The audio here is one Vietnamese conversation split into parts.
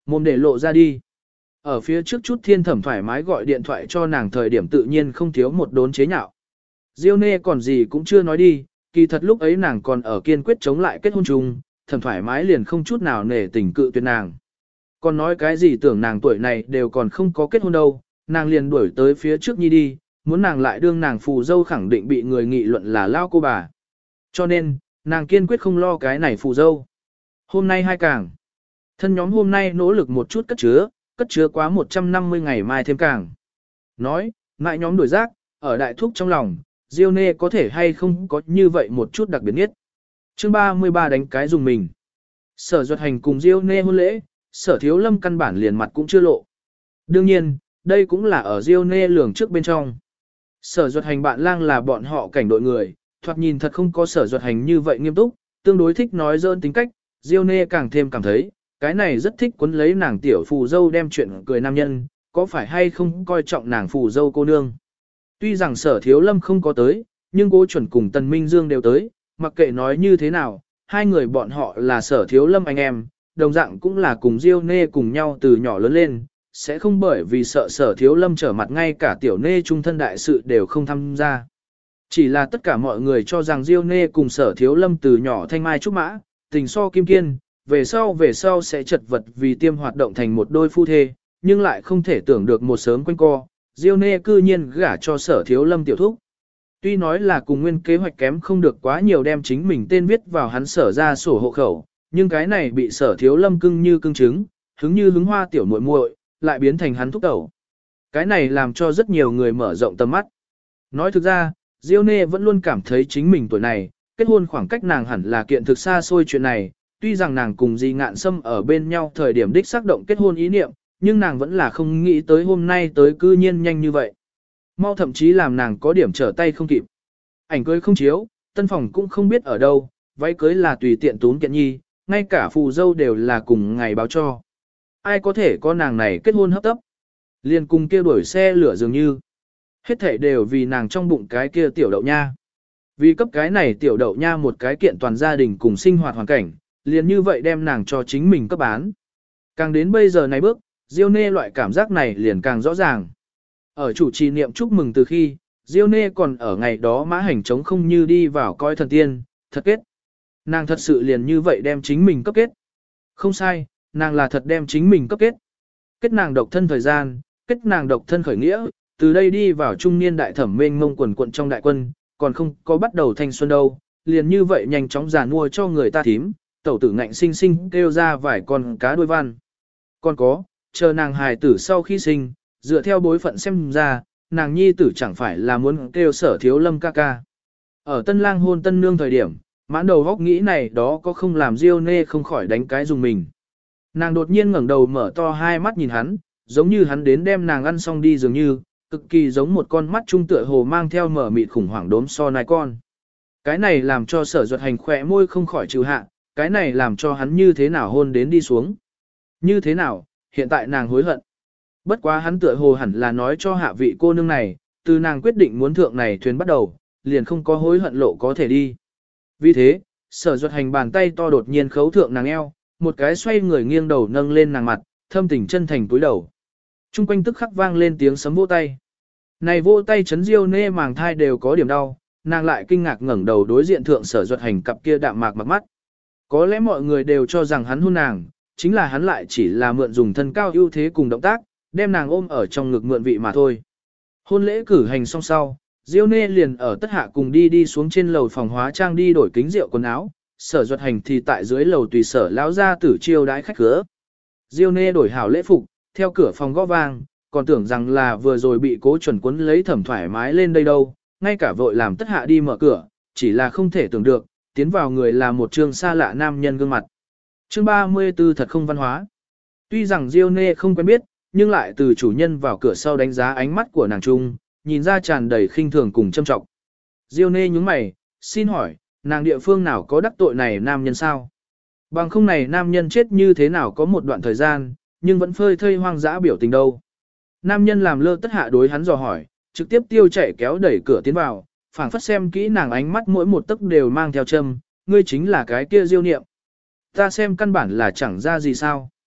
mồm để lộ ra đi. Ở phía trước chút thiên thẩm thoải mái gọi điện thoại cho nàng thời điểm tự nhiên không thiếu một đốn chế nhạo. Diêu Nê còn gì cũng chưa nói đi, kỳ thật lúc ấy nàng còn ở kiên quyết chống lại kết hôn chung, thẩm thoải mái liền không chút nào nể tình cự tuyệt nàng. Còn nói cái gì tưởng nàng tuổi này đều còn không có kết hôn đâu, nàng liền đuổi tới phía trước nhi đi, muốn nàng lại đương nàng phù dâu khẳng định bị người nghị luận là lao cô bà. Cho nên, nàng kiên quyết không lo cái này phù dâu. Hôm nay hai càng. Thân nhóm hôm nay nỗ lực một chút cất chứa quá 150 ngày mai thêm càng. Nói, ngại nhóm đổi rác, ở đại thúc trong lòng, Diêu Nê có thể hay không có như vậy một chút đặc biệt nhất. Chương 33 đánh cái dùng mình. Sở Duật Hành cùng Diêu Nê hôn lễ, Sở Thiếu Lâm căn bản liền mặt cũng chưa lộ. Đương nhiên, đây cũng là ở Diêu Nê lường trước bên trong. Sở Duật Hành bạn lang là bọn họ cảnh đội người, thoạt nhìn thật không có Sở Duật Hành như vậy nghiêm túc, tương đối thích nói dơn tính cách, Diêu Nê càng thêm cảm thấy, cái này rất thích quấn lấy nàng tiểu phù dâu đem chuyện cười nam nhân, có phải hay không coi trọng nàng phù dâu cô nương. Tuy rằng Sở Thiếu Lâm không có tới, nhưng Cố Chuẩn cùng Tần Minh Dương đều tới, mặc kệ nói như thế nào, hai người bọn họ là Sở Thiếu Lâm anh em, đồng dạng cũng là cùng Diêu Nê cùng nhau từ nhỏ lớn lên, sẽ không bởi vì sợ Sở Thiếu Lâm trở mặt ngay cả tiểu Nê trung thân đại sự đều không tham gia. Chỉ là tất cả mọi người cho rằng Diêu Nê cùng Sở Thiếu Lâm từ nhỏ thanh mai trúc mã, tình so kim kiên, về sau sẽ chật vật vì tiêm hoạt động thành một đôi phu thê, nhưng lại không thể tưởng được một sớm quanh co, Diêu Nê cư nhiên gả cho Sở Thiếu Lâm tiểu thúc. Tuy nói là cùng nguyên kế hoạch kém không được quá nhiều đem chính mình tên viết vào hắn Sở ra sổ hộ khẩu, nhưng cái này bị Sở Thiếu Lâm cưng như cưng trứng, hứng như hứng hoa tiểu muội muội, lại biến thành hắn thúc tẩu. Cái này làm cho rất nhiều người mở rộng tầm mắt. Nói thực ra, Diêu Nê vẫn luôn cảm thấy chính mình tuổi này, kết hôn khoảng cách nàng hẳn là kiện thực xa xôi chuyện này, tuy rằng nàng cùng Di Ngạn Sâm ở bên nhau thời điểm đích xác động kết hôn ý niệm, nhưng nàng vẫn là không nghĩ tới hôm nay tới cư nhiên nhanh như vậy. Mau thậm chí làm nàng có điểm trở tay không kịp. Ảnh cưới không chiếu, tân phòng cũng không biết ở đâu, váy cưới là tùy tiện tún kiện nhi, ngay cả phù dâu đều là cùng ngày báo cho. Ai có thể có nàng này kết hôn hấp tấp, liền cùng kia đuổi xe lửa dường như. Hết thảy đều vì nàng trong bụng cái kia tiểu đậu nha. Vì cấp cái này tiểu đậu nha một cái kiện toàn gia đình cùng sinh hoạt hoàn cảnh, liền như vậy đem nàng cho chính mình cấp bán. Càng đến bây giờ này bước, Diêu Nê loại cảm giác này liền càng rõ ràng. Ở chủ trì niệm chúc mừng từ khi, Diêu Nê còn ở ngày đó mã hành trống không như đi vào coi thần tiên, thật kết. Nàng thật sự liền như vậy đem chính mình cấp kết. Không sai, nàng là thật đem chính mình cấp kết. Kết nàng độc thân thời gian, kết nàng độc thân khởi nghĩa, từ đây đi vào trung niên đại thẩm mênh mông quần quận trong đại quân, còn không có bắt đầu thanh xuân đâu, liền như vậy nhanh chóng già mua cho người ta thím, tẩu tử ngạnh sinh sinh kêu ra vài con cá đuôi văn. Còn có, chờ nàng hài tử sau khi sinh, dựa theo bối phận xem ra, nàng nhi tử chẳng phải là muốn kêu Sở Thiếu Lâm ca ca. Ở tân lang hôn tân nương thời điểm, mãn đầu góc nghĩ này đó có không làm Diêu Nê không khỏi đánh cái dùng mình. Nàng đột nhiên ngẩng đầu mở to hai mắt nhìn hắn, giống như hắn đến đem nàng ăn xong đi dường như, cực kỳ giống một con mắt trung tựa hồ mang theo mở mịt khủng hoảng đốm so nai con. Cái này làm cho Sở Duật Hành khỏe môi không khỏi trừ hạ, cái này làm cho hắn như thế nào hôn đến đi xuống. Như thế nào, hiện tại nàng hối hận. Bất quá hắn tựa hồ hẳn là nói cho hạ vị cô nương này, từ nàng quyết định muốn thượng này thuyền bắt đầu, liền không có hối hận lộ có thể đi. Vì thế, Sở Duật Hành bàn tay to đột nhiên khấu thượng nàng eo, một cái xoay người nghiêng đầu nâng lên nàng mặt, thâm tình chân thành túi đầu. Trung quanh tức khắc vang lên tiếng sấm vỗ tay. Này vỗ tay chấn Diêu Nê màng thai đều có điểm đau, nàng lại kinh ngạc ngẩng đầu đối diện thượng Sở Duật Hành cặp kia đạm mạc mặc mắt. Có lẽ mọi người đều cho rằng hắn hôn nàng, chính là hắn lại chỉ là mượn dùng thân cao ưu thế cùng động tác, đem nàng ôm ở trong ngực mượn vị mà thôi. Hôn lễ cử hành xong sau, Diêu Nê liền ở tất hạ cùng đi xuống trên lầu phòng hóa trang đi đổi kính rượu quần áo, Sở Duật Hành thì tại dưới lầu tùy Sở lão gia tử chiêu đãi khách khứa. Diêu Nê đổi hảo lễ phục, theo cửa phòng gõ vang, còn tưởng rằng là vừa rồi bị Cố Chuẩn quấn lấy thẩm thoải mái lên đây đâu, ngay cả vội làm tất hạ đi mở cửa, chỉ là không thể tưởng được, tiến vào người là một trương xa lạ nam nhân gương mặt. Chương 34 thật không văn hóa. Tuy rằng Diêu Nê không quen biết, nhưng lại từ chủ nhân vào cửa sau đánh giá ánh mắt của nàng trung, nhìn ra tràn đầy khinh thường cùng châm trọng. Diêu Nê nhướng mày, xin hỏi, nàng địa phương nào có đắc tội này nam nhân sao? Bằng không này nam nhân chết như thế nào có một đoạn thời gian, nhưng vẫn phơi thây hoang dã biểu tình đâu. Nam nhân làm lơ tất hạ đối hắn dò hỏi, trực tiếp tiêu chạy kéo đẩy cửa tiến vào, phảng phất xem kỹ nàng ánh mắt mỗi một tấc đều mang theo châm, ngươi chính là cái kia Diêu Niệm. Ta xem căn bản là chẳng ra gì sao.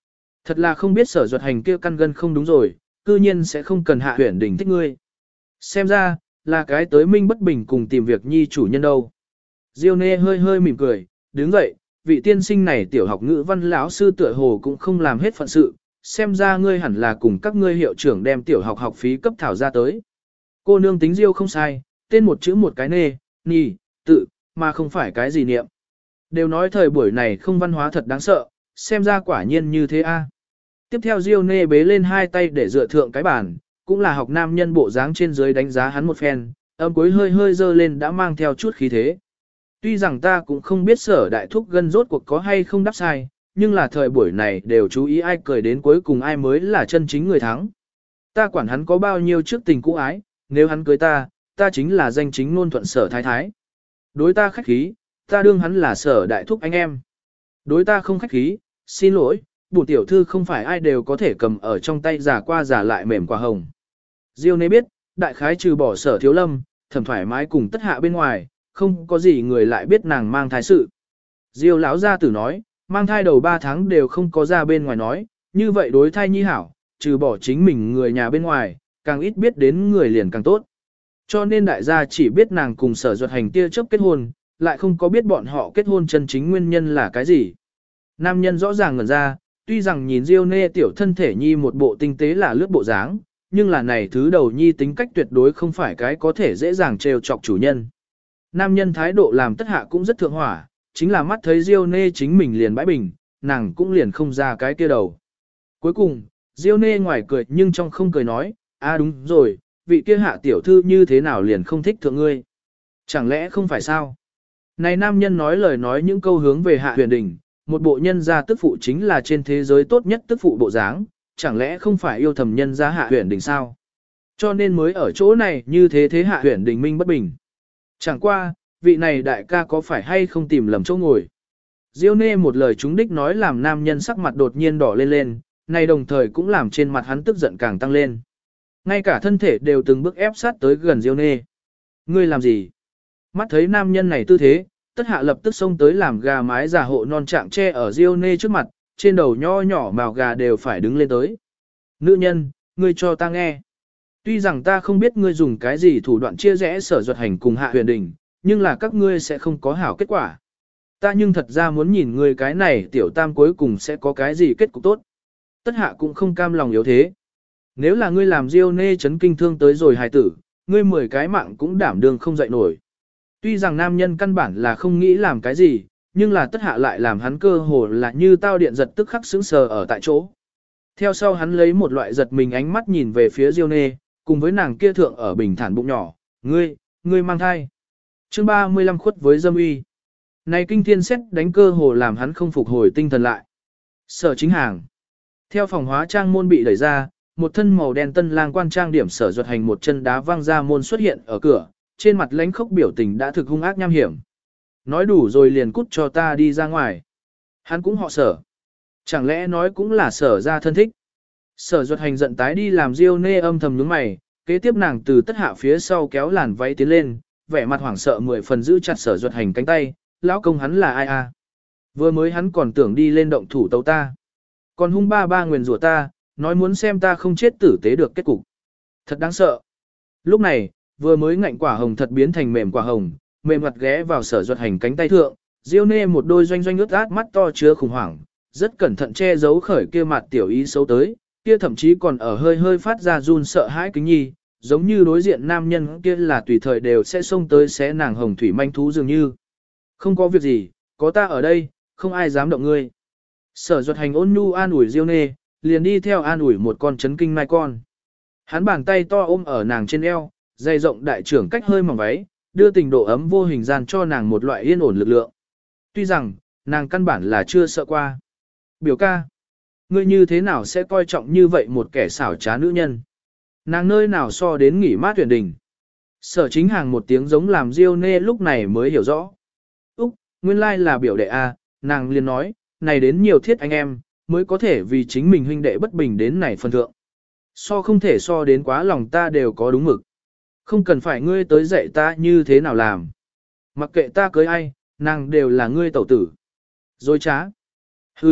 Thật là không biết Sở Duật Hành kia căn gân không đúng rồi, cư nhiên sẽ không cần Hạ Huyền Đình thích ngươi. Xem ra, là cái tới minh bất bình cùng tìm việc nhi chủ nhân đâu. Diêu Nê hơi hơi mỉm cười, đứng dậy, vị tiên sinh này tiểu học ngữ văn lão sư tựa hồ cũng không làm hết phận sự, xem ra ngươi hẳn là cùng các ngươi hiệu trưởng đem tiểu học học phí cấp thảo ra tới. Cô nương tính Diêu không sai, tên một chữ một cái nê, nì, tự, mà không phải cái gì niệm. Đều nói thời buổi này không văn hóa thật đáng sợ, xem ra quả nhiên như thế a. Tiếp theo Diêu Nê bế lên hai tay để dựa thượng cái bàn, cũng là học nam nhân bộ dáng trên dưới đánh giá hắn một phen, âm cuối hơi hơi dơ lên đã mang theo chút khí thế. Tuy rằng ta cũng không biết Sở đại thúc gân rốt cuộc có hay không đáp sai, nhưng là thời buổi này đều chú ý ai cười đến cuối cùng ai mới là chân chính người thắng. Ta quản hắn có bao nhiêu trước tình cũ ái, nếu hắn cưới ta, ta chính là danh chính ngôn thuận Sở thái thái. Đối ta khách khí, ta đương hắn là Sở đại thúc anh em. Đối ta không khách khí, xin lỗi, bổn tiểu thư không phải ai đều có thể cầm ở trong tay giả qua giả lại mềm quả hồng. Diêu Nê biết, đại khái trừ bỏ Sở Thiếu Lâm, thầm thoải mái cùng tất hạ bên ngoài, không có gì người lại biết nàng mang thai sự. Diêu lão gia tử nói, mang thai đầu 3 tháng đều không có ra bên ngoài nói, như vậy đối thai nhi hảo, trừ bỏ chính mình người nhà bên ngoài, càng ít biết đến người liền càng tốt. Cho nên đại gia chỉ biết nàng cùng Sở Duật Hành tia chớp kết hôn, lại không có biết bọn họ kết hôn chân chính nguyên nhân là cái gì. Nam nhân rõ ràng ngẩn ra, tuy rằng nhìn Diêu Nê tiểu thân thể nhi một bộ tinh tế là lướt bộ dáng, nhưng là này thứ đầu nhi tính cách tuyệt đối không phải cái có thể dễ dàng trêu chọc chủ nhân. Nam nhân thái độ làm tất hạ cũng rất thượng hỏa, chính là mắt thấy Diêu Nê chính mình liền bãi bình, nàng cũng liền không ra cái kia đầu. Cuối cùng, Diêu Nê ngoài cười nhưng trong không cười nói, đúng rồi, vị kia hạ tiểu thư như thế nào liền không thích thượng ngươi. Chẳng lẽ không phải sao? Này nam nhân nói lời nói những câu hướng về Hạ Huyền Đình, một bộ nhân gia tức phụ chính là trên thế giới tốt nhất tức phụ bộ dáng, chẳng lẽ không phải yêu thầm nhân gia Hạ Huyền Đình sao? Cho nên mới ở chỗ này như thế Hạ Huyền Đình minh bất bình. Chẳng qua, vị này đại ca có phải hay không tìm lầm chỗ ngồi. Diêu Nê một lời trúng đích nói làm nam nhân sắc mặt đột nhiên đỏ lên lên, này đồng thời cũng làm trên mặt hắn tức giận càng tăng lên. Ngay cả thân thể đều từng bước ép sát tới gần Diêu Nê. Ngươi làm gì? Mắt thấy nam nhân này tư thế, tất hạ lập tức xông tới làm gà mái giả hộ non trạng che ở Diêu Nê trước mặt, trên đầu nho nhỏ màu gà đều phải đứng lên tới. Nữ nhân, ngươi cho ta nghe. Tuy rằng ta không biết ngươi dùng cái gì thủ đoạn chia rẽ Sở Duật Hành cùng Hạ Huyền Đình, nhưng là các ngươi sẽ không có hảo kết quả. Ta nhưng thật ra muốn nhìn ngươi cái này tiểu tam cuối cùng sẽ có cái gì kết cục tốt. Tất hạ cũng không cam lòng yếu thế. Nếu là ngươi làm Diêu Nê chấn kinh thương tới rồi hài tử, ngươi 10 cái mạng cũng đảm đương không dậy nổi. Tuy rằng nam nhân căn bản là không nghĩ làm cái gì, nhưng là tất hạ lại làm hắn cơ hồ là như tao điện giật tức khắc sững sờ ở tại chỗ. Theo sau hắn lấy một loại giật mình ánh mắt nhìn về phía Diêu Nê, cùng với nàng kia thượng ở bình thản bụng nhỏ, ngươi mang thai. Chương 35 khuất với dâm uy. Này kinh thiên xét đánh cơ hồ làm hắn không phục hồi tinh thần lại. Sở Chính Hàng. Theo phòng hóa trang môn bị đẩy ra, một thân màu đen tân lang quan trang điểm Sở Duật Hành một chân đá văng ra môn xuất hiện ở cửa, trên mặt lãnh khốc biểu tình đã thực hung ác nham hiểm. Nói đủ rồi liền cút cho ta đi ra ngoài. Hắn cũng họ Sở. Chẳng lẽ nói cũng là Sở ra thân thích. Sở Duật Hành giận tái đi làm Diêu Nê âm thầm nhướng mày, kế tiếp nàng từ tất hạ phía sau kéo làn váy tiến lên, vẻ mặt hoảng sợ 10 phần giữ chặt Sở Duật Hành cánh tay, lão công hắn là ai à? Vừa mới hắn còn tưởng đi lên động thủ tấu ta. Còn hung ba nguyền rủa ta, nói muốn xem ta không chết tử tế được kết cục. Thật đáng sợ. Lúc này, vừa mới ngạnh quả hồng thật biến thành mềm quả hồng, mềm mặt ghé vào Sở Duật Hành cánh tay thượng, Diêu Nê một đôi doanh doanh ướt át mắt to chứa khủng hoảng, rất cẩn thận che giấu khởi kia mặt tiểu ý xấu tới, kia thậm chí còn ở hơi hơi phát ra run sợ hãi kính nhi, giống như đối diện nam nhân kia là tùy thời đều sẽ xông tới xé nàng hồng thủy manh thú dường như. Không có việc gì, có ta ở đây, không ai dám động ngươi. Sở Duật Hành ôn nhu an ủi Diêu Nê, liền đi theo an ủi một con chấn kinh mai con. Hắn bàn tay to ôm ở nàng trên eo, dày rộng đại trưởng cách hơi mỏng váy, đưa tình độ ấm vô hình gian cho nàng một loại yên ổn lực lượng. Tuy rằng, nàng căn bản là chưa sợ qua. Biểu ca, ngươi như thế nào sẽ coi trọng như vậy một kẻ xảo trá nữ nhân? Nàng nơi nào so đến nghỉ mát tuyển đình? Sở Chính Hàng một tiếng giống làm Diêu Nê lúc này mới hiểu rõ. Úc, nguyên lai là biểu đệ A, nàng liền nói, này đến nhiều thiết anh em, mới có thể vì chính mình huynh đệ bất bình đến này phần thượng. So không thể so đến quá lòng ta đều có đúng mực. Không cần phải ngươi tới dạy ta như thế nào làm. Mặc kệ ta cưới ai, nàng đều là ngươi tẩu tử. Dối trá.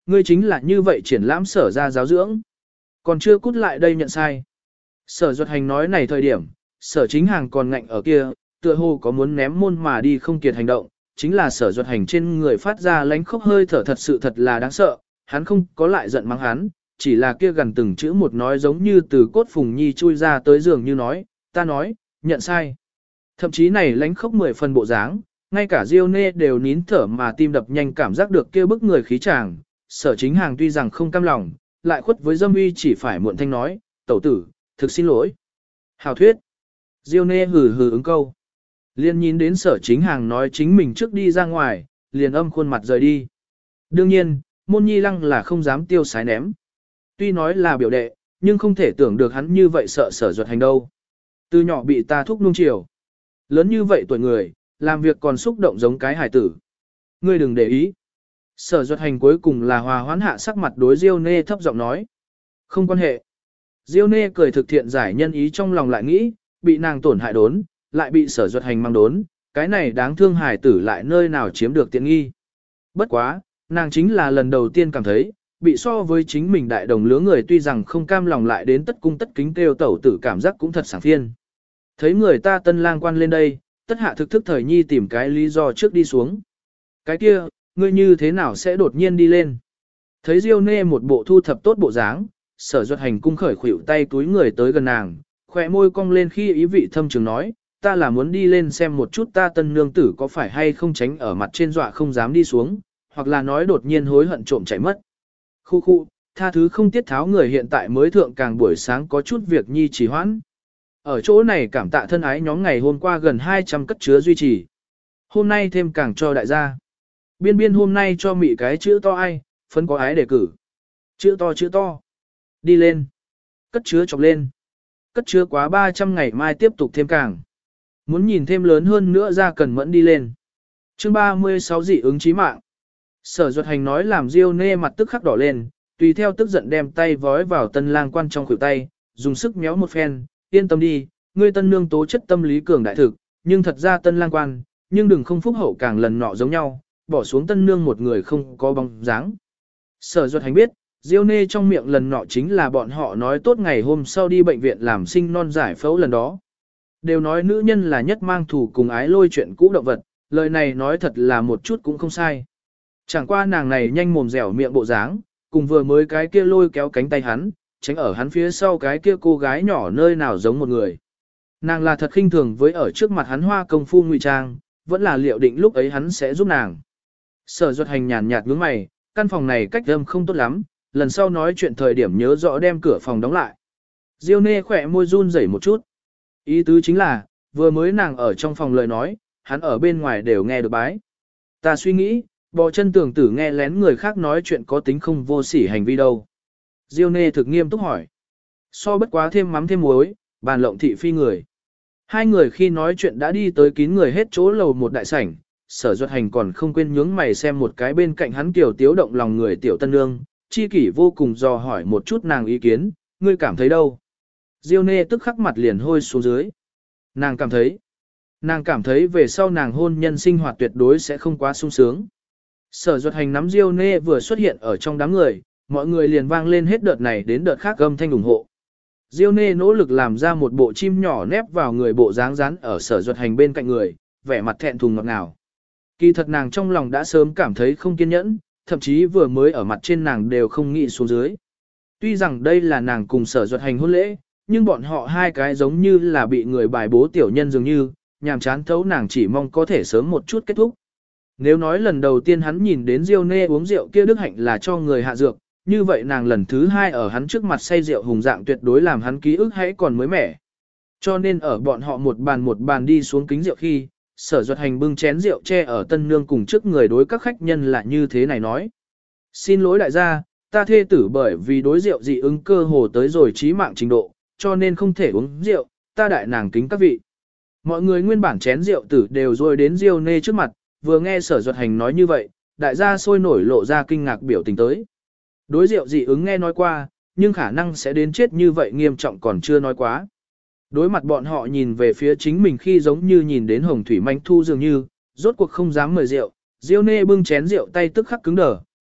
Ngươi chính là như vậy triển lãm sở ra giáo dưỡng. Còn chưa cút lại đây nhận sai. Sở Duật Hành nói này thời điểm, sở chính hàng còn ngạnh ở kia, tựa hồ có muốn ném môn mà đi không kiệt hành động, chính là sở Duật Hành trên người phát ra lánh khốc hơi thở thật sự thật là đáng sợ, hắn không có lại giận mắng hắn, chỉ là kia gần từng chữ một nói giống như từ cốt phùng nhi chui ra tới giường như nói, ta nói, nhận sai. Thậm chí này lánh khốc 10 phần bộ dáng, ngay cả Diêu Nê đều nín thở mà tim đập nhanh cảm giác được kia bức người khí chàng, sở chính hàng tuy rằng không cam lòng, lại khuất với dâm uy chỉ phải muộn thanh nói, tẩu tử, thực xin lỗi. Hào thuyết. Diêu Nê hừ hừ ứng câu. Liên nhìn đến sở chính hàng nói chính mình trước đi ra ngoài, liền âm khuôn mặt rời đi. Đương nhiên, môn nhi lăng là không dám tiêu sái ném. Tuy nói là biểu đệ, nhưng không thể tưởng được hắn như vậy sợ sở Duật Hành đâu. Từ nhỏ bị ta thúc nuông chiều. Lớn như vậy tuổi người, làm việc còn xúc động giống cái hài tử. Ngươi đừng để ý. Sở Duật Hành cuối cùng là hòa hoãn hạ sắc mặt đối Diêu Nê thấp giọng nói. Không quan hệ. Diêu Nê cười thực thiện giải nhân ý trong lòng lại nghĩ, bị nàng tổn hại đốn, lại bị sở Duật Hành mang đốn, cái này đáng thương hài tử lại nơi nào chiếm được tiện nghi. Bất quá, nàng chính là lần đầu tiên cảm thấy, bị so với chính mình đại đồng lứa người tuy rằng không cam lòng lại đến tất cung tất kính kêu tẩu tử cảm giác cũng thật sảng phiên. Thấy người ta tân lang quan lên đây, tất hạ thực thức thời nhi tìm cái lý do trước đi xuống. Cái kia, ngươi như thế nào sẽ đột nhiên đi lên? Thấy Diêu Nê một bộ thu thập tốt bộ dáng, sở Duật Hành cung khởi khuỷu tay túi người tới gần nàng, khỏe môi cong lên khi ý vị thâm trường nói, ta là muốn đi lên xem một chút ta tân nương tử có phải hay không tránh ở mặt trên dọa không dám đi xuống, hoặc là nói đột nhiên hối hận trộm chạy mất. Khu khu, tha thứ không tiết tháo người hiện tại mới thượng càng buổi sáng có chút việc nhi trì hoãn. Ở chỗ này cảm tạ thân ái nhóm ngày hôm qua gần 200 cất chứa duy trì. Hôm nay thêm càng cho đại gia. Biên biên hôm nay cho mị cái chữ to ai, phấn có ái đề cử. Chữ to. Đi lên. Cất chứa chọc lên. Cất chứa quá 300 ngày mai tiếp tục thêm càng. Muốn nhìn thêm lớn hơn nữa ra cần mẫn đi lên. Chương 36 dị ứng chí mạng. Sở Duật Hành nói làm Diêu Nê mặt tức khắc đỏ lên, tùy theo tức giận đem tay vói vào tân lang quan trong khuỷu tay, dùng sức méo một phen, yên tâm đi, ngươi tân nương tố chất tâm lý cường đại thực, nhưng thật ra tân lang quan, nhưng đừng không phúc hậu càng lần nọ giống nhau, bỏ xuống tân nương một người không có bóng dáng. Sở Duật Hành biết, Diêu Nê trong miệng lần nọ chính là bọn họ nói tốt ngày hôm sau đi bệnh viện làm sinh non giải phẫu lần đó. Đều nói nữ nhân là nhất mang thù cùng ái lôi chuyện cũ động vật, lời này nói thật là một chút cũng không sai. Chẳng qua nàng này nhanh mồm dẻo miệng bộ dáng, cùng vừa mới cái kia lôi kéo cánh tay hắn, tránh ở hắn phía sau cái kia cô gái nhỏ nơi nào giống một người. Nàng là thật khinh thường với ở trước mặt hắn hoa công phu ngụy trang, vẫn là liệu định lúc ấy hắn sẽ giúp nàng. Sở Duật Hành nhàn nhạt nhướng mày, căn phòng này cách âm không tốt lắm, lần sau nói chuyện thời điểm nhớ rõ đem cửa phòng đóng lại. Diêu Nê khỏe môi run rẩy một chút. Ý tứ chính là, vừa mới nàng ở trong phòng lời nói, hắn ở bên ngoài đều nghe được bái. Ta suy nghĩ, bò chân tưởng tử nghe lén người khác nói chuyện có tính không vô sỉ hành vi đâu. Diêu Nê thực nghiêm túc hỏi. So bất quá thêm mắm thêm muối, bàn lộng thị phi người. Hai người khi nói chuyện đã đi tới kín người hết chỗ lầu một đại sảnh, Sở Duật Hành còn không quên nhướng mày xem một cái bên cạnh hắn tiểu tiếu động lòng người tiểu tân nương, chi kỷ vô cùng dò hỏi một chút nàng ý kiến, ngươi cảm thấy đâu? Diêu Nê tức khắc mặt liền hôi xuống dưới. Nàng cảm thấy về sau nàng hôn nhân sinh hoạt tuyệt đối sẽ không quá sung sướng. Sở Duật Hành nắm Diêu Nê vừa xuất hiện ở trong đám người, mọi người liền vang lên hết đợt này đến đợt khác âm thanh ủng hộ. Diêu Nê nỗ lực làm ra một bộ chim nhỏ nép vào người bộ dáng rán ở Sở Duật Hành bên cạnh người, vẻ mặt thẹn thùng ngọt ngào. Kỳ thật nàng trong lòng đã sớm cảm thấy không kiên nhẫn, thậm chí vừa mới ở mặt trên nàng đều không nghĩ xuống dưới. Tuy rằng đây là nàng cùng Sở Duật Hành hôn lễ, nhưng bọn họ hai cái giống như là bị người bài bố tiểu nhân dường như, nhàm chán thấu nàng chỉ mong có thể sớm một chút kết thúc. Nếu nói lần đầu tiên hắn nhìn đến Diêu Nê uống rượu kia đức hạnh là cho người hạ dược, như vậy nàng lần thứ hai ở hắn trước mặt say rượu hùng dạng tuyệt đối làm hắn ký ức hãy còn mới mẻ. Cho nên ở bọn họ một bàn đi xuống kính rượu khi, Sở Duật Hành bưng chén rượu che ở tân nương cùng trước người đối các khách nhân là như thế này nói. Xin lỗi đại gia, ta thê tử bởi vì đối rượu dị ứng cơ hồ tới rồi chí mạng trình độ, cho nên không thể uống rượu, ta đại nàng kính các vị. Mọi người nguyên bản chén rượu tử đều rồi đến Diêu Nê trước mặt, vừa nghe Sở Duật Hành nói như vậy, đại gia sôi nổi lộ ra kinh ngạc biểu tình tới. Đối rượu dị ứng nghe nói qua, nhưng khả năng sẽ đến chết như vậy nghiêm trọng còn chưa nói quá. Đối mặt bọn họ nhìn về phía chính mình khi giống như nhìn đến hồng thủy manh thu dường như, rốt cuộc không dám mời rượu, Diêu Nê bưng chén rượu tay tức khắc cứng đờ,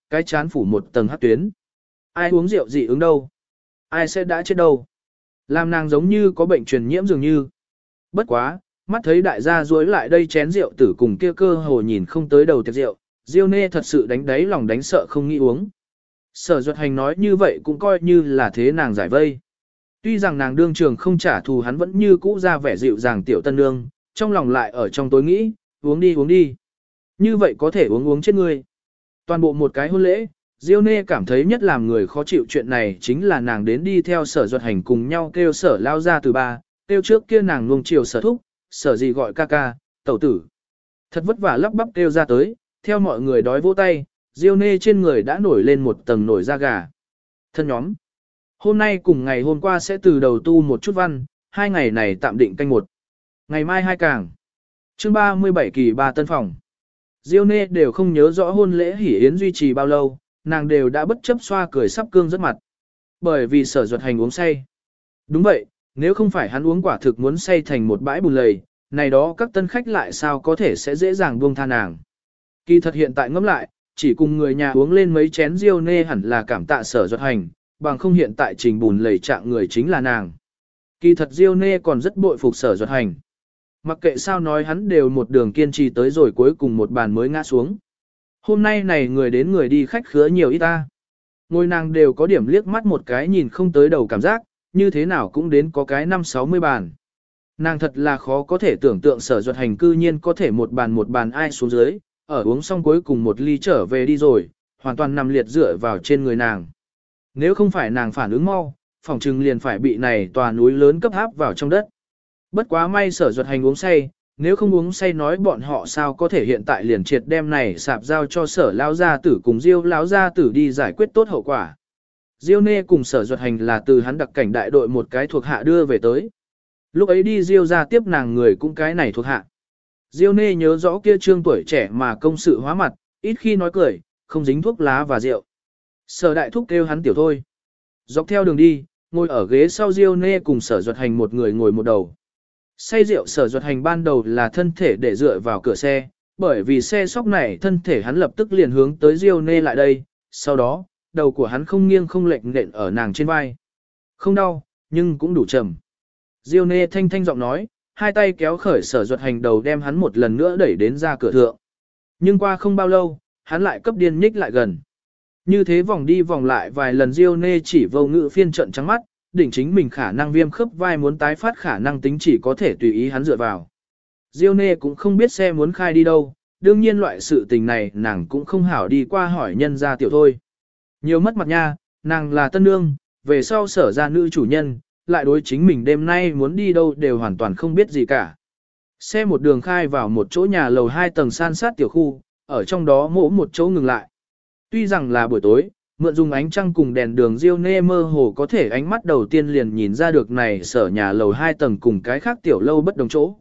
cái chán phủ một tầng hắc tuyến. Ai uống rượu dị ứng đâu? Ai sẽ đã chết đâu? Làm nàng giống như có bệnh truyền nhiễm dường như. Bất quá, mắt thấy đại gia duỗi lại đây chén rượu tử cùng kia cơ hồ nhìn không tới đầu tiệc rượu, Diêu Nê thật sự đánh đáy lòng đánh sợ không nghĩ uống. Sở Duật Hành nói như vậy cũng coi như là thế nàng giải vây. Tuy rằng nàng đương trường không trả thù hắn vẫn như cũ ra vẻ dịu dàng tiểu tân nương, trong lòng lại ở trong tối nghĩ, uống đi uống đi. Như vậy có thể uống chết ngươi. Toàn bộ một cái hôn lễ, Diêu Nê cảm thấy nhất làm người khó chịu chuyện này chính là nàng đến đi theo Sở Duật Hành cùng nhau kêu Sở lao ra từ ba, kêu trước kia nàng nuông chiều Sở thúc, Sở gì gọi ca ca, tẩu tử. Thật vất vả lắp bắp kêu ra tới, theo mọi người đói vỗ tay, Diêu Nê trên người đã nổi lên một tầng nổi da gà. Thân nhóm, hôm nay cùng ngày hôm qua sẽ từ đầu tu một chút văn, 2 ngày này tạm định canh 1. Ngày mai 2 càng. Chương 37 kỳ 3 tân phòng. Diêu Nê đều không nhớ rõ hôn lễ hỉ yến duy trì bao lâu, nàng đều đã bất chấp xoa cười sắp cương rất mặt. Bởi vì Sở Duật Hành uống say. Đúng vậy, nếu không phải hắn uống quả thực muốn say thành một bãi bùn lầy, này đó các tân khách lại sao có thể sẽ dễ dàng buông tha nàng. Kỳ thật hiện tại ngẫm lại, chỉ cùng người nhà uống lên mấy chén Diêu Nê hẳn là cảm tạ Sở Duật Hành, bằng không hiện tại trình bùn lầy trạng người chính là nàng. Kỳ thật Diêu Nê còn rất bội phục Sở Duật Hành. Mặc kệ sao nói hắn đều một đường kiên trì tới rồi cuối cùng một bàn mới ngã xuống. Hôm nay này người đến người đi khách khứa nhiều ít ta. Ngôi nàng đều có điểm liếc mắt một cái nhìn không tới đầu cảm giác, như thế nào cũng đến có cái 5-60 bàn. Nàng thật là khó có thể tưởng tượng Sở Duật Hành cư nhiên có thể một bàn ai xuống dưới, ở uống xong cuối cùng một ly trở về đi rồi, hoàn toàn nằm liệt dựa vào trên người nàng. Nếu không phải nàng phản ứng mau, phòng trừng liền phải bị này tòa núi lớn cấp áp vào trong đất. Bất quá may Sở Duật Hành uống say, nếu không uống say nói bọn họ sao có thể hiện tại liền triệt đem này sạp giao cho Sở lão gia tử cùng Diêu lão gia tử đi giải quyết tốt hậu quả. Diêu Nê cùng Sở Duật Hành là từ hắn đặc cảnh đại đội một cái thuộc hạ đưa về tới. Lúc ấy đi Diêu ra tiếp nàng người cũng cái này thuộc hạ. Diêu Nê nhớ rõ kia trương tuổi trẻ mà công sự hóa mặt, ít khi nói cười, không dính thuốc lá và rượu. Sở đại thúc kêu hắn tiểu thôi. Dọc theo đường đi, ngồi ở ghế sau Diêu Nê cùng Sở Duật Hành một người ngồi một đầu. Say rượu Sở Duật Hành ban đầu là thân thể để dựa vào cửa xe, bởi vì xe sóc này thân thể hắn lập tức liền hướng tới Diêu Nê lại đây, sau đó, đầu của hắn không nghiêng không lệch nện ở nàng trên vai. Không đau, nhưng cũng đủ trầm. Diêu Nê thanh thanh giọng nói, hai tay kéo khởi Sở Duật Hành đầu đem hắn một lần nữa đẩy đến ra cửa thượng. Nhưng qua không bao lâu, hắn lại cấp điên nhích lại gần. Như thế vòng đi vòng lại vài lần Diêu Nê chỉ vô ngữ phiên trận trắng mắt, đỉnh chính mình khả năng viêm khớp vai muốn tái phát khả năng tính chỉ có thể tùy ý hắn dựa vào. Diêu Nê cũng không biết xe muốn khai đi đâu, đương nhiên loại sự tình này nàng cũng không hảo đi qua hỏi nhân gia tiểu thôi. Nhiều mất mặt nha, nàng là tân nương, về sau Sở ra nữ chủ nhân, lại đối chính mình đêm nay muốn đi đâu đều hoàn toàn không biết gì cả. Xe một đường khai vào một chỗ nhà lầu 2 tầng san sát tiểu khu, ở trong đó mỗ một chỗ ngừng lại. Tuy rằng là buổi tối, mượn dùng ánh trăng cùng đèn đường Diêu Nê mơ hồ có thể ánh mắt đầu tiên liền nhìn ra được này Sở nhà lầu 2 tầng cùng cái khác tiểu lâu bất đồng chỗ.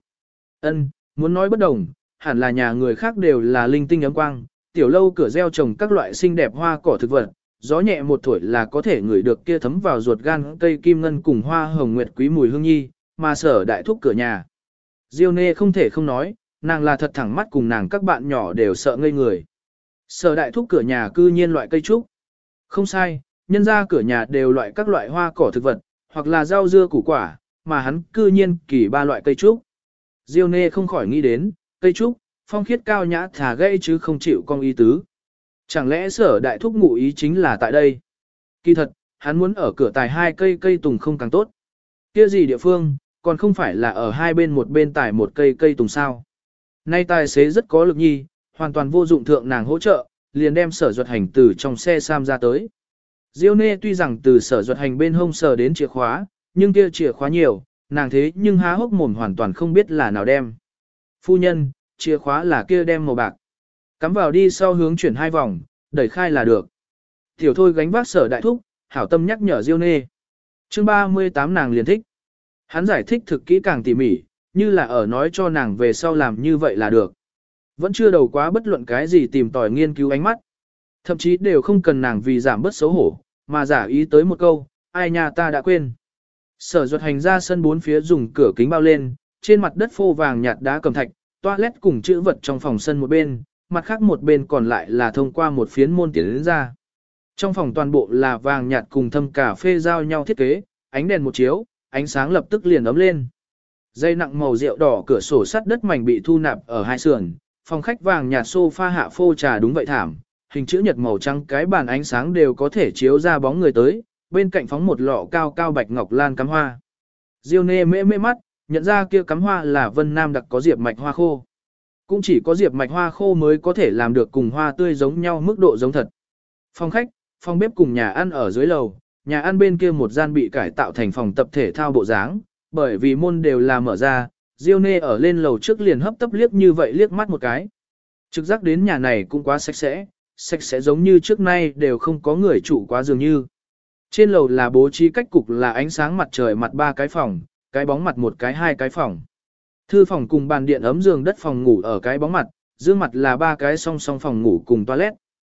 Muốn nói bất đồng, hẳn là nhà người khác đều là linh tinh ấm quang, tiểu lâu cửa gieo trồng các loại xinh đẹp hoa cỏ thực vật, gió nhẹ một thổi là có thể ngửi được kia thấm vào ruột gan cây kim ngân cùng hoa hồng nguyệt quý mùi hương nhi, mà Sở đại thúc cửa nhà. Diêu Nê không thể không nói, nàng là thật thẳng mắt cùng nàng các bạn nhỏ đều sợ ngây người. Sở đại thúc cửa nhà cư nhiên loại cây trúc. Không sai, nhân ra cửa nhà đều loại các loại hoa cỏ thực vật, hoặc là rau dưa củ quả, mà hắn cư nhiên kỳ 3 loại cây trúc. Diêu Nê không khỏi nghĩ đến, cây trúc, phong khiết cao nhã thả gây chứ không chịu cong ý tứ. Chẳng lẽ Sở đại thúc ngụ ý chính là tại đây? Kỳ thật, hắn muốn ở cửa tài 2 cây tùng không càng tốt. Kia gì địa phương, còn không phải là ở hai bên một bên tài một cây tùng sao? Nay tài xế rất có lực nhi, hoàn toàn vô dụng thượng nàng hỗ trợ, liền đem Sở Duật Hành từ trong xe Sam ra tới. Diêu Nê tuy rằng từ Sở Duật Hành bên hông sờ đến chìa khóa, nhưng kia chìa khóa nhiều, nàng thế nhưng há hốc mồm hoàn toàn không biết là nào đem. Phu nhân, chìa khóa là kia đem màu bạc. Cắm vào đi sau hướng chuyển 2 vòng, đẩy khai là được. Tiểu thôi gánh vác Sở đại thúc, hảo tâm nhắc nhở Diêu Nê. Chương 38 nàng liền thích. Hắn giải thích thực kỹ càng tỉ mỉ, như là ở nói cho nàng về sau làm như vậy là được. Vẫn chưa đầu quá bất luận cái gì tìm tòi nghiên cứu ánh mắt. Thậm chí đều không cần nàng vì giảm bớt xấu hổ, mà giả ý tới một câu, ai nha ta đã quên. Sở Duật Hành ra sân 4 phía dùng cửa kính bao lên, trên mặt đất phô vàng nhạt đá cẩm thạch, toilet cùng chữ vật trong phòng sân một bên, mặt khác một bên còn lại là thông qua một phiến môn tiến đến ra. Trong phòng toàn bộ là vàng nhạt cùng thâm cà phê giao nhau thiết kế, ánh đèn một chiếu, ánh sáng lập tức liền ấm lên. Dây nặng màu rượu đỏ cửa sổ sắt đất mảnh bị thu nạp ở hai sườn, phòng khách vàng nhạt sofa hạ phô trà đúng vậy thảm, hình chữ nhật màu trắng cái bàn ánh sáng đều có thể chiếu ra bóng người tới, bên cạnh phóng một lọ cao cao bạch ngọc lan cắm hoa. Diêu Nê mễ mắt, nhận ra kia cắm hoa là Vân Nam đặc có diệp mạch hoa khô. Cũng chỉ có diệp mạch hoa khô mới có thể làm được cùng hoa tươi giống nhau mức độ giống thật. Phòng khách, phòng bếp cùng nhà ăn ở dưới lầu, nhà ăn bên kia một gian bị cải tạo thành phòng tập thể thao bộ dáng, bởi vì môn đều là mở ra, Diêu Nê ở lên lầu trước liền hấp tấp liếc như vậy liếc mắt một cái. Trực giác đến nhà này cũng quá sạch sẽ giống như trước nay đều không có người trụ quá dường như. Trên lầu là bố trí cách cục là ánh sáng mặt trời mặt 3 cái phòng, cái bóng mặt một cái 2 cái phòng. Thư phòng cùng bàn điện ấm giường đất phòng ngủ ở cái bóng mặt, dương mặt là 3 cái song song phòng ngủ cùng toilet.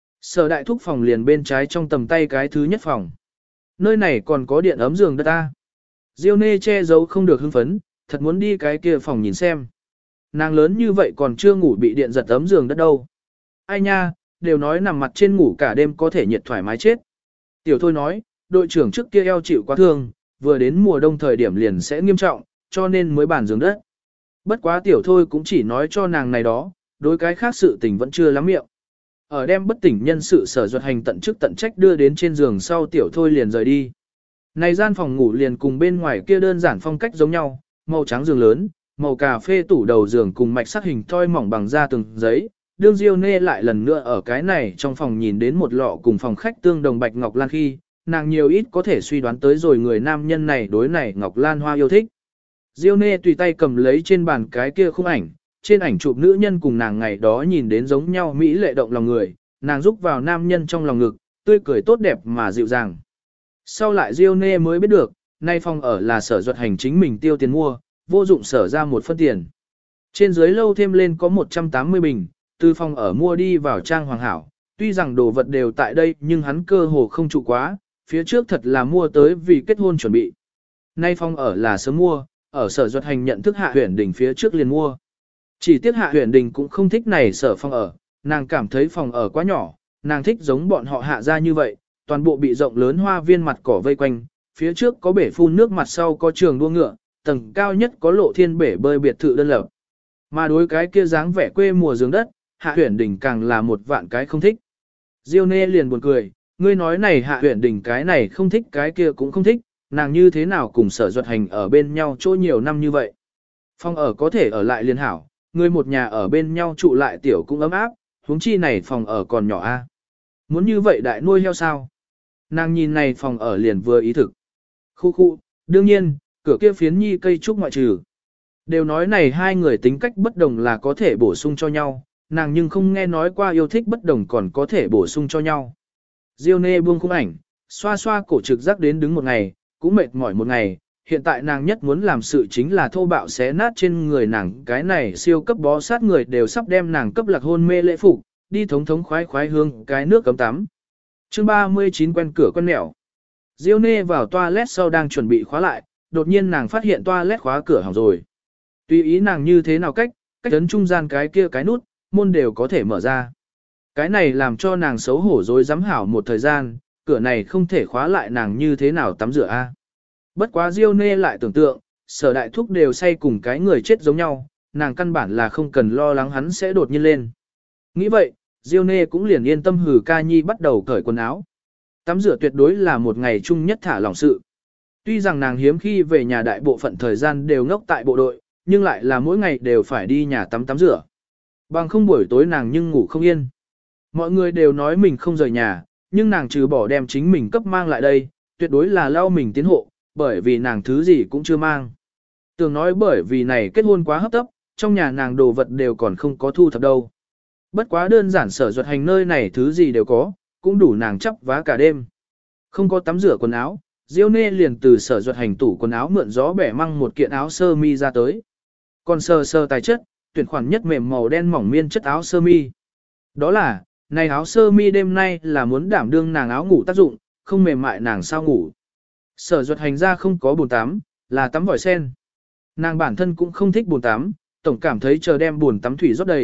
Sở đại thúc phòng liền bên trái trong tầm tay cái thứ nhất phòng. Nơi này còn có điện ấm giường đất ta. Diêu Nê che giấu không được hưng phấn, thật muốn đi cái kia phòng nhìn xem. Nàng lớn như vậy còn chưa ngủ bị điện giật ấm giường đất đâu. Ai nha, đều nói nằm mặt trên ngủ cả đêm có thể nhiệt thoải mái chết. Tiểu Thôi nói, đội trưởng trước kia eo chịu quá thương, vừa đến mùa đông thời điểm liền sẽ nghiêm trọng, cho nên mới bàn giường đất. Bất quá Tiểu Thôi cũng chỉ nói cho nàng này đó, đối cái khác sự tình vẫn chưa lắm miệng. Ở đem bất tỉnh nhân sự Sở Duật Hành tận chức tận trách đưa đến trên giường sau Tiểu Thôi liền rời đi. Này gian phòng ngủ liền cùng bên ngoài kia đơn giản phong cách giống nhau, màu trắng giường lớn, màu cà phê tủ đầu giường cùng mạch sắc hình thoi mỏng bằng da từng giấy. Đương Diêu Nê lại lần nữa ở cái này trong phòng nhìn đến một lọ cùng phòng khách tương đồng bạch ngọc lan khi, nàng nhiều ít có thể suy đoán tới rồi người nam nhân này đối này ngọc lan hoa yêu thích. Diêu Nê tùy tay cầm lấy trên bàn cái kia khung ảnh, trên ảnh chụp nữ nhân cùng nàng ngày đó nhìn đến giống nhau mỹ lệ động lòng người, nàng rúc vào nam nhân trong lòng ngực, tươi cười tốt đẹp mà dịu dàng. Sau lại Diêu Nê mới biết được, nay phòng ở là Sở Duật Hành chính mình tiêu tiền mua, vô dụng sở ra một phân tiền. Trên dưới lâu thêm lên có 180 bình, từ phòng ở mua đi vào trang hoàng hảo, tuy rằng đồ vật đều tại đây nhưng hắn cơ hồ không trụ quá, phía trước thật là mua tới vì kết hôn chuẩn bị. Nay phòng ở là sớm mua, ở Sở Duật Hành nhận thức Hạ Huyền Đình phía trước liền mua. Chỉ tiếc Hạ Huyền Đình cũng không thích này sở phòng ở, nàng cảm thấy phòng ở quá nhỏ, nàng thích giống bọn họ Hạ ra như vậy, toàn bộ bị rộng lớn hoa viên mặt cỏ vây quanh, phía trước có bể phun nước mặt sau có trường đua ngựa, tầng cao nhất có lộ thiên bể bơi biệt thự đơn lập. Mà đối cái kia dáng vẻ quê mùa giường đất, Hạ Huyền Đình càng là một vạn cái không thích. Diêu Nê liền buồn cười, ngươi nói này Hạ Huyền Đình cái này không thích cái kia cũng không thích, nàng như thế nào cùng Sở Duật Hành ở bên nhau chỗ nhiều năm như vậy. Phòng ở có thể ở lại liền hảo, người một nhà ở bên nhau trụ lại tiểu cũng ấm áp, huống chi này phòng ở còn nhỏ a. Muốn như vậy đại nuôi heo sao? Nàng nhìn này phòng ở liền vừa ý thực. Khu, đương nhiên, cửa kia phiến nhi cây trúc ngoại trừ. Đều nói này hai người tính cách bất đồng là có thể bổ sung cho nhau, nàng nhưng không nghe nói qua yêu thích bất đồng còn có thể bổ sung cho nhau. Diêu Nê buông khung ảnh, xoa xoa cổ trực giác đến đứng một ngày, cũng mệt mỏi một ngày, hiện tại nàng nhất muốn làm sự chính là thô bạo xé nát trên người nàng cái này siêu cấp bó sát người đều sắp đem nàng cấp lạc hôn mê lễ phục, đi thống thống khoái khoái hương cái nước cấm tắm. Chương 39 quen cửa quen mẹo. Diêu Nê vào toilet sau đang chuẩn bị khóa lại, đột nhiên nàng phát hiện toilet khóa cửa hỏng rồi. Tùy ý nàng như thế nào cách ấn trung gian cái kia cái nút, môn đều có thể mở ra. Cái này làm cho nàng xấu hổ dối dám hảo một thời gian, cửa này không thể khóa lại nàng như thế nào tắm rửa a. Bất quá Diêu Nê lại tưởng tượng, Sở đại thúc đều say cùng cái người chết giống nhau, nàng căn bản là không cần lo lắng hắn sẽ đột nhiên lên. Nghĩ vậy, Diêu Nê cũng liền yên tâm hừ ca nhi bắt đầu cởi quần áo. Tắm rửa tuyệt đối là một ngày chung nhất thả lỏng sự. Tuy rằng nàng hiếm khi về nhà đại bộ phận thời gian đều ngốc tại bộ đội, nhưng lại là mỗi ngày đều phải đi nhà tắm rửa. Bằng không buổi tối nàng nhưng ngủ không yên. Mọi người đều nói mình không rời nhà, nhưng nàng trừ bỏ đem chính mình cấp mang lại đây, tuyệt đối là lau mình tiến hộ, bởi vì nàng thứ gì cũng chưa mang. Tưởng nói bởi vì này kết hôn quá hấp tấp, trong nhà nàng đồ vật đều còn không có thu thập đâu. Bất quá đơn giản Sở Duật Hành nơi này thứ gì đều có, cũng đủ nàng chắp vá cả đêm. Không có tắm rửa quần áo, Diêu Nê liền từ Sở Duật Hành tủ quần áo mượn gió bẻ măng một kiện áo sơ mi ra tới. Còn sờ tài chất, tuyển khoản nhất mềm màu đen mỏng miên chất áo sơ mi. Đó là, này áo sơ mi đêm nay là muốn đảm đương nàng áo ngủ tác dụng, không mềm mại nàng sao ngủ. Sở Duật Hành ra không có bồn tắm, là tắm vòi sen. Nàng bản thân cũng không thích bồn tắm, tổng cảm thấy chờ đem bồn tắm thủy rót đầy,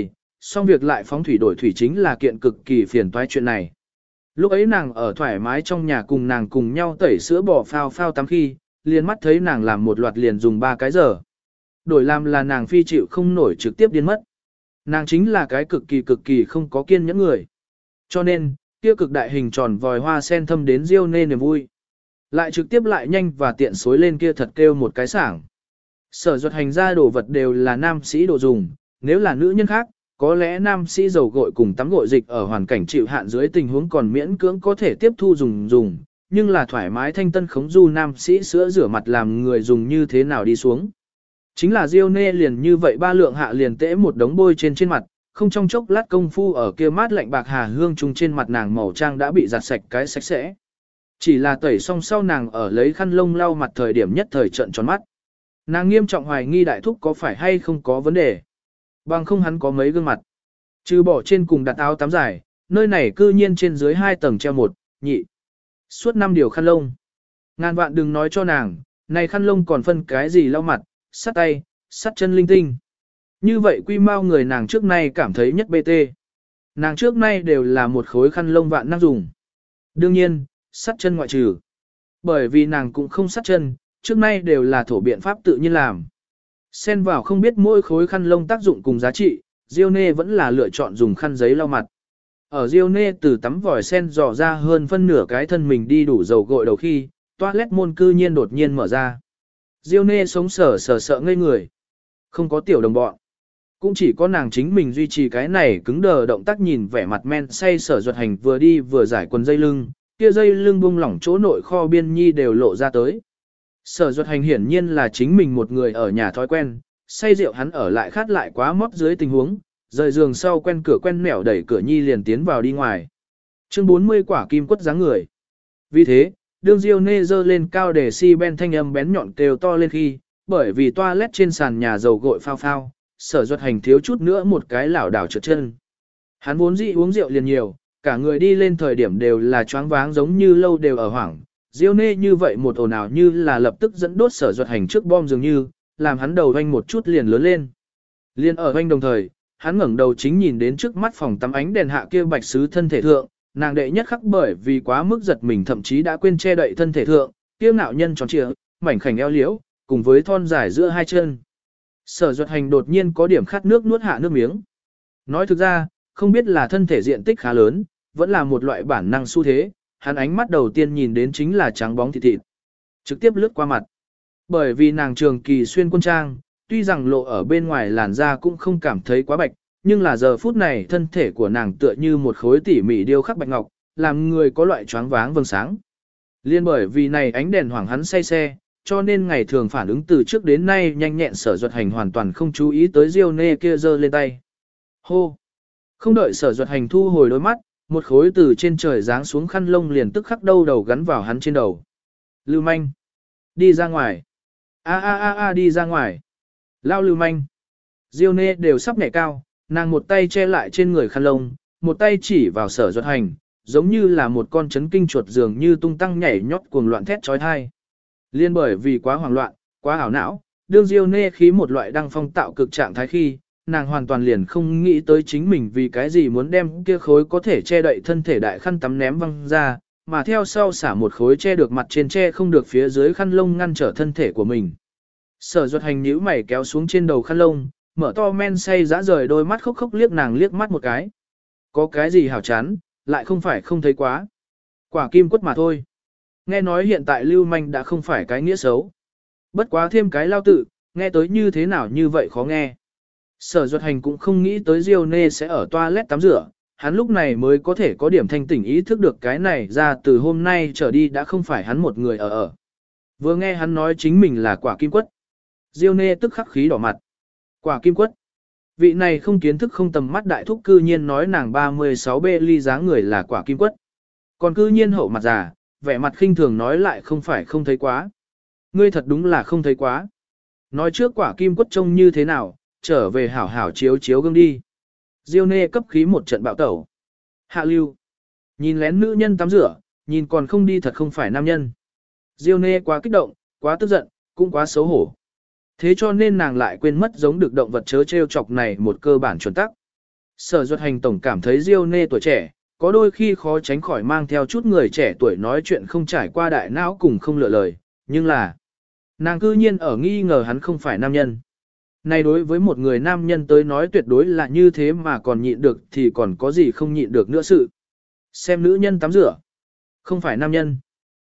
xong việc lại phóng thủy đổi thủy chính là kiện cực kỳ phiền toái chuyện này. Lúc ấy nàng ở thoải mái trong nhà cùng nàng cùng nhau tẩy sữa bò phao phao tắm khi, liền mắt thấy nàng làm một loạt liền dùng 3 cái giờ. Đổi làm là nàng phi chịu không nổi trực tiếp điên mất. Nàng chính là cái cực kỳ không có kiên nhẫn người. Cho nên, kia cực đại hình tròn vòi hoa sen thâm đến riêu nê niềm vui. Lại trực tiếp lại nhanh và tiện xối lên kia thật kêu một cái sảng. Sở Duật Hành ra đồ vật đều là nam sĩ đồ dùng, nếu là nữ nhân khác, có lẽ nam sĩ dầu gội cùng tắm gội dịch ở hoàn cảnh chịu hạn dưới tình huống còn miễn cưỡng có thể tiếp thu dùng, nhưng là thoải mái thanh tân khống du nam sĩ sữa rửa mặt làm người dùng như thế nào đi xuống. Chính là Diêu Nê liền như vậy 3 lượng hạ liền tễ một đống bôi trên mặt, không trong chốc lát công phu ở kia mát lạnh bạc hà hương trùng trên mặt nàng màu trang đã bị giặt sạch cái sạch sẽ. Chỉ là tẩy xong sau nàng ở lấy khăn lông lau mặt thời điểm nhất thời trận tròn mắt. Nàng nghiêm trọng hoài nghi đại thúc có phải hay không có vấn đề. Bằng không hắn có mấy gương mặt. Trừ bỏ trên cùng đặt áo tắm dài, nơi này cư nhiên trên dưới 2 tầng treo 1, nhị. Suốt 5 điều khăn lông. Ngàn vạn đừng nói cho nàng, này khăn lông còn phân cái gì lau mặt, sát tay, sát chân linh tinh. Như vậy quy mau người nàng trước nay cảm thấy nhất bê tê. Nàng trước nay đều là một khối khăn lông vạn năng dùng. Đương nhiên, sát chân ngoại trừ. Bởi vì nàng cũng không sát chân, trước nay đều là thổ biện pháp tự nhiên làm. Xen vào không biết mỗi khối khăn lông tác dụng cùng giá trị, Diêu Nê vẫn là lựa chọn dùng khăn giấy lau mặt. Ở Diêu Nê từ tắm vòi sen dò ra hơn phân nửa cái thân mình đi đủ dầu gội đầu khi, toilet môn cư nhiên đột nhiên mở ra. Diêu Nê sống sờ sợ ngây người. Không có tiểu đồng bọn. Cũng chỉ có nàng chính mình duy trì cái này cứng đờ động tác nhìn vẻ mặt men say Sở Duật Hành vừa đi vừa giải quần dây lưng, kia dây lưng bung lỏng chỗ nội kho biên nhi đều lộ ra tới. Sở Duật Hành hiển nhiên là chính mình một người ở nhà thói quen, say rượu hắn ở lại khát lại quá mót dưới tình huống, rời giường sau quen cửa quen mẻo đẩy cửa nhi liền tiến vào đi ngoài. Chương 40 quả kim quất dáng người. Vì thế, đương Diêu Nê dơ lên cao để si ben thanh âm bén nhọn kêu to lên khi, bởi vì toilet trên sàn nhà dầu gội phao phao, Sở Duật Hành thiếu chút nữa một cái lảo đảo trượt chân. Hắn vốn dĩ uống rượu liền nhiều, cả người đi lên thời điểm đều là choáng váng giống như lâu đều ở hoảng. Diêu Nê như vậy một ồn ào như là lập tức dẫn đốt Sở Duật Hành trước bom dường như, làm hắn đầu hoanh một chút liền lớn lên. Liên ở hoanh đồng thời, hắn ngẩng đầu chính nhìn đến trước mắt phòng tắm ánh đèn hạ kia bạch sứ thân thể thượng, nàng đệ nhất khắc bởi vì quá mức giật mình thậm chí đã quên che đậy thân thể thượng, kia ngạo nhân tròn trịa, mảnh khảnh eo liễu, cùng với thon dài giữa hai chân. Sở Duật Hành đột nhiên có điểm khát nước nuốt hạ nước miếng. Nói thực ra, không biết là thân thể diện tích khá lớn, vẫn là một loại bản năng xu thế, hắn ánh mắt đầu tiên nhìn đến chính là trắng bóng thịt thịt. Trực tiếp lướt qua mặt. Bởi vì nàng trường kỳ xuyên quân trang, tuy rằng lộ ở bên ngoài làn da cũng không cảm thấy quá bạch, nhưng là giờ phút này thân thể của nàng tựa như một khối tỉ mỉ điêu khắc bạch ngọc, làm người có loại choáng váng vầng sáng. Liên bởi vì này ánh đèn hoảng hắn say xe, cho nên ngày thường phản ứng từ trước đến nay nhanh nhẹn Sở Duật Hành hoàn toàn không chú ý tới Diêu Nê kia giơ lên tay. Hô! Không đợi Sở Duật Hành thu hồi đôi mắt, một khối từ trên trời giáng xuống khăn lông liền tức khắc đâu đầu gắn vào hắn trên đầu. Lưu manh! Đi ra ngoài! Đi ra ngoài! Lao lưu manh! Diêu Nê đều sắp nhảy cao, nàng một tay che lại trên người khăn lông, một tay chỉ vào Sở Duật Hành, giống như là một con chấn kinh chuột dường như tung tăng nhảy nhót cuồng loạn thét trói thai. Liên bởi vì quá hoảng loạn, quá ảo não, đương Diêu Nê khí một loại đăng phong tạo cực trạng thái khi, nàng hoàn toàn liền không nghĩ tới chính mình vì cái gì muốn đem kia khối có thể che đậy thân thể đại khăn tắm ném văng ra, mà theo sau xả một khối che được mặt trên che không được phía dưới khăn lông ngăn trở thân thể của mình. Sở Duật Hành nhíu mày kéo xuống trên đầu khăn lông, mở to men say dã rời đôi mắt khóc khóc liếc nàng liếc mắt một cái. Có cái gì hảo chán, lại không phải không thấy quá. Quả kim quất mà thôi. Nghe nói hiện tại lưu manh đã không phải cái nghĩa xấu. Bất quá thêm cái lao tự, nghe tới như thế nào như vậy khó nghe. Sở Duật Hành cũng không nghĩ tới Diêu Nê sẽ ở toilet tắm rửa, hắn lúc này mới có thể có điểm thanh tỉnh ý thức được cái này ra từ hôm nay trở đi đã không phải hắn một người ở. Vừa nghe hắn nói chính mình là quả kim quất. Diêu Nê tức khắc khí đỏ mặt. Quả kim quất. Vị này không kiến thức không tầm mắt đại thúc cư nhiên nói nàng 36B ly dáng người là quả kim quất. Còn cư nhiên hậu mặt già, vẻ mặt khinh thường nói lại không phải không thấy quá. Ngươi thật đúng là không thấy quá. Nói trước quả kim quất trông như thế nào, trở về hảo hảo chiếu chiếu gương đi. Diêu Nê cấp khí một trận bạo tẩu. Hạ lưu. Nhìn lén nữ nhân tắm rửa, nhìn còn không đi thật không phải nam nhân. Diêu Nê quá kích động, quá tức giận, cũng quá xấu hổ. Thế cho nên nàng lại quên mất giống được động vật chớ trêu chọc này một cơ bản chuẩn tắc. Sở Duật Hành tổng cảm thấy Diêu Nê tuổi trẻ, có đôi khi khó tránh khỏi mang theo chút người trẻ tuổi nói chuyện không trải qua đại não cùng không lựa lời, nhưng là nàng cư nhiên ở nghi ngờ hắn không phải nam nhân. Này đối với một người nam nhân tới nói tuyệt đối là như thế mà còn nhịn được thì còn có gì không nhịn được nữa sự. Xem nữ nhân tắm rửa, không phải nam nhân.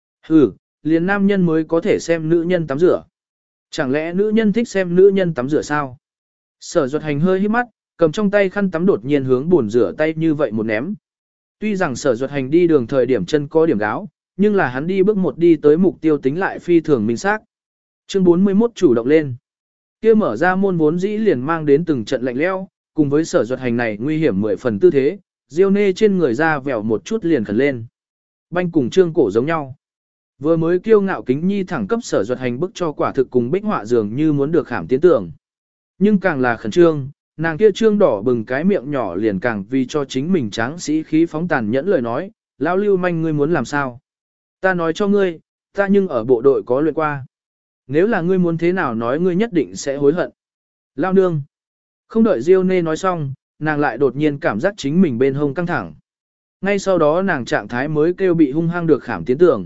Liền nam nhân mới có thể xem nữ nhân tắm rửa. Chẳng lẽ nữ nhân thích xem nữ nhân tắm rửa sao? Sở Duật Hành hơi hít mắt, cầm trong tay khăn tắm đột nhiên hướng bồn rửa tay như vậy một ném. Tuy rằng Sở Duật Hành đi đường thời điểm chân có điểm gáo, nhưng là hắn đi bước một đi tới mục tiêu tính lại phi thường minh xác. Chương 41 chủ động lên. Kia mở ra môn vốn dĩ liền mang đến từng trận lạnh lẽo, cùng với Sở Duật Hành này nguy hiểm 10 phần tư thế, Diêu Nê trên người ra vèo một chút liền khẩn lên. Banh cùng trương cổ giống nhau. Vừa mới kiêu ngạo kính nhi thẳng cấp Sở Duật Hành bức cho quả thực cùng bích họa dường như muốn được khảm tiến tưởng. Nhưng càng là khẩn trương, nàng kia trương đỏ bừng cái miệng nhỏ liền càng vì cho chính mình tráng sĩ khí phóng tàn nhẫn lời nói, lão lưu manh ngươi muốn làm sao? Ta nói cho ngươi, ta nhưng ở bộ đội có luyện qua. Nếu là ngươi muốn thế nào nói ngươi nhất định sẽ hối hận. Lao nương. Không đợi Diêu Nê nói xong, nàng lại đột nhiên cảm giác chính mình bên hông căng thẳng. Ngay sau đó nàng trạng thái mới kêu bị hung hăng được khảm tiến tưởng.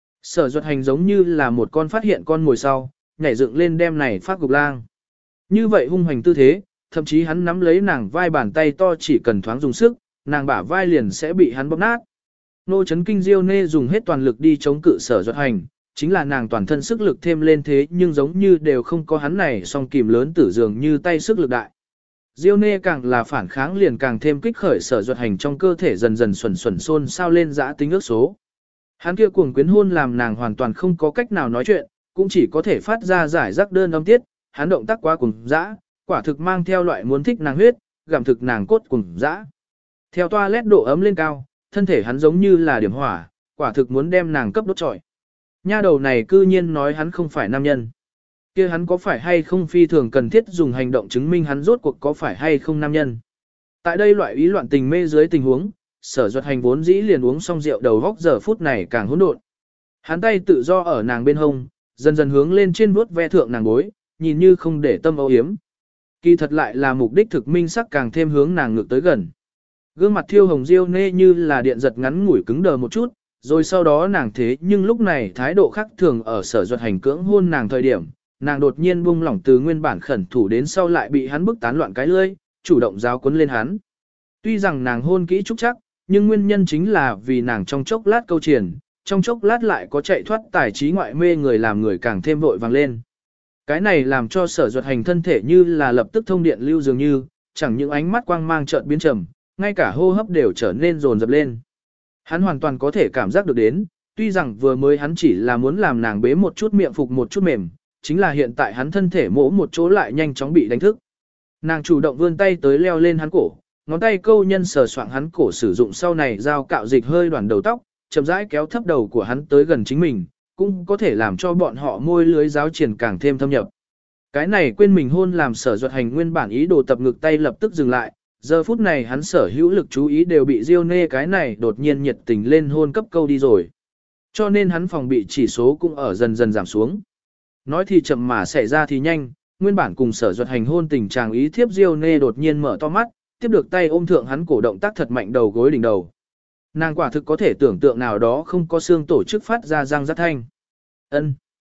Sở Duật Hành giống như là một con phát hiện con mồi sau, nhảy dựng lên đem này phát gục lang. Như vậy hung hành tư thế, thậm chí hắn nắm lấy nàng vai bàn tay to chỉ cần thoáng dùng sức, nàng bả vai liền sẽ bị hắn bóp nát. Nô chấn kinh Diêu Nê dùng hết toàn lực đi chống cự Sở Duật Hành, chính là nàng toàn thân sức lực thêm lên thế nhưng giống như đều không có hắn này song kìm lớn tử dường như tay sức lực đại. Diêu Nê càng là phản kháng liền càng thêm kích khởi Sở Duật Hành trong cơ thể dần dần xuẩn xuẩn xôn sao lên dã tính ước số. Hắn kia cuồng quyến hôn làm nàng hoàn toàn không có cách nào nói chuyện, cũng chỉ có thể phát ra giải rác đơn âm tiết, hắn động tác quá cuồng dã, quả thực mang theo loại muốn thích nàng huyết, gặm thực nàng cốt cuồng dã. Theo toilet độ ấm lên cao, thân thể hắn giống như là điểm hỏa, quả thực muốn đem nàng cấp đốt trọi. Nha đầu này cư nhiên nói hắn không phải nam nhân. Kia hắn có phải hay không phi thường cần thiết dùng hành động chứng minh hắn rốt cuộc có phải hay không nam nhân. Tại đây loại ý loạn tình mê dưới tình huống, Sở Duật Hành vốn dĩ liền uống xong rượu đầu góc giờ phút này càng hỗn độn. Hắn tay tự do ở nàng bên hông, dần dần hướng lên trên vuốt ve thượng nàng gối, nhìn như không để tâm âu yếm. Kỳ thật lại là mục đích thực minh sắc càng thêm hướng nàng ngược tới gần. Gương mặt thiêu hồng Diêu Nê như là điện giật ngắn ngủi cứng đờ một chút, rồi sau đó nàng thế nhưng lúc này thái độ khác thường ở Sở Duật Hành cưỡng hôn nàng thời điểm, nàng đột nhiên buông lỏng từ nguyên bản khẩn thủ đến sau lại bị hắn bức tán loạn cái lưỡi, chủ động giáo quấn lên hắn. Tuy rằng nàng hôn kỹ trúc chắc, nhưng nguyên nhân chính là vì nàng trong chốc lát câu triển, trong chốc lát lại có chạy thoát tài trí ngoại mê người làm người càng thêm vội vàng lên. Cái này làm cho Sở Duật Hành thân thể như là lập tức thông điện lưu dường như, chẳng những ánh mắt quang mang chợt biến trầm, ngay cả hô hấp đều trở nên dồn dập lên. Hắn hoàn toàn có thể cảm giác được đến, tuy rằng vừa mới hắn chỉ là muốn làm nàng bế một chút miệng phục một chút mềm, chính là hiện tại hắn thân thể mỗ một chỗ lại nhanh chóng bị đánh thức. Nàng chủ động vươn tay tới leo lên hắn cổ, ngón tay câu nhân sờ soạng hắn cổ sử dụng sau này dao cạo dịch hơi đoàn đầu tóc, chậm rãi kéo thấp đầu của hắn tới gần chính mình, cũng có thể làm cho bọn họ môi lưới giáo triển càng thêm thâm nhập. Cái này quên mình hôn làm Sở Duật Hành nguyên bản ý đồ tập ngực tay lập tức dừng lại, giờ phút này hắn sở hữu lực chú ý đều bị Diêu Nê cái này đột nhiên nhiệt tình lên hôn cấp câu đi rồi. Cho nên hắn phòng bị chỉ số cũng ở dần dần giảm xuống. Nói thì chậm mà xảy ra thì nhanh, nguyên bản cùng Sở Duật Hành hôn tình trạng ý thiếp Diêu Nê đột nhiên mở to mắt, tiếp được tay ôm thượng hắn cổ động tác thật mạnh đầu gối đỉnh đầu. Nàng quả thực có thể tưởng tượng nào đó không có xương tổ chức phát ra răng rắc thanh. Ân.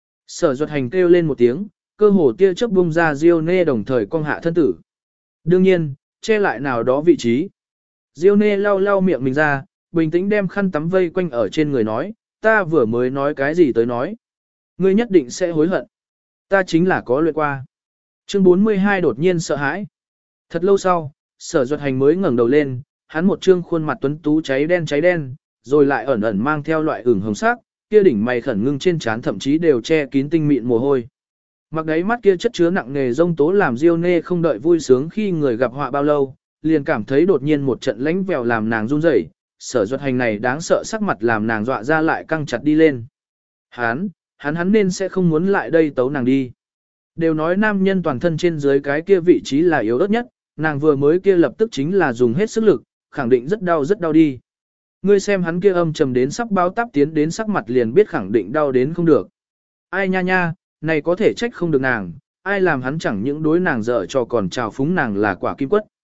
Sở Duật Hành kêu lên một tiếng, cơ hồ tia chớp bung ra Diêu Nê đồng thời cong hạ thân tử. Đương nhiên, che lại nào đó vị trí. Diêu Nê lau lau miệng mình ra, bình tĩnh đem khăn tắm vây quanh ở trên người nói, ta vừa mới nói cái gì tới nói. Ngươi nhất định sẽ hối hận. Ta chính là có luyện qua. Chương 42 đột nhiên sợ hãi. Thật lâu sau, Sở Duật Hành mới ngẩng đầu lên, hắn một trương khuôn mặt tuấn tú cháy đen, rồi lại ẩn ẩn mang theo loại ửng hồng sắc, kia đỉnh mày khẩn ngưng trên trán thậm chí đều che kín tinh mịn mồ hôi. Mặc đáy mắt kia chất chứa nặng nề rông tố làm Diêu Nê không đợi vui sướng khi người gặp họa bao lâu, liền cảm thấy đột nhiên một trận lãnh vèo làm nàng run rẩy. Sở Duật Hành này đáng sợ sắc mặt làm nàng dọa ra lại căng chặt đi lên. Hắn nên sẽ không muốn lại đây tấu nàng đi. Đều nói nam nhân toàn thân trên dưới cái kia vị trí là yếu ớt nhất, nàng vừa mới kia lập tức chính là dùng hết sức lực, khẳng định rất đau đi. Ngươi xem hắn kia âm trầm đến sắp báo táp tiến đến sắc mặt liền biết khẳng định đau đến không được. Ai nha, này có thể trách không được nàng, ai làm hắn chẳng những đối nàng dở cho còn trào phúng nàng là quả kim quất.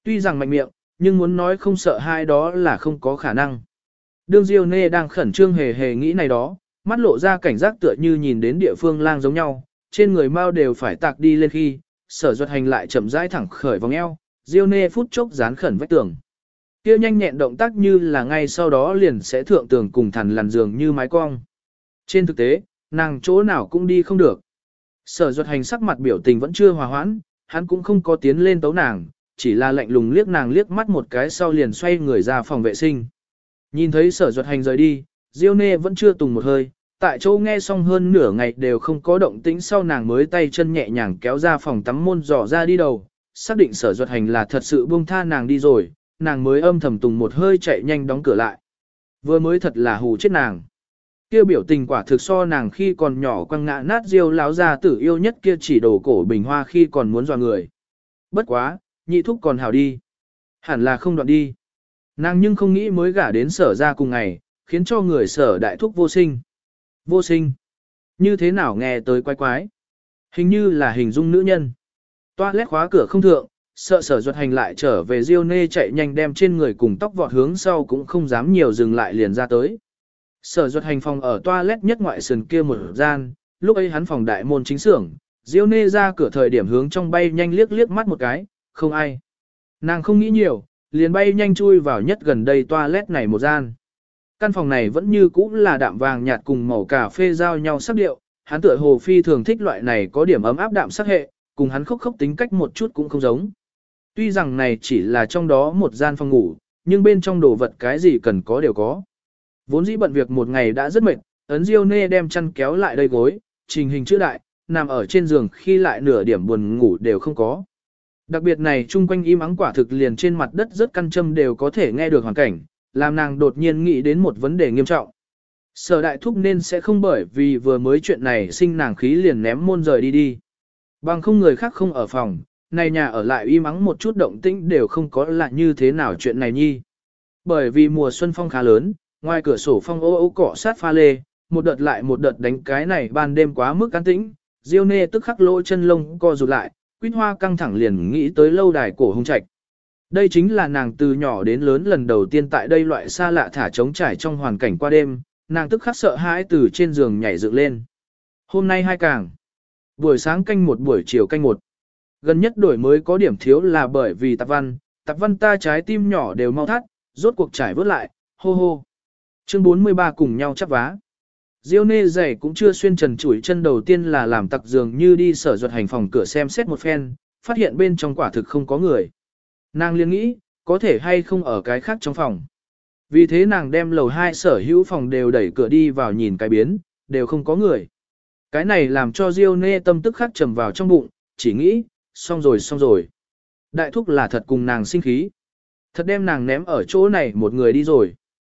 Tuy rằng mạnh miệng, nhưng muốn nói không sợ hai đó là không có khả năng. Đương Diêu Nê đang khẩn trương hề hề nghĩ này đó, mắt lộ ra cảnh giác tựa như nhìn đến địa phương lang giống nhau, trên người mau đều phải tạc đi lên khi, Sở Duật Hành lại chậm rãi thẳng khởi vòng eo, Diêu Nê phút chốc dán khẩn vách tường. Kia nhanh nhẹn động tác như là ngay sau đó liền sẽ thượng tường cùng thằn lằn giường như mái cong. Trên thực tế, nàng chỗ nào cũng đi không được. Sở Duật Hành sắc mặt biểu tình vẫn chưa hòa hoãn, hắn cũng không có tiến lên tấu nàng, chỉ là lạnh lùng liếc nàng liếc mắt một cái sau liền xoay người ra phòng vệ sinh. Nhìn thấy Sở Duật Hành rời đi, Diêu Nê vẫn chưa tùng một hơi, tại chỗ nghe xong hơn nửa ngày đều không có động tĩnh sau nàng mới tay chân nhẹ nhàng kéo ra phòng tắm môn dò ra đi đầu, xác định Sở Duật Hành là thật sự buông tha nàng đi rồi, nàng mới âm thầm tùng một hơi chạy nhanh đóng cửa lại. Vừa mới thật là hù chết nàng. Kia biểu tình quả thực so nàng khi còn nhỏ quăng ngã nát Diêu láo ra tử yêu nhất kia chỉ đổ cổ bình hoa khi còn muốn dọa người. Bất quá, nhị thúc còn hảo đi. Hẳn là không đoạn đi. Nàng nhưng không nghĩ mới gả đến Sở ra cùng ngày, khiến cho người Sở đại thúc vô sinh. Vô sinh. Như thế nào nghe tới quái quái. Hình như là hình dung nữ nhân. Toilet khóa cửa không thượng, sợ Sở Duật Hành lại trở về Diêu Nê chạy nhanh đem trên người cùng tóc vọt hướng sau cũng không dám nhiều dừng lại liền ra tới. Sở Duật Hành phòng ở toilet nhất ngoại sườn kia một gian, lúc ấy hắn phòng đại môn chính xưởng, Diêu Nê ra cửa thời điểm hướng trong bay nhanh liếc liếc mắt một cái, không ai. Nàng không nghĩ nhiều, liền bay nhanh chui vào nhất gần đây toilet này một gian. Căn phòng này vẫn như cũ là đạm vàng nhạt cùng màu cà phê giao nhau sắc điệu, hắn tựa hồ phi thường thích loại này có điểm ấm áp đạm sắc hệ, cùng hắn khốc tính cách một chút cũng không giống. Tuy rằng này chỉ là trong đó một gian phòng ngủ, nhưng bên trong đồ vật cái gì cần có đều có. Vốn dĩ bận việc một ngày đã rất mệt, ấn Diêu Nê đem chăn kéo lại đây gối, trình hình chữ đại, nằm ở trên giường khi lại nửa điểm buồn ngủ đều không có. Đặc biệt này chung quanh im ắng quả thực liền trên mặt đất rất căn châm đều có thể nghe được hoàn cảnh, làm nàng đột nhiên nghĩ đến một vấn đề nghiêm trọng. Sở đại thúc nên sẽ không bởi vì vừa mới chuyện này sinh nàng khí liền ném môn rời đi. Bằng không người khác không ở phòng, này nhà ở lại im ắng một chút động tĩnh đều không có là như thế nào chuyện này nhi. Bởi vì mùa xuân phong khá lớn, ngoài cửa sổ phong ô ô cọ sát pha lê, một đợt lại một đợt đánh cái này ban đêm quá mức an tĩnh, Diêu Nê tức khắc lỗ chân lông co rụt lại, Quýt Hoa căng thẳng liền nghĩ tới lâu đài cổ hung trạch. Đây chính là nàng từ nhỏ đến lớn lần đầu tiên tại đây loại xa lạ thả trống trải trong hoàn cảnh qua đêm, nàng tức khắc sợ hãi từ trên giường nhảy dựng lên. Hôm nay hai càng, buổi sáng canh một buổi chiều canh một. Gần nhất đổi mới có điểm thiếu là bởi vì tạp văn ta trái tim nhỏ đều mau thắt, rốt cuộc trải vớt lại, hô hô. Chương 43 cùng nhau chắp vá. Diêu Nê giày cũng chưa xuyên trần chuỗi chân đầu tiên là làm tặc giường như đi Sở Duật Hành phòng cửa xem xét một phen, phát hiện bên trong quả thực không có người. Nàng liền nghĩ, có thể hay không ở cái khác trong phòng. Vì thế nàng đem lầu 2 sở hữu phòng đều đẩy cửa đi vào nhìn cái biến, đều không có người. Cái này làm cho Diêu Nê tâm tức khắc trầm vào trong bụng, chỉ nghĩ, xong rồi. Đại thúc là thật cùng nàng sinh khí. Thật đem nàng ném ở chỗ này một người đi rồi.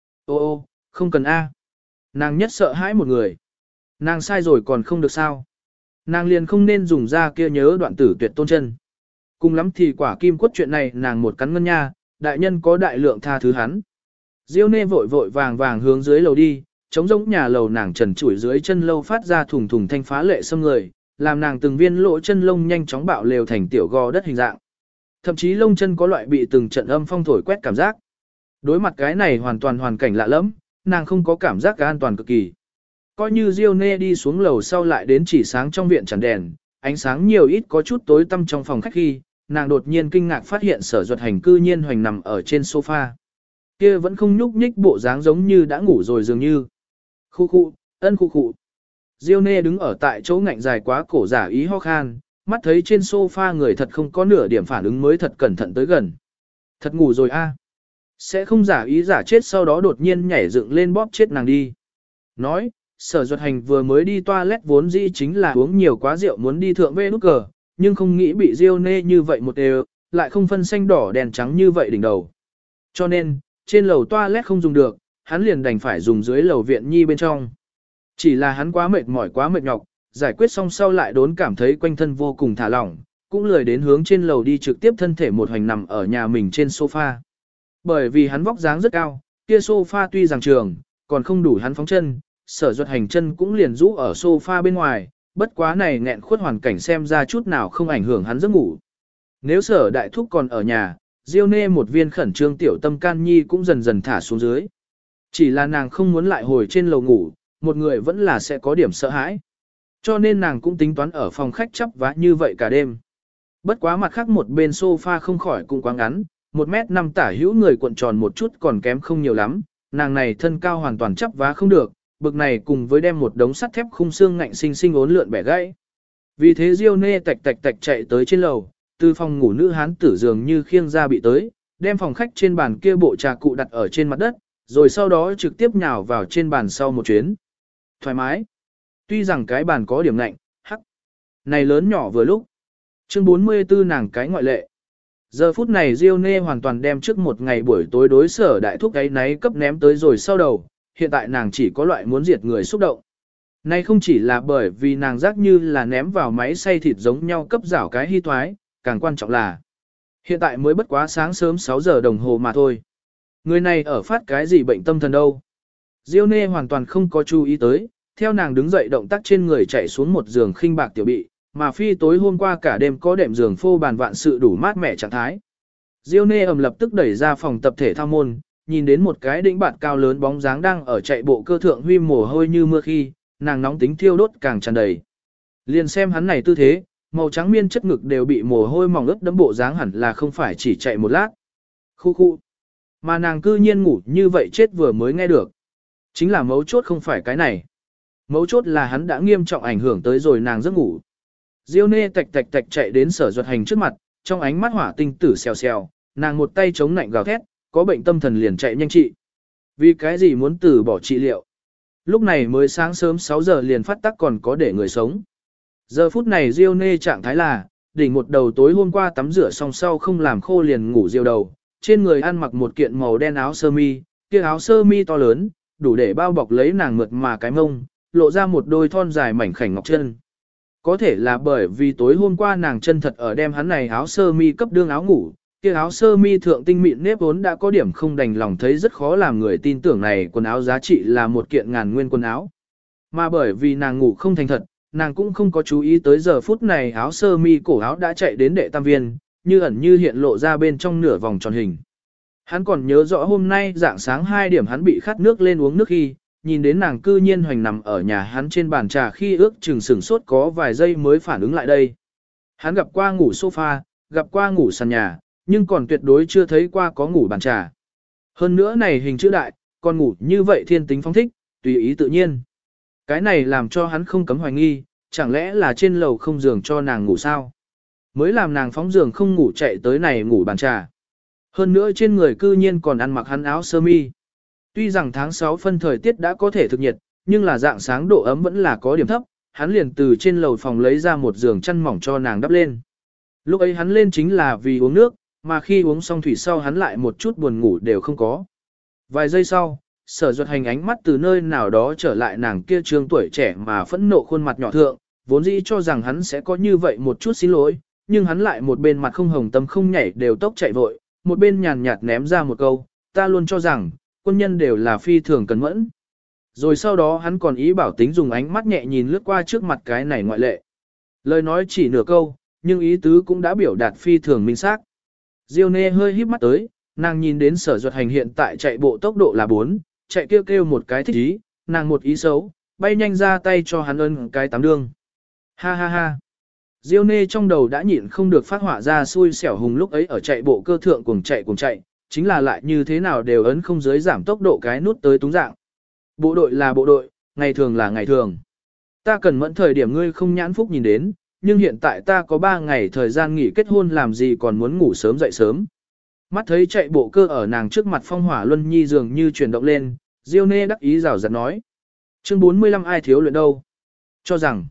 Ô, không cần A. Nàng nhất sợ hãi một người. Nàng sai rồi còn không được sao. Nàng liền không nên dùng ra kia nhớ đoạn tử tuyệt tôn chân. Cùng lắm thì quả kim quất chuyện này nàng một cắn ngân nha, đại nhân có đại lượng tha thứ hắn. Diêu Nê vội vàng hướng dưới lầu đi, trống rỗng nhà lầu nàng trần trụi dưới chân lâu phát ra thùng thùng thanh phá lệ xâm người, làm nàng từng viên lỗ chân lông nhanh chóng bạo lều thành tiểu gò đất hình dạng. Thậm chí lông chân có loại bị từng trận âm phong thổi quét cảm giác. Đối mặt cái này hoàn toàn hoàn cảnh lạ lẫm, nàng không có cảm giác an toàn cực kỳ. Coi như Diêu Nê đi xuống lầu sau lại đến chỉ sáng trong viện chẳng đèn, ánh sáng nhiều ít có chút tối tăm trong phòng khách khi, nàng đột nhiên kinh ngạc phát hiện Sở Duật Hành cư nhiên hoành nằm ở trên sofa. Kia vẫn không nhúc nhích bộ dáng giống như đã ngủ rồi dường như. Khu. Diêu Nê đứng ở tại chỗ ngạnh dài quá cổ giả ý ho khan, mắt thấy trên sofa người thật không có nửa điểm phản ứng mới thật cẩn thận tới gần. Thật ngủ rồi a. Sẽ không giả ý giả chết sau đó đột nhiên nhảy dựng lên bóp chết nàng đi. Nói, Sở Duật Hành vừa mới đi toilet vốn dĩ chính là uống nhiều quá rượu muốn đi thượng vê nút cờ, nhưng không nghĩ bị Diêu Nê như vậy một đều, lại không phân xanh đỏ đèn trắng như vậy đỉnh đầu. Cho nên, trên lầu toilet không dùng được, hắn liền đành phải dùng dưới lầu viện nhi bên trong. Chỉ là hắn quá mệt mỏi quá mệt nhọc, giải quyết xong sau lại đốn cảm thấy quanh thân vô cùng thả lỏng, cũng lười đến hướng trên lầu đi trực tiếp thân thể một hành nằm ở nhà mình trên sofa. Bởi vì hắn vóc dáng rất cao, kia sofa tuy rằng trường, còn không đủ hắn phóng chân, Sở Duật Hành chân cũng liền rũ ở sofa bên ngoài, bất quá này nghẹn khuất hoàn cảnh xem ra chút nào không ảnh hưởng hắn giấc ngủ. Nếu Sở đại thúc còn ở nhà, Diêu Nê một viên khẩn trương tiểu tâm can nhi cũng dần dần thả xuống dưới. Chỉ là nàng không muốn lại hồi trên lầu ngủ, một người vẫn là sẽ có điểm sợ hãi. Cho nên nàng cũng tính toán ở phòng khách chắp vá như vậy cả đêm. Bất quá mặt khác một bên sofa không khỏi cũng quá ngắn, 1m5 tả hữu người cuộn tròn một chút còn kém không nhiều lắm, nàng này thân cao hoàn toàn chắp vá không được, bực này cùng với đem một đống sắt thép khung xương ngạnh sinh sinh ốn lượn bẻ gãy. Vì thế Diêu Nê tạch tạch tạch chạy tới trên lầu, từ phòng ngủ nữ hán tử dường như khiêng ra bị tới, đem phòng khách trên bàn kia bộ trà cụ đặt ở trên mặt đất, rồi sau đó trực tiếp nhào vào trên bàn sau một chuyến. Thoải mái. Tuy rằng cái bàn có điểm lạnh, hắc. Này lớn nhỏ vừa lúc. Chương 44 nàng cái ngoại lệ. Giờ phút này Diêu Nê hoàn toàn đem trước một ngày buổi tối đối sở đại thúc ấy náy cấp ném tới rồi sau đầu, hiện tại nàng chỉ có loại muốn diệt người xúc động. Này không chỉ là bởi vì nàng giác như là ném vào máy xay thịt giống nhau cấp rảo cái hy thoái, càng quan trọng là hiện tại mới bất quá sáng sớm 6 giờ đồng hồ mà thôi. Người này ở phát cái gì bệnh tâm thần đâu. Diêu Nê hoàn toàn không có chú ý tới, theo nàng đứng dậy động tác trên người chạy xuống một giường khinh bạc tiểu bị, mà phi tối hôm qua cả đêm có đệm giường phô bàn vạn sự đủ mát mẻ trạng thái. Diêu Nê ầm lập tức đẩy ra phòng tập thể thao môn, nhìn đến một cái đỉnh bạt cao lớn bóng dáng đang ở chạy bộ cơ thượng huy mồ hôi như mưa khi, nàng nóng tính thiêu đốt càng tràn đầy. Liền xem hắn này tư thế, màu trắng miên chất ngực đều bị mồ hôi mỏng ướt đẫm bộ dáng hẳn là không phải chỉ chạy một lát. Khu khu. Mà nàng cư nhiên ngủ như vậy chết vừa mới nghe được. Chính là mấu chốt không phải cái này. Mấu chốt là hắn đã nghiêm trọng ảnh hưởng tới rồi nàng giấc ngủ. Diêu Nê tạch tạch tạch chạy đến Sở Duật Hành trước mặt, trong ánh mắt hỏa tinh tử xèo xèo, nàng một tay chống nạnh gào thét, có bệnh tâm thần liền chạy nhanh trị. Vì cái gì muốn từ bỏ trị liệu? Lúc này mới sáng sớm 6 giờ liền phát tắc còn có để người sống. Giờ phút này Diêu Nê trạng thái là, đỉnh một đầu tối hôm qua tắm rửa xong sau không làm khô liền ngủ diêu đầu, trên người ăn mặc một kiện màu đen áo sơ mi, kia áo sơ mi to lớn, đủ để bao bọc lấy nàng mượt mà cái mông, lộ ra một đôi thon dài mảnh khảnh ngọc chân. Có thể là bởi vì tối hôm qua nàng chân thật ở đem hắn này áo sơ mi cấp đương áo ngủ, kia áo sơ mi thượng tinh mịn nếp vốn đã có điểm không đành lòng thấy rất khó làm người tin tưởng này quần áo giá trị là một kiện ngàn nguyên quần áo. Mà bởi vì nàng ngủ không thành thật, nàng cũng không có chú ý tới giờ phút này áo sơ mi cổ áo đã chạy đến đệ tam viên, như ẩn như hiện lộ ra bên trong nửa vòng tròn hình. Hắn còn nhớ rõ hôm nay dạng sáng 2 điểm hắn bị khát nước lên uống nước khi, nhìn đến nàng cư nhiên hoành nằm ở nhà hắn trên bàn trà khi ước chừng sửng sốt có vài giây mới phản ứng lại đây. Hắn gặp qua ngủ sofa, gặp qua ngủ sàn nhà, nhưng còn tuyệt đối chưa thấy qua có ngủ bàn trà. Hơn nữa này hình chữ đại, còn ngủ như vậy thiên tính phong thích, tùy ý tự nhiên. Cái này làm cho hắn không cấm hoài nghi, chẳng lẽ là trên lầu không giường cho nàng ngủ sao? Mới làm nàng phóng giường không ngủ chạy tới này ngủ bàn trà. Hơn nữa trên người cư nhiên còn ăn mặc hắn áo sơ mi. Tuy rằng tháng 6 phân thời tiết đã có thể thực nhiệt, nhưng là dạng sáng độ ấm vẫn là có điểm thấp, hắn liền từ trên lầu phòng lấy ra một giường chăn mỏng cho nàng đắp lên. Lúc ấy hắn lên chính là vì uống nước, mà khi uống xong thủy sau hắn lại một chút buồn ngủ đều không có. Vài giây sau, Sở Duật Hành ánh mắt từ nơi nào đó trở lại nàng kia trương tuổi trẻ mà phẫn nộ khuôn mặt nhỏ thượng, vốn dĩ cho rằng hắn sẽ có như vậy một chút xin lỗi, nhưng hắn lại một bên mặt không hồng tâm không nhảy đều tốc chạy vội, một bên nhàn nhạt ném ra một câu, ta luôn cho rằng, quân nhân đều là phi thường cẩn mẫn. Rồi sau đó hắn còn ý bảo tính dùng ánh mắt nhẹ nhìn lướt qua trước mặt cái này ngoại lệ. Lời nói chỉ nửa câu, nhưng ý tứ cũng đã biểu đạt phi thường minh xác. Diêu Nê hơi híp mắt tới, nàng nhìn đến Sở Duật Hành hiện tại chạy bộ tốc độ là 4, chạy kêu kêu một cái thích ý, nàng một ý xấu, bay nhanh ra tay cho hắn ân cái tám đương. Ha ha ha. Diêu Nê trong đầu đã nhịn không được phát họa ra xui xẻo hùng lúc ấy ở chạy bộ cơ thượng cuồng chạy, chính là lại như thế nào đều ấn không giới giảm tốc độ cái nút tới túng dạng. Bộ đội là bộ đội, ngày thường là ngày thường. Ta cần mẫn thời điểm ngươi không nhãn phúc nhìn đến, nhưng hiện tại ta có 3 ngày thời gian nghỉ kết hôn làm gì còn muốn ngủ sớm dậy sớm. Mắt thấy chạy bộ cơ ở nàng trước mặt phong hỏa luân nhi dường như chuyển động lên, Diêu Nê đắc ý rào rạt nói. Chương 45 ai thiếu luyện đâu? Cho rằng,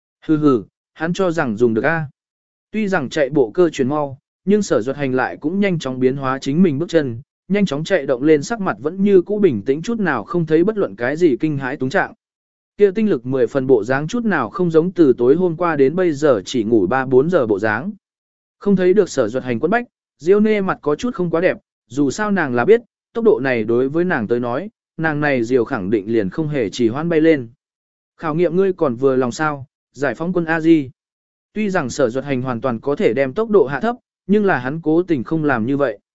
hừ, hắn cho rằng dùng được a. Tuy rằng chạy bộ cơ chuyển mau, nhưng Sở Duật Hành lại cũng nhanh chóng biến hóa chính mình bước chân, nhanh chóng chạy động lên sắc mặt vẫn như cũ bình tĩnh chút nào không thấy bất luận cái gì kinh hãi túng trạng. Kia tinh lực 10 phần bộ dáng chút nào không giống từ tối hôm qua đến bây giờ chỉ ngủ 3-4 giờ bộ dáng. Không thấy được Sở Duật Hành quấn bách, Diêu Nê mặt có chút không quá đẹp, dù sao nàng là biết, tốc độ này đối với nàng tới nói, nàng này diều khẳng định liền không hề chỉ hoan bay lên. Khảo nghiệm ngươi còn vừa lòng sao, giải phóng quân A-di. Tuy rằng Sở Duật Hành hoàn toàn có thể đem tốc độ hạ thấp, nhưng là hắn cố tình không làm như vậy.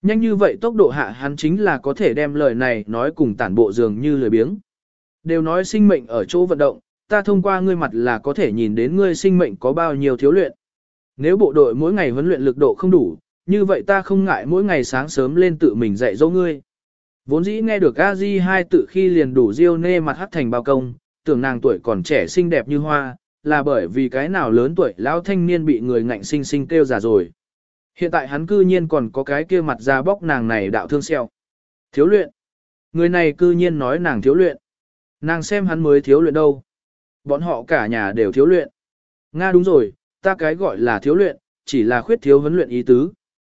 Nhanh như vậy tốc độ hạ hắn chính là có thể đem lời này nói cùng tản bộ dường như lười biếng. Đều nói sinh mệnh ở chỗ vận động, ta thông qua ngươi mặt là có thể nhìn đến ngươi sinh mệnh có bao nhiêu thiếu luyện. Nếu bộ đội mỗi ngày huấn luyện lực độ không đủ, như vậy ta không ngại mỗi ngày sáng sớm lên tự mình dạy dỗ ngươi. Vốn dĩ nghe được A-di hai tự khi liền đủ riêu nê mặt hắt thành bao công, tưởng nàng tuổi còn trẻ xinh đẹp như hoa, là bởi vì cái nào lớn tuổi lão thanh niên bị người ngạnh sinh sinh kêu già rồi. Hiện tại hắn cư nhiên còn có cái kia mặt ra bóc nàng này đạo thương xeo. Thiếu luyện. Người này cư nhiên nói nàng thiếu luyện. Nàng xem hắn mới thiếu luyện đâu. Bọn họ cả nhà đều thiếu luyện. Nga đúng rồi, ta cái gọi là thiếu luyện, chỉ là khuyết thiếu huấn luyện ý tứ.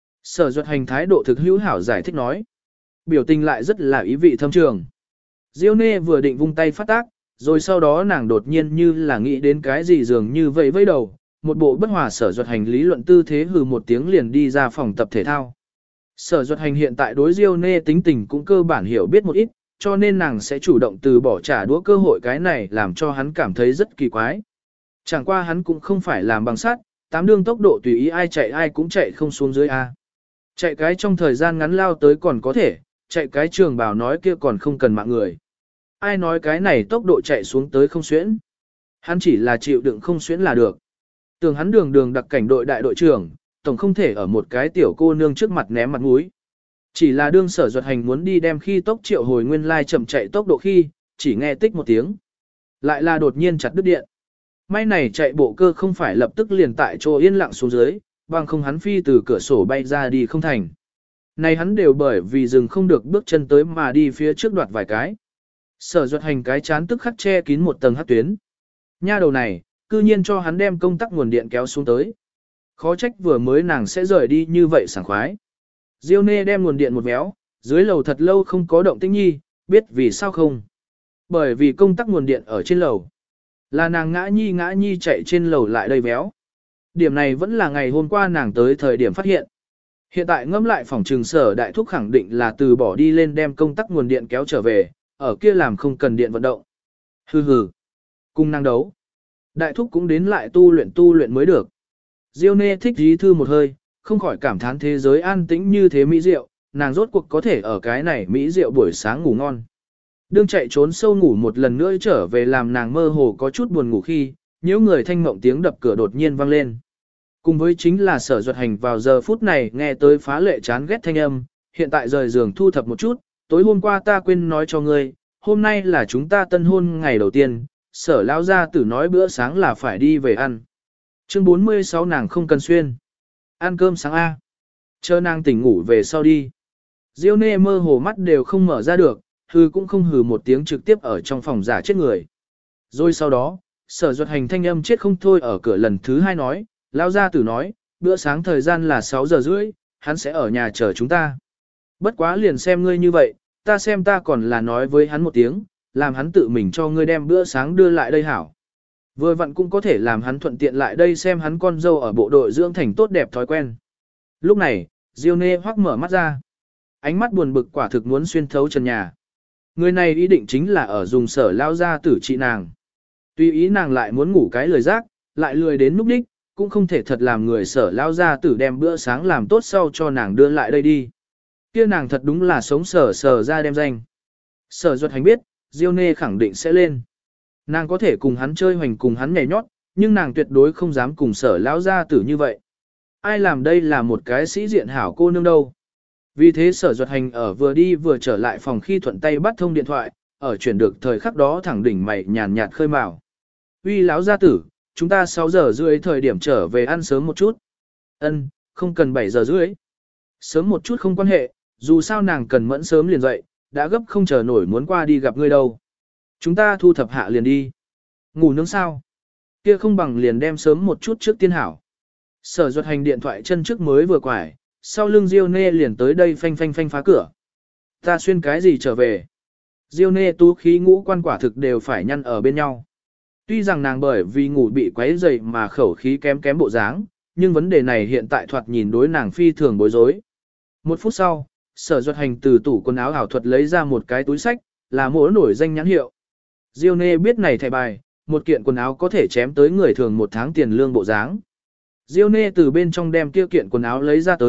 Sở Duật Hành thái độ thực hữu hảo giải thích nói. Biểu tình lại rất là ý vị thâm trường. Diêu Nê vừa định vung tay phát tác, rồi sau đó nàng đột nhiên như là nghĩ đến cái gì dường như vẫy vẫy đầu, một bộ bất hòa Sở Duật Hành lý luận tư thế hừ một tiếng liền đi ra phòng tập thể thao. Sở Duật Hành hiện tại đối Diêu Nê tính tình cũng cơ bản hiểu biết một ít, cho nên nàng sẽ chủ động từ bỏ trả đũa cơ hội cái này làm cho hắn cảm thấy rất kỳ quái. Chẳng qua hắn cũng không phải làm bằng sắt, tám đương tốc độ tùy ý ai chạy ai cũng chạy không xuống dưới A. Chạy cái trong thời gian ngắn lao tới còn có thể, chạy cái trường bảo nói kia còn không cần mạng người. Ai nói cái này tốc độ chạy xuống tới không xuyễn. Hắn chỉ là chịu đựng không xuyễn là được. Tưởng hắn đường đường đặc cảnh đội đại đội trưởng, tổng không thể ở một cái tiểu cô nương trước mặt ném mặt mũi. Chỉ là đương Sở Duật Hành muốn đi đem khi tốc triệu hồi nguyên lai chậm chạy tốc độ khi, chỉ nghe tích một tiếng. Lại là đột nhiên chặt đứt điện. May này chạy bộ cơ không phải lập tức liền tại chỗ yên lặng xuống dưới, bằng không hắn phi từ cửa sổ bay ra đi không thành. Này hắn đều bởi vì dừng không được bước chân tới mà đi phía trước đoạt vài cái. Sở Duật Hành cái chán tức khắc che kín một tầng hắc tuyến. Nha đầu này, cư nhiên cho hắn đem công tắc nguồn điện kéo xuống tới. Khó trách vừa mới nàng sẽ rời đi như vậy sảng khoái. Diêu Nê đem nguồn điện một véo, dưới lầu thật lâu không có động tĩnh nhi, biết vì sao không? Bởi vì công tắc nguồn điện ở trên lầu. Là nàng ngã nhi chạy trên lầu lại đây véo. Điểm này vẫn là ngày hôm qua nàng tới thời điểm phát hiện. Hiện tại ngẫm lại phòng trường Sở đại thúc khẳng định là từ bỏ đi lên đem công tắc nguồn điện kéo trở về, ở kia làm không cần điện vận động. Hừ hừ. Cùng năng đấu. Đại thúc cũng đến lại tu luyện mới được. Diêu Nê thích dí thư một hơi, không khỏi cảm thán thế giới an tĩnh như thế mỹ diệu, nàng rốt cuộc có thể ở cái này mỹ diệu buổi sáng ngủ ngon. Đương chạy trốn sâu ngủ một lần nữa trở về làm nàng mơ hồ có chút buồn ngủ khi, nhiễu người thanh mộng tiếng đập cửa đột nhiên vang lên. Cùng với chính là Sở Duật Hành vào giờ phút này nghe tới phá lệ chán ghét thanh âm, hiện tại rời giường thu thập một chút, tối hôm qua ta quên nói cho ngươi, hôm nay là chúng ta tân hôn ngày đầu tiên, Sở lão gia tử nói bữa sáng là phải đi về ăn. Chương 46 nàng không cần xuyên. Ăn cơm sáng A. Chờ nàng tỉnh ngủ về sau đi. Diêu Nê mơ hồ mắt đều không mở ra được, hừ cũng không hừ một tiếng trực tiếp ở trong phòng giả chết người. Rồi sau đó, Sở Duật Hành thanh âm chết không thôi ở cửa lần thứ hai nói, lão gia tử nói, bữa sáng thời gian là 6 giờ rưỡi, hắn sẽ ở nhà chờ chúng ta. Bất quá liền xem ngươi như vậy, ta xem ta còn là nói với hắn một tiếng, làm hắn tự mình cho ngươi đem bữa sáng đưa lại đây hảo. Vừa vặn cũng có thể làm hắn thuận tiện lại đây xem hắn con dâu ở bộ đội dưỡng thành tốt đẹp thói quen. Lúc này, Diêu Nê hoắc mở mắt ra. Ánh mắt buồn bực quả thực muốn xuyên thấu trần nhà. Người này ý định chính là ở dùng Sở lao ra tử trị nàng. Tuy ý nàng lại muốn ngủ cái lười giác, lại lười đến núp đích, cũng không thể thật làm người Sở lao ra tử đem bữa sáng làm tốt sau cho nàng đưa lại đây đi. Kia nàng thật đúng là sống Sở ra đem danh. Sở Duật Hành biết, Diêu Nê khẳng định sẽ lên. Nàng có thể cùng hắn chơi hoành cùng hắn nhảy nhót, nhưng nàng tuyệt đối không dám cùng Sở lão gia tử như vậy. Ai làm đây là một cái sĩ diện hảo cô nương đâu. Vì thế Sở Duật Hành ở vừa đi vừa trở lại phòng khi thuận tay bắt thông điện thoại, ở chuyển được thời khắc đó thẳng đỉnh mày nhàn nhạt khơi mào. Uy lão gia tử, chúng ta 6 giờ rưỡi thời điểm trở về ăn sớm một chút. Ân, không cần 7 giờ rưỡi. Sớm một chút không quan hệ, dù sao nàng cần mẫn sớm liền dậy, đã gấp không chờ nổi muốn qua đi gặp ngươi đâu. Chúng ta thu thập hạ liền đi. Ngủ nướng sao? Kia không bằng liền đem sớm một chút trước tiên hảo. Sở Duật Hành điện thoại chân trước mới vừa quải, sau lưng Diêu Nê liền tới đây phanh phanh phanh phá cửa. Ta xuyên cái gì trở về? Diêu Nê tú khí ngũ quan quả thực đều phải nhăn ở bên nhau. Tuy rằng nàng bởi vì ngủ bị quấy dậy mà khẩu khí kém kém bộ dáng, nhưng vấn đề này hiện tại thoạt nhìn đối nàng phi thường bối rối. Một phút sau, Sở Duật Hành từ tủ quần áo ảo thuật lấy ra một cái túi sách, là mỗi nổi danh nhãn hiệu. Diêu Nê biết này thẻ bài, một kiện quần áo có thể chém tới người thường một tháng tiền lương bộ dáng. Diêu Nê từ bên trong đem kia kiện quần áo lấy ra tới,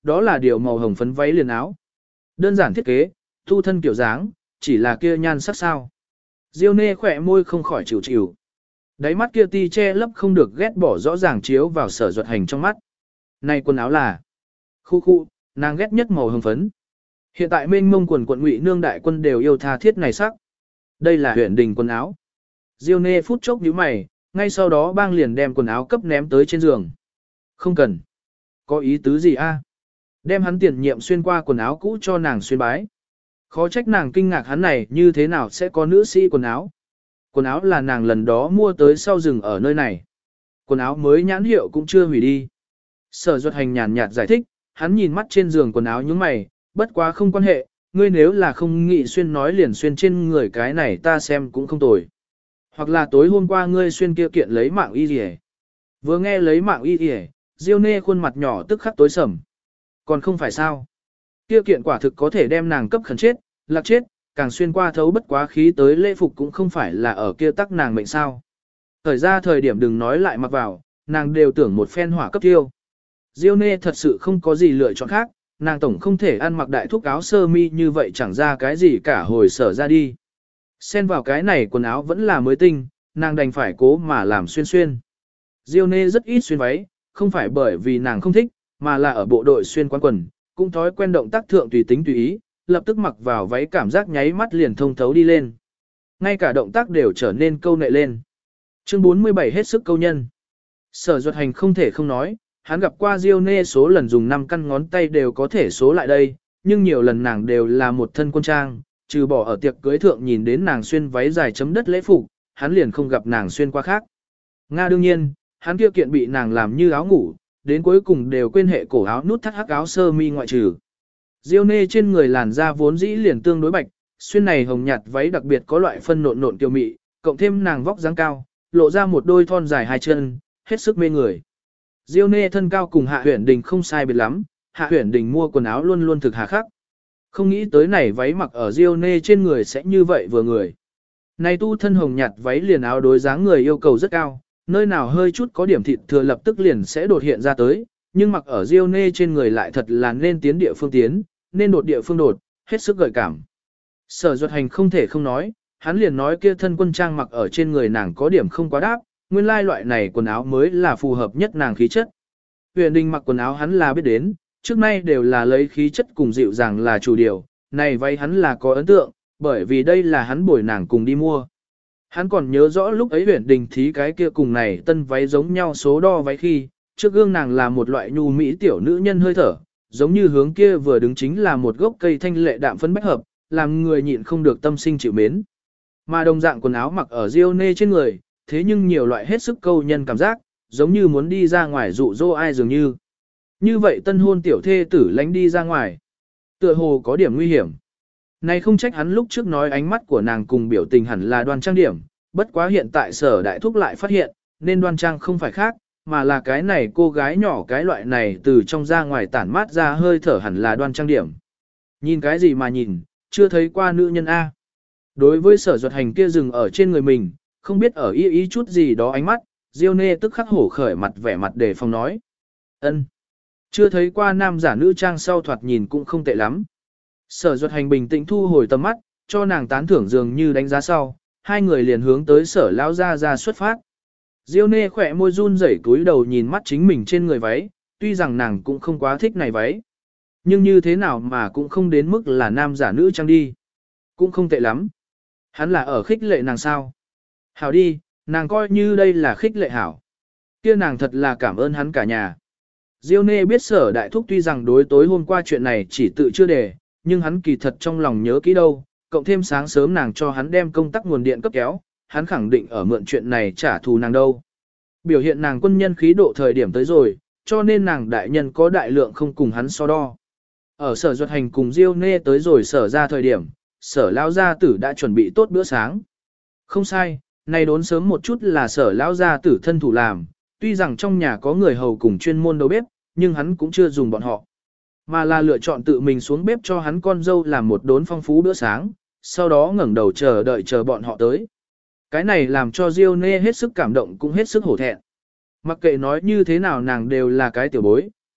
đó là điều màu hồng phấn váy liền áo. Đơn giản thiết kế, thu thân kiểu dáng, chỉ là kia nhan sắc sao. Diêu Nê khỏe môi không khỏi chịu chịu. Đáy mắt kia ti che lấp không được ghét bỏ rõ ràng chiếu vào Sở Duật Hành trong mắt. Này quần áo là khu khu, nàng ghét nhất màu hồng phấn. Hiện tại mênh mông quần quận Ngụy Nương đại quân đều yêu tha thiết này sắc. Đây là Huyền Đình quần áo. Diêu Nê phút chốc nhíu mày, ngay sau đó bang liền đem quần áo cấp ném tới trên giường. Không cần. Có ý tứ gì a? Đem hắn tiền nhiệm xuyên qua quần áo cũ cho nàng xuyên bái. Khó trách nàng kinh ngạc hắn này như thế nào sẽ có nữ sĩ quần áo. Quần áo là nàng lần đó mua tới sau rừng ở nơi này. Quần áo mới nhãn hiệu cũng chưa hủy đi. Sở Duật Hành nhàn nhạt giải thích, hắn nhìn mắt trên giường quần áo nhướng mày, bất quá không quan hệ, ngươi nếu là không nghĩ xuyên nói liền xuyên trên người cái này ta xem cũng không tồi. Hoặc là tối hôm qua ngươi xuyên kia kiện lấy mạng y rìa. Vừa nghe lấy mạng y rìa, Diêu Nê khuôn mặt nhỏ tức khắc tối sầm. Còn không phải sao? Kia kiện quả thực có thể đem nàng cấp khẩn chết, lạc chết, càng xuyên qua thấu bất quá khí tới lễ phục cũng không phải là ở kia tắc nàng mệnh sao. Thời ra thời điểm đừng nói lại mặc vào, nàng đều tưởng một phen hỏa cấp tiêu. Diêu Nê thật sự không có gì lựa chọn khác, nàng tổng không thể ăn mặc đại thúc áo sơ mi như vậy chẳng ra cái gì cả hồi sở ra đi. Xen vào cái này quần áo vẫn là mới tinh, nàng đành phải cố mà làm xuyên xuyên. Diêu Nê rất ít xuyên váy, không phải bởi vì nàng không thích, mà là ở bộ đội xuyên quán quần, cũng thói quen động tác thượng tùy tính tùy ý, lập tức mặc vào váy cảm giác nháy mắt liền thông thấu đi lên. Ngay cả động tác đều trở nên câu nệ lên. Chương 47 hết sức câu nhân. Sở Duật Hành không thể không nói, hắn gặp qua Diêu Nê số lần dùng 5 căn ngón tay đều có thể số lại đây, nhưng nhiều lần nàng đều là một thân quân trang, trừ bỏ ở tiệc cưới thượng nhìn đến nàng xuyên váy dài chấm đất lễ phục, hắn liền không gặp nàng xuyên qua khác. Nga đương nhiên, hắn kia kiện bị nàng làm như áo ngủ, đến cuối cùng đều quên hệ cổ áo nút thắt hắc áo sơ mi ngoại trừ. Diêu Nê trên người làn da vốn dĩ liền tương đối bạch, xuyên này hồng nhạt váy đặc biệt có loại phân nộn nộn kiều mị, cộng thêm nàng vóc dáng cao, lộ ra một đôi thon dài hai chân, hết sức mê người. Diêu Nê thân cao cùng Hạ Huyền Đình không sai biệt lắm, Hạ Huyền Đình mua quần áo luôn luôn thực hà khắc. Không nghĩ tới này váy mặc ở Diêu Nê trên người sẽ như vậy vừa người. Này tu thân hồng nhạt váy liền áo đối dáng người yêu cầu rất cao, nơi nào hơi chút có điểm thịt thừa lập tức liền sẽ đột hiện ra tới, nhưng mặc ở Diêu Nê trên người lại thật là nên tiến địa phương tiến, nên đột địa phương đột, hết sức gợi cảm. Sở Duật Hành không thể không nói, hắn liền nói kia thân quân trang mặc ở trên người nàng có điểm không quá đáp, nguyên lai loại này quần áo mới là phù hợp nhất nàng khí chất. Huyền Đình mặc quần áo hắn là biết đến, trước nay đều là lấy khí chất cùng dịu dàng là chủ điều, này váy hắn là có ấn tượng, bởi vì đây là hắn bồi nàng cùng đi mua. Hắn còn nhớ rõ lúc ấy Huyền Đình thí cái kia cùng này tân váy giống nhau số đo váy khi, trước gương nàng là một loại nhu mỹ tiểu nữ nhân hơi thở, giống như hướng kia vừa đứng chính là một gốc cây thanh lệ đạm phấn bách hợp, làm người nhịn không được tâm sinh chịu mến. Mà đồng dạng quần áo mặc ở Diêu Nê trên người, thế nhưng nhiều loại hết sức câu nhân cảm giác, giống như muốn đi ra ngoài dụ dỗ ai dường như. Như vậy tân hôn tiểu thê tử lánh đi ra ngoài. Tựa hồ có điểm nguy hiểm. Này không trách hắn lúc trước nói ánh mắt của nàng cùng biểu tình hẳn là đoan trang điểm, bất quá hiện tại Sở Đại Thúc lại phát hiện, nên đoan trang không phải khác, mà là cái này cô gái nhỏ cái loại này từ trong ra ngoài tản mát ra hơi thở hẳn là đoan trang điểm. Nhìn cái gì mà nhìn, chưa thấy qua nữ nhân A. Đối với Sở Duật Hành kia dừng ở trên người mình, không biết ở ý chút gì đó ánh mắt, Diêu Nê tức khắc hổ khởi mặt vẻ mặt để phòng nói. Ân, chưa thấy qua nam giả nữ trang sau thoạt nhìn cũng không tệ lắm. Sở Duật Hành bình tĩnh thu hồi tầm mắt, cho nàng tán thưởng dường như đánh giá sau, hai người liền hướng tới Sở lão ra xuất phát. Diêu Nê khỏe môi run rẩy cúi đầu nhìn mắt chính mình trên người váy, tuy rằng nàng cũng không quá thích này váy. Nhưng như thế nào mà cũng không đến mức là nam giả nữ trang đi. Cũng không tệ lắm. Hắn là ở khích lệ nàng sao. Hảo đi, nàng coi như đây là khích lệ hảo. Kia nàng thật là cảm ơn hắn cả nhà. Diêu Nê biết Sở Đại Thúc tuy rằng đối tối hôm qua chuyện này chỉ tự chưa đề, nhưng hắn kỳ thật trong lòng nhớ kỹ đâu, cộng thêm sáng sớm nàng cho hắn đem công tắc nguồn điện cấp kéo, hắn khẳng định ở mượn chuyện này trả thù nàng đâu. Biểu hiện nàng quân nhân khí độ thời điểm tới rồi, cho nên nàng đại nhân có đại lượng không cùng hắn so đo. Ở Sở Duật Hành cùng Diêu Nê tới rồi Sở ra thời điểm, Sở lão gia tử đã chuẩn bị tốt bữa sáng. Không sai, này đốn sớm một chút là Sở lão gia tử thân thủ làm, tuy rằng trong nhà có người hầu cùng chuyên môn đầu bếp, nhưng hắn cũng chưa dùng bọn họ, mà là lựa chọn tự mình xuống bếp cho hắn con dâu làm một đốn phong phú bữa sáng, sau đó ngẩng đầu chờ bọn họ tới. Cái này làm cho Diêu Nê hết sức cảm động cũng hết sức hổ thẹn. Mặc kệ nói như thế nào nàng đều là cái tiểu bối,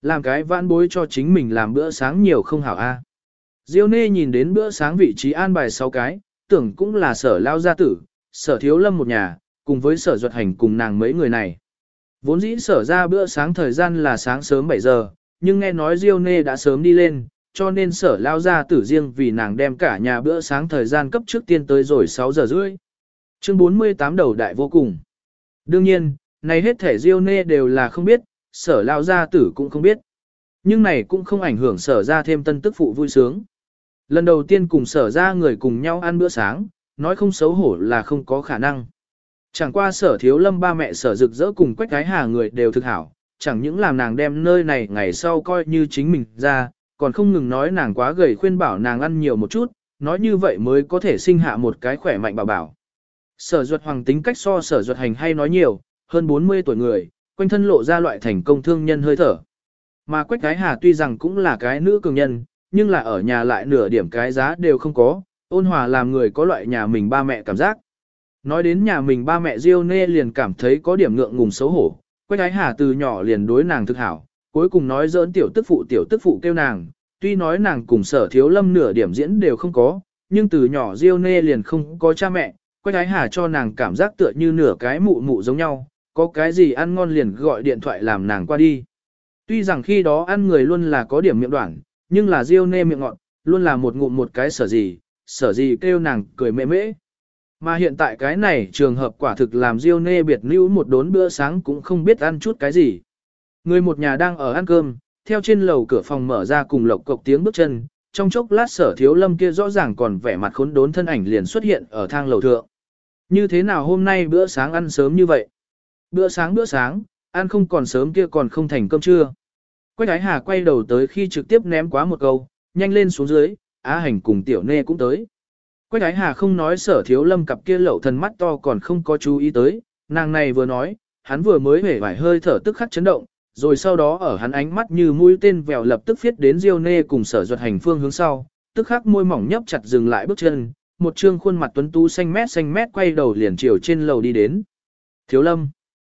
làm cái vãn bối cho chính mình làm bữa sáng nhiều không hảo a. Diêu Nê nhìn đến bữa sáng vị trí an bài 6 cái, tưởng cũng là Sở lao gia tử, Sở Thiếu Lâm một nhà, cùng với Sở Duật Hành cùng nàng mấy người này. Vốn dĩ Sở ra bữa sáng thời gian là sáng sớm 7 giờ, nhưng nghe nói Diêu Nê đã sớm đi lên, cho nên Sở lao gia tử riêng vì nàng đem cả nhà bữa sáng thời gian cấp trước tiên tới rồi 6 giờ rưỡi. Chương 48 đầu đại vô cùng. Đương nhiên, này hết thể Diêu Nê đều là không biết, Sở lao gia tử cũng không biết. Nhưng này cũng không ảnh hưởng Sở ra thêm tân tức phụ vui sướng. Lần đầu tiên cùng Sở ra người cùng nhau ăn bữa sáng, nói không xấu hổ là không có khả năng. Chẳng qua Sở Thiếu Lâm ba mẹ Sở Rực Rỡ cùng Quách Gái Hà người đều thực hảo, chẳng những làm nàng đem nơi này ngày sau coi như chính mình ra, còn không ngừng nói nàng quá gầy khuyên bảo nàng ăn nhiều một chút, nói như vậy mới có thể sinh hạ một cái khỏe mạnh bảo bảo. Sở Duật Hoàng tính cách so Sở Duật Hành hay nói nhiều, hơn 40 tuổi người, quanh thân lộ ra loại thành công thương nhân hơi thở. Mà Quách Gái Hà tuy rằng cũng là cái nữ cường nhân, nhưng là ở nhà lại nửa điểm cái giá đều không có, ôn hòa làm người có loại nhà mình ba mẹ cảm giác. Nói đến nhà mình ba mẹ Diêu Nê liền cảm thấy có điểm ngượng ngùng xấu hổ, Quách Gái Hà từ nhỏ liền đối nàng thực hảo, cuối cùng nói giỡn tiểu tức phụ kêu nàng, tuy nói nàng cùng Sở Thiếu Lâm nửa điểm diễn đều không có, nhưng từ nhỏ Diêu Nê liền không có cha mẹ, Quách Gái Hà cho nàng cảm giác tựa như nửa cái mụ mụ giống nhau, có cái gì ăn ngon liền gọi điện thoại làm nàng qua đi. Tuy rằng khi đó ăn người luôn là có điểm miệng đoạn, nhưng là Diêu Nê miệng ngọt, luôn là một ngụm một cái sở gì kêu nàng cười mễ mễ. Mà hiện tại cái này trường hợp quả thực làm Diêu Nê biệt lưu một đốn bữa sáng cũng không biết ăn chút cái gì. Người một nhà đang ở ăn cơm, theo trên lầu cửa phòng mở ra cùng lộc cộc tiếng bước chân, trong chốc lát Sở Thiếu Lâm kia rõ ràng còn vẻ mặt khốn đốn thân ảnh liền xuất hiện ở thang lầu thượng. Như thế nào hôm nay bữa sáng ăn sớm như vậy? Bữa sáng, ăn không còn sớm kia còn không thành cơm trưa. Quách Ái Hà quay đầu tới khi trực tiếp ném quá một câu, nhanh lên xuống dưới, Á Hành cùng Tiểu Nê cũng tới. Quách Ái Hà không nói Sở Thiếu Lâm cặp kia lậu thần mắt to còn không có chú ý tới, nàng này vừa nói, hắn vừa mới hể vải hơi thở tức khắc chấn động, rồi sau đó ở hắn ánh mắt như mũi tên vèo lập tức phiết đến Diêu Nê cùng Sở Duật Hành phương hướng sau, tức khắc môi mỏng nhấp chặt dừng lại bước chân, một trương khuôn mặt tuấn tú xanh mét quay đầu liền chiều trên lầu đi đến. Thiếu Lâm.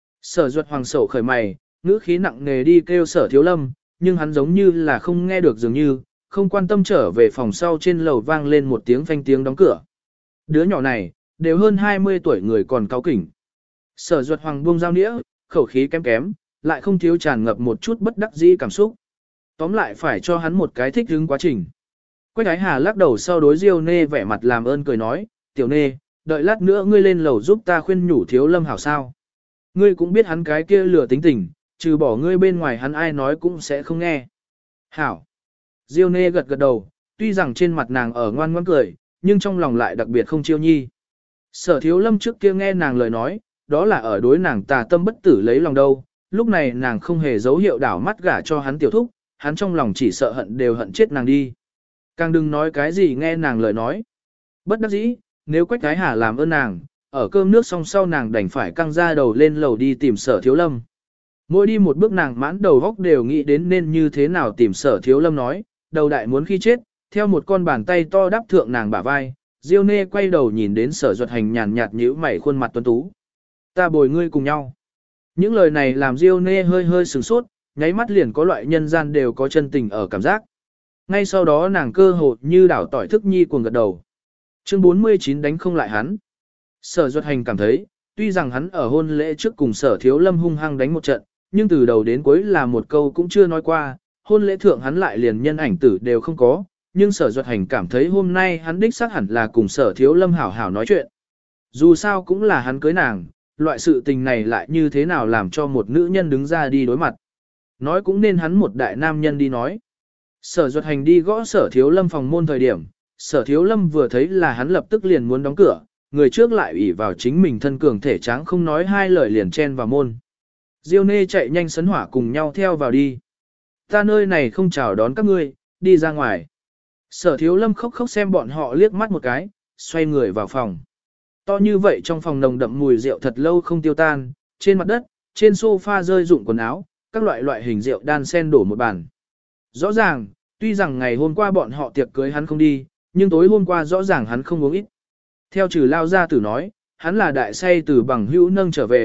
Sở Duật Hoàng sầu khởi mày, ngữ khí nặng nề đi kêu Sở Thiếu Lâm, nhưng hắn giống như là không nghe được dường như, không quan tâm trở về phòng sau trên lầu vang lên một tiếng phanh tiếng đóng cửa. Đứa nhỏ này, đều hơn 20 tuổi người còn cáu kỉnh. Sở Duật Hoàng buông dao nĩa, khẩu khí kém, lại không thiếu tràn ngập một chút bất đắc dĩ cảm xúc. Tóm lại phải cho hắn một cái thích ứng quá trình. Quách Ái Hà lắc đầu sau đối Diêu Nê vẻ mặt làm ơn cười nói, Tiểu Nê, đợi lát nữa ngươi lên lầu giúp ta khuyên nhủ Thiếu Lâm hảo sao. Ngươi cũng biết hắn cái kia lừa tính tình, trừ bỏ ngươi bên ngoài hắn ai nói cũng sẽ không nghe. Hảo. Diêu Nê gật đầu, tuy rằng trên mặt nàng ở ngoan ngoãn cười, nhưng trong lòng lại đặc biệt không chiêu nhi. Sở Thiếu Lâm trước kia nghe nàng lời nói, đó là ở đối nàng tà tâm bất tử lấy lòng đâu, lúc này nàng không hề dấu hiệu đảo mắt gả cho hắn tiểu thúc, hắn trong lòng chỉ sợ hận đều hận chết nàng đi. Càng đừng nói cái gì nghe nàng lời nói. Bất đắc dĩ, nếu Quách Gái Hà làm ơn nàng, ở cơm nước xong sau nàng đành phải căng ra đầu lên lầu đi tìm Sở Thiếu Lâm. Mỗi đi một bước nàng mãn đầu góc đều nghĩ đến nên như thế nào tìm Sở Thiếu Lâm nói, đầu đại muốn khi chết, theo một con bàn tay to đắp thượng nàng bả vai, Diêu Nê quay đầu nhìn đến Sở Duật Hành nhàn nhạt nhíu mày khuôn mặt tuấn tú. Ta bồi ngươi cùng nhau. Những lời này làm Diêu Nê hơi sửng sốt, nháy mắt liền có loại nhân gian đều có chân tình ở cảm giác. Ngay sau đó nàng cơ hồ như đảo tỏi thức nhi cuồng gật đầu. Chương 49 đánh không lại hắn. Sở Duật Hành cảm thấy, tuy rằng hắn ở hôn lễ trước cùng Sở Thiếu Lâm hung hăng đánh một trận, nhưng từ đầu đến cuối là một câu cũng chưa nói qua, hôn lễ thượng hắn lại liền nhân ảnh tử đều không có, nhưng Sở Duật Hành cảm thấy hôm nay hắn đích xác hẳn là cùng Sở Thiếu Lâm hảo hảo nói chuyện. Dù sao cũng là hắn cưới nàng, loại sự tình này lại như thế nào làm cho một nữ nhân đứng ra đi đối mặt. Nói cũng nên hắn một đại nam nhân đi nói. Sở Duật Hành đi gõ Sở Thiếu Lâm phòng môn thời điểm, Sở Thiếu Lâm vừa thấy là hắn lập tức liền muốn đóng cửa, người trước lại ủy vào chính mình thân cường thể tráng không nói hai lời liền chen vào môn. Diêu Nê chạy nhanh sấn hỏa cùng nhau theo vào đi. Ta nơi này không chào đón các ngươi, đi ra ngoài. Sở Thiếu Lâm khóc xem bọn họ liếc mắt một cái, xoay người vào phòng. To như vậy trong phòng nồng đậm mùi rượu thật lâu không tiêu tan, trên mặt đất, trên sofa rơi rụng quần áo, các loại hình rượu đan sen đổ một bàn. Rõ ràng, tuy rằng ngày hôm qua bọn họ tiệc cưới hắn không đi, nhưng tối hôm qua rõ ràng hắn không uống ít. Theo trừ lao gia tử nói, hắn là đại say từ bằng hữu nâng trở về,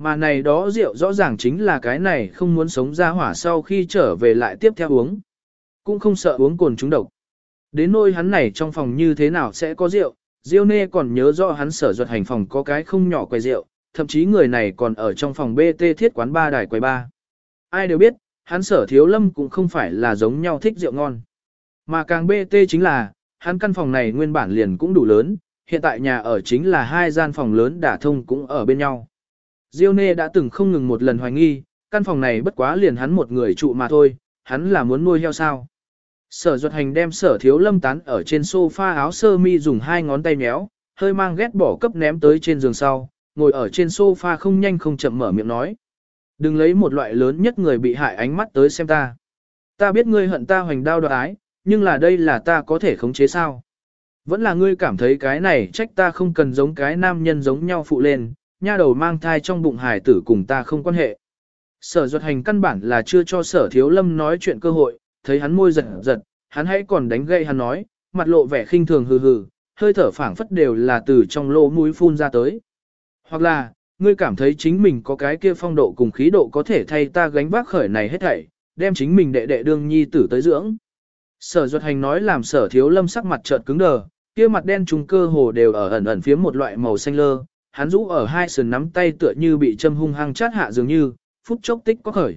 Mà này đó rượu rõ ràng chính là cái này không muốn sống ra hỏa sau khi trở về lại tiếp theo uống. Cũng không sợ uống cồn trúng độc. Đến nôi hắn này trong phòng như thế nào sẽ có rượu, Diêu Nê còn nhớ rõ hắn Sở Duật Hành phòng có cái không nhỏ quầy rượu, thậm chí người này còn ở trong phòng BT thiết quán ba đài quầy ba. Ai đều biết, hắn Sở Thiếu Lâm cũng không phải là giống nhau thích rượu ngon. Mà càng BT chính là, hắn căn phòng này nguyên bản liền cũng đủ lớn, hiện tại nhà ở chính là hai gian phòng lớn đả thông cũng ở bên nhau. Diêu Nê đã từng không ngừng một lần hoài nghi, căn phòng này bất quá liền hắn một người trụ mà thôi, hắn là muốn nuôi heo sao. Sở Duật Hành đem Sở Thiếu Lâm tán ở trên sofa áo sơ mi dùng hai ngón tay méo, hơi mang ghét bỏ cấp ném tới trên giường sau, ngồi ở trên sofa không nhanh không chậm mở miệng nói. Đừng lấy một loại lớn nhất người bị hại ánh mắt tới xem ta. Ta biết ngươi hận ta hoành đao đoạt ái, nhưng là đây là ta có thể khống chế sao? Vẫn là ngươi cảm thấy cái này trách ta không cần giống cái nam nhân giống nhau phụ lên, nha đầu mang thai trong bụng hài tử cùng ta không quan hệ. Sở Duật Hành căn bản là chưa cho Sở Thiếu Lâm nói chuyện cơ hội, thấy hắn môi giật giật, hắn hãy còn đánh gây hắn nói, mặt lộ vẻ khinh thường hừ hừ, hơi thở phảng phất đều là từ trong lỗ mũi phun ra tới. Hoặc là, ngươi cảm thấy chính mình có cái kia phong độ cùng khí độ có thể thay ta gánh vác khởi này hết thảy, đem chính mình đệ đệ đương nhi tử tới dưỡng. Sở Duật Hành nói làm Sở Thiếu Lâm sắc mặt chợt cứng đờ, kia mặt đen trùng cơ hồ đều ở ẩn ẩn phía một loại màu xanh lơ, hắn rũ ở hai sườn nắm tay tựa như bị châm hung hăng chát hạ dường như, phút chốc tích có khởi.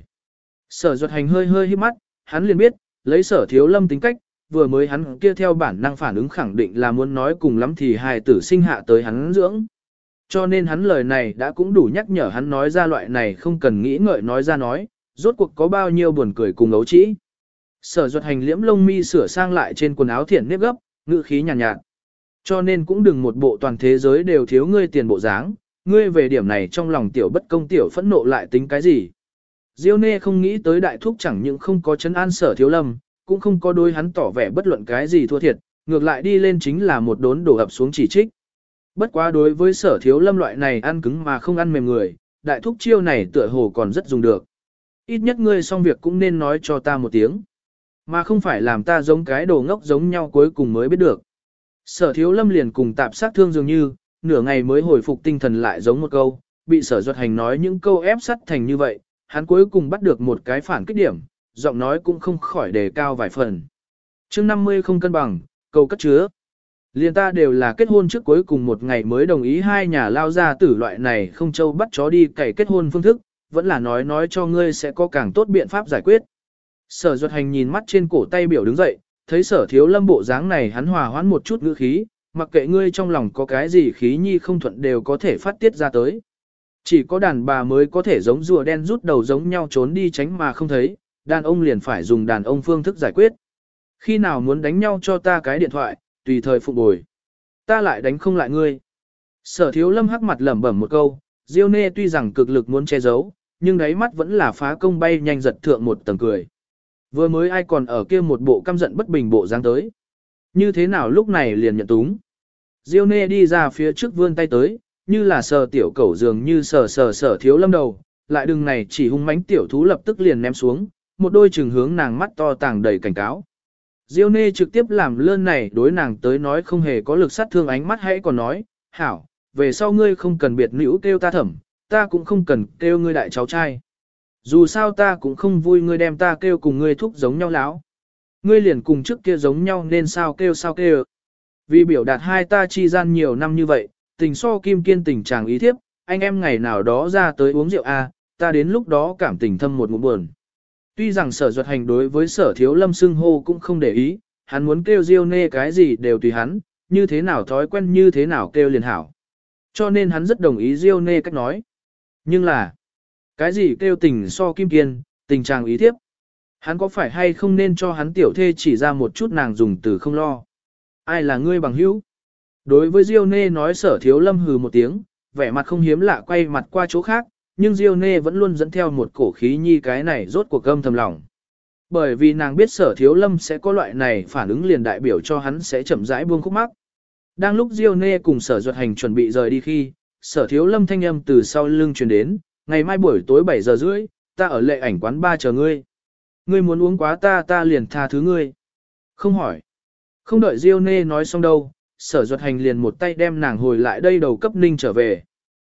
Sở Duật Hành hơi hơi hít mắt, hắn liền biết, lấy Sở Thiếu Lâm tính cách, vừa mới hắn kia theo bản năng phản ứng khẳng định là muốn nói cùng lắm thì hài tử sinh hạ tới hắn dưỡng. Cho nên hắn lời này đã cũng đủ nhắc nhở hắn nói ra loại này không cần nghĩ ngợi nói ra nói, rốt cuộc có bao nhiêu buồn cười cùng ấu trĩ. Sở Duật Hành liễm lông mi sửa sang lại trên quần áo thiển nếp gấp, ngữ khí nhàn nhạt. Cho nên cũng đừng một bộ toàn thế giới đều thiếu ngươi tiền bộ dáng, ngươi về điểm này trong lòng tiểu bất công tiểu phẫn nộ lại tính cái gì. Diêu Nê không nghĩ tới đại thúc chẳng những không có chấn an Sở Thiếu Lâm, cũng không có đối hắn tỏ vẻ bất luận cái gì thua thiệt, ngược lại đi lên chính là một đốn đổ ập xuống chỉ trích. Bất quá đối với Sở Thiếu Lâm loại này ăn cứng mà không ăn mềm người, đại thúc chiêu này tựa hồ còn rất dùng được. Ít nhất ngươi xong việc cũng nên nói cho ta một tiếng, mà không phải làm ta giống cái đồ ngốc giống nhau cuối cùng mới biết được. Sở Thiếu Lâm liền cùng tạp sát thương dường như, nửa ngày mới hồi phục tinh thần lại giống một câu, bị Sở Duật Hành nói những câu ép sắt thành như vậy, hắn cuối cùng bắt được một cái phản kích điểm, giọng nói cũng không khỏi đề cao vài phần. Chương 50 không cân bằng, câu cất chứa. Liên ta đều là kết hôn trước cuối cùng một ngày mới đồng ý hai nhà lao ra tử loại này không châu bắt chó đi cày kết hôn phương thức, vẫn là nói cho ngươi sẽ có càng tốt biện pháp giải quyết. Sở Duật Hành nhìn mắt trên cổ tay biểu đứng dậy, thấy Sở Thiếu Lâm bộ dáng này hắn hòa hoãn một chút ngữ khí, mặc kệ ngươi trong lòng có cái gì khí nhi không thuận đều có thể phát tiết ra tới. Chỉ có đàn bà mới có thể giống rùa đen rút đầu giống nhau trốn đi tránh mà không thấy, đàn ông liền phải dùng đàn ông phương thức giải quyết. Khi nào muốn đánh nhau cho ta cái điện thoại, tùy thời phục bồi. Ta lại đánh không lại ngươi. Sở Thiếu Lâm hắc mặt lẩm bẩm một câu, Diêu Nê tuy rằng cực lực muốn che giấu, nhưng đáy mắt vẫn là phá công bay nhanh giật thượng một tầng cười. Vừa mới ai còn ở kia một bộ căm giận bất bình bộ dáng tới. Như thế nào lúc này liền nhận túng. Diêu Nê đi ra phía trước vươn tay tới, như là sờ tiểu cẩu dường như Sở Thiếu Lâm đầu, lại đừng này chỉ hung mãnh tiểu thú lập tức liền ném xuống, một đôi trừng hướng nàng mắt to tàng đầy cảnh cáo. Diêu Nê trực tiếp làm lơn này đối nàng tới nói không hề có lực sát thương ánh mắt hãy còn nói, hảo, về sau ngươi không cần biệt nữ kêu ta thẩm, ta cũng không cần kêu ngươi đại cháu trai. Dù sao ta cũng không vui ngươi đem ta kêu cùng ngươi thúc giống nhau láo. Ngươi liền cùng trước kia giống nhau nên sao kêu. Vì biểu đạt hai ta chi gian nhiều năm như vậy, tình so kim kiên tình chàng ý thiếp, anh em ngày nào đó ra tới uống rượu ta đến lúc đó cảm tình thâm một ngụm buồn. Tuy rằng Sở Duật Hành đối với Sở Thiếu Lâm xưng hô cũng không để ý, hắn muốn kêu Diêu Nê cái gì đều tùy hắn, như thế nào thói quen như thế nào kêu liền hảo. Cho nên hắn rất đồng ý Diêu Nê cách nói. Nhưng là, cái gì kêu tình so kim kiên, tình chàng ý thiếp? Hắn có phải hay không nên cho hắn tiểu thê chỉ ra một chút nàng dùng từ không lo? Ai là ngươi bằng hữu? Đối với Diêu Nê nói Sở Thiếu Lâm hừ một tiếng, vẻ mặt không hiếm lạ quay mặt qua chỗ khác, nhưng Diêu Nê vẫn luôn dẫn theo một cổ khí nhi cái này rốt cuộc gâm thầm lòng. Bởi vì nàng biết Sở Thiếu Lâm sẽ có loại này phản ứng liền đại biểu cho hắn sẽ chậm rãi buông khúc mắc. Đang lúc Diêu Nê cùng Sở Duật Hành chuẩn bị rời đi khi, Sở Thiếu Lâm thanh âm từ sau lưng truyền đến, ngày mai buổi tối 7 giờ rưỡi, ta ở Lệ Ảnh quán ba chờ ngươi. Ngươi muốn uống quá ta liền tha thứ ngươi. Không hỏi. Không đợi Diêu Nê nói xong đâu, Sở Duật Hành liền một tay đem nàng hồi lại đây đầu cấp ninh trở về.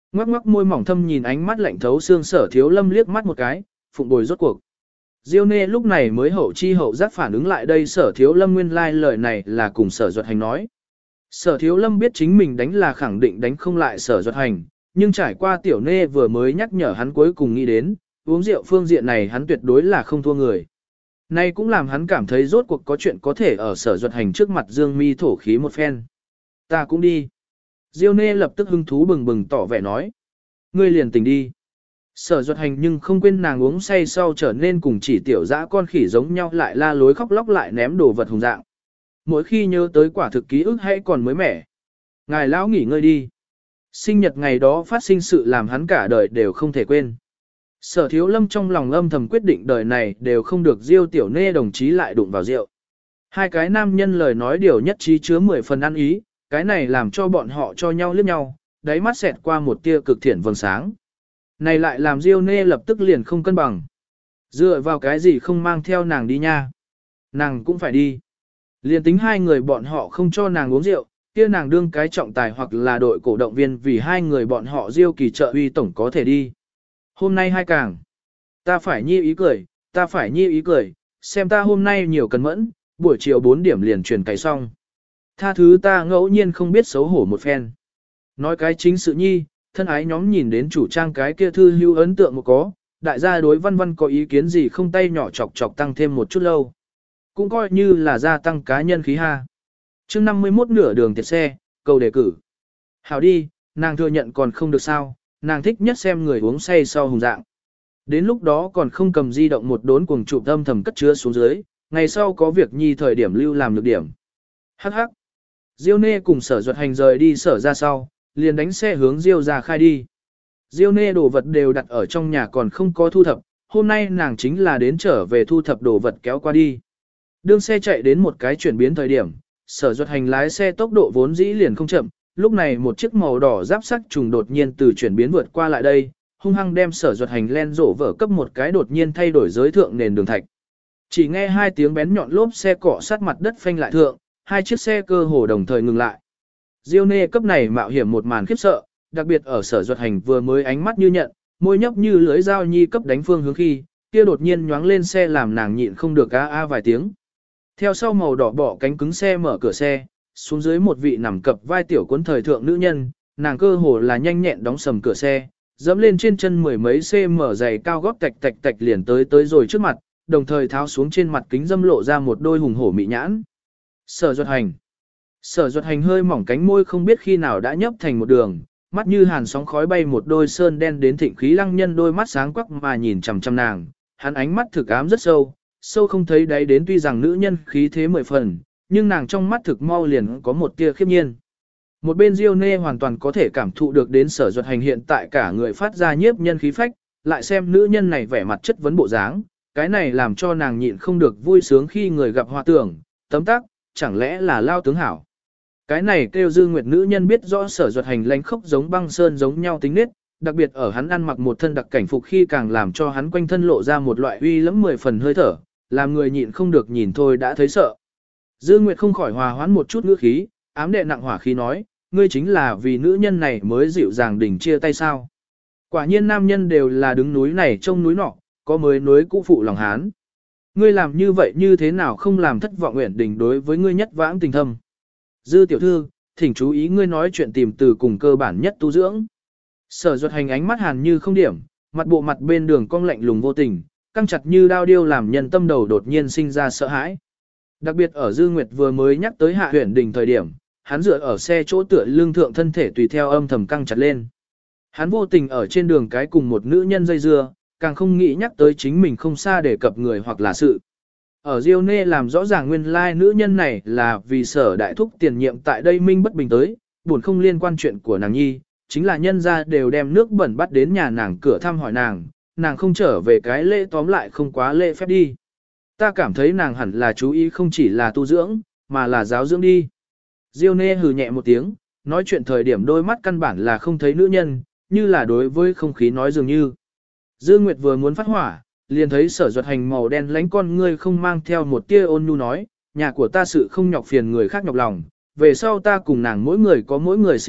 Ngoắc ngoắc môi mỏng thâm nhìn ánh mắt lạnh thấu xương Sở Thiếu Lâm liếc mắt một cái, phụng bồi rốt cuộc. Diêu Nê lúc này mới hậu chi hậu giác phản ứng lại đây Sở Thiếu Lâm nguyên lai lời này là cùng Sở Duật Hành nói. Sở Thiếu Lâm biết chính mình đánh là khẳng định đánh không lại Sở Duật Hành, nhưng trải qua Tiểu Nê vừa mới nhắc nhở hắn cuối cùng nghĩ đến, uống rượu phương diện này hắn tuyệt đối là không thua người. Này cũng làm hắn cảm thấy rốt cuộc có chuyện có thể ở Sở Duật Hành trước mặt Dương Mi thổ khí một phen. Ta cũng đi. Diêu Nê lập tức hứng thú bừng bừng tỏ vẻ nói. Ngươi liền tỉnh đi. Sở Duật Hành nhưng không quên nàng uống say sau trở nên cùng chỉ tiểu dã con khỉ giống nhau lại la lối khóc lóc lại ném đồ vật hùng dạng. Mỗi khi nhớ tới quả thực ký ức hay còn mới mẻ. Ngài lão nghỉ ngơi đi. Sinh nhật ngày đó phát sinh sự làm hắn cả đời đều không thể quên. Sở Thiếu Lâm trong lòng âm thầm quyết định đời này đều không được Diêu Tiểu Nê đồng chí lại đụng vào rượu. Hai cái nam nhân lời nói điều nhất trí chứa 10 phần ăn ý, cái này làm cho bọn họ cho nhau liếc nhau, đáy mắt xẹt qua một tia cực thiện vầng sáng. Này lại làm Diêu Nê lập tức liền không cân bằng. Dựa vào cái gì không mang theo nàng đi nha? Nàng cũng phải đi. Liền tính hai người bọn họ không cho nàng uống rượu, kia nàng đương cái trọng tài hoặc là đội cổ động viên vì hai người bọn họ Diêu Kỳ trợ uy tổng có thể đi. Hôm nay hai càng. Ta phải nhi ý cười, ta phải nhi ý cười, xem ta hôm nay nhiều cần mẫn, buổi chiều 4 điểm liền truyền cày xong. Tha thứ ta ngẫu nhiên không biết xấu hổ một phen. Nói cái chính sự nhi, thân ái nhóm nhìn đến chủ trang cái kia thư hữu ấn tượng một có, đại gia đối văn văn có ý kiến gì không tay nhỏ chọc chọc tăng thêm một chút lâu. Cũng coi như là gia tăng cá nhân khí ha. Chương 51 nửa đường tiệt xe, cầu đề cử. Hảo đi, nàng thừa nhận còn không được sao, nàng thích nhất xem người uống say sau hùng dạng. Đến lúc đó còn không cầm di động một đốn cuồng chụp âm thầm cất chứa xuống dưới, ngày sau có việc nhi thời điểm lưu làm được điểm. Hắc hắc. Diêu Nê cùng Sở Duật Hành rời đi sở ra sau, liền đánh xe hướng Diêu ra khai đi. Diêu Nê đồ vật đều đặt ở trong nhà còn không có thu thập, hôm nay nàng chính là đến trở về thu thập đồ vật kéo qua đi. Đương xe chạy đến một cái chuyển biến thời điểm, Sở Duật Hành lái xe tốc độ vốn dĩ liền không chậm, lúc này một chiếc màu đỏ giáp sắt trùng đột nhiên từ chuyển biến vượt qua lại đây, hung hăng đem Sở Duật Hành len rổ vở cấp một cái đột nhiên thay đổi giới thượng nền đường thạch. Chỉ nghe hai tiếng bén nhọn lốp xe cọ sát mặt đất phanh lại thượng, hai chiếc xe cơ hồ đồng thời ngừng lại. Diêu Nê cấp này mạo hiểm một màn khiếp sợ, đặc biệt ở Sở Duật Hành vừa mới ánh mắt như nhận, môi nhấp như lưới dao nhi cấp đánh phương hướng khi, kia đột nhiên nhoáng lên xe làm nàng nhịn không được a vài tiếng. Theo sau màu đỏ bỏ cánh cứng xe mở cửa xe, xuống dưới một vị nằm cập vai tiểu cuốn thời thượng nữ nhân, nàng cơ hồ là nhanh nhẹn đóng sầm cửa xe, dẫm lên trên chân mười mấy cm giày cao gót tạch tạch tạch liền tới rồi trước mặt, đồng thời tháo xuống trên mặt kính dâm lộ ra một đôi hùng hổ mị nhãn. Sở Duật Hành. Sở Duật Hành hơi mỏng cánh môi không biết khi nào đã nhấp thành một đường, mắt như hàn sóng khói bay một đôi sơn đen đến thịnh khí lăng nhân đôi mắt sáng quắc mà nhìn chằm chằm nàng, hắn ánh mắt thực ám rất sâu, sâu không thấy đáy đến tuy rằng nữ nhân khí thế 10 phần, nhưng nàng trong mắt thực mau liền có một tia khiếp nhiên. Một bên Diêu Nê hoàn toàn có thể cảm thụ được đến Sở Duật Hành hiện tại cả người phát ra nhiếp nhân khí phách, lại xem nữ nhân này vẻ mặt chất vấn bộ dáng, cái này làm cho nàng nhịn không được vui sướng khi người gặp hoa tưởng, tấm tắc, chẳng lẽ là lao tướng hảo. Cái này kêu Dư Nguyệt nữ nhân biết rõ Sở Duật Hành lánh khốc giống băng sơn giống nhau tính nết, đặc biệt ở hắn ăn mặc một thân đặc cảnh phục khi càng làm cho hắn quanh thân lộ ra một loại uy lẫm 10 phần hơi thở, làm người nhịn không được nhìn thôi đã thấy sợ. Dư Nguyệt không khỏi hòa hoãn một chút ngữ khí, ám đệ nặng hỏa khí nói, ngươi chính là vì nữ nhân này mới dịu dàng đỉnh chia tay sao. Quả nhiên nam nhân đều là đứng núi này trông núi nọ, có mới núi cũ phụ lòng hán. Ngươi làm như vậy như thế nào không làm thất vọng Uyển Đình đối với ngươi nhất vãng tình thâm. Dư tiểu thư, thỉnh chú ý ngươi nói chuyện tìm từ cùng cơ bản nhất tu dưỡng. Sở Duật Hành ánh mắt hàn như không điểm, mặt bộ mặt bên đường cong lạnh lùng vô tình, căng chặt như đao điêu làm nhân tâm đầu đột nhiên sinh ra sợ hãi. Đặc biệt ở Dư Nguyệt vừa mới nhắc tới Hạ Uyển Đình thời điểm, hắn dựa ở xe chỗ tựa lưng thượng thân thể tùy theo âm thầm căng chặt lên. Hắn vô tình ở trên đường cái cùng một nữ nhân dây dưa, càng không nghĩ nhắc tới chính mình không xa để cập người hoặc là sự. Ở Diêu Nê làm rõ ràng nguyên lai nữ nhân này là vì Sở đại thúc tiền nhiệm tại đây minh bất bình tới, buồn không liên quan chuyện của nàng nhi, chính là nhân gia đều đem nước bẩn bắt đến nhà nàng cửa thăm hỏi nàng không trở về cái lễ tóm lại không quá lễ phép đi. Ta cảm thấy nàng hẳn là chú ý không chỉ là tu dưỡng, mà là giáo dưỡng đi. Diêu Nê hừ nhẹ một tiếng, nói chuyện thời điểm đôi mắt căn bản là không thấy nữ nhân, như là đối với không khí nói dường như. Dư Nguyệt vừa muốn phát hỏa, liền thấy Sở Duật Hành màu đen lánh con ngươi không mang theo một tia ôn nhu nói, nhà của ta sự không nhọc phiền người khác nhọc lòng, về sau ta cùng nàng mỗi người có mỗi người sinh hoạt,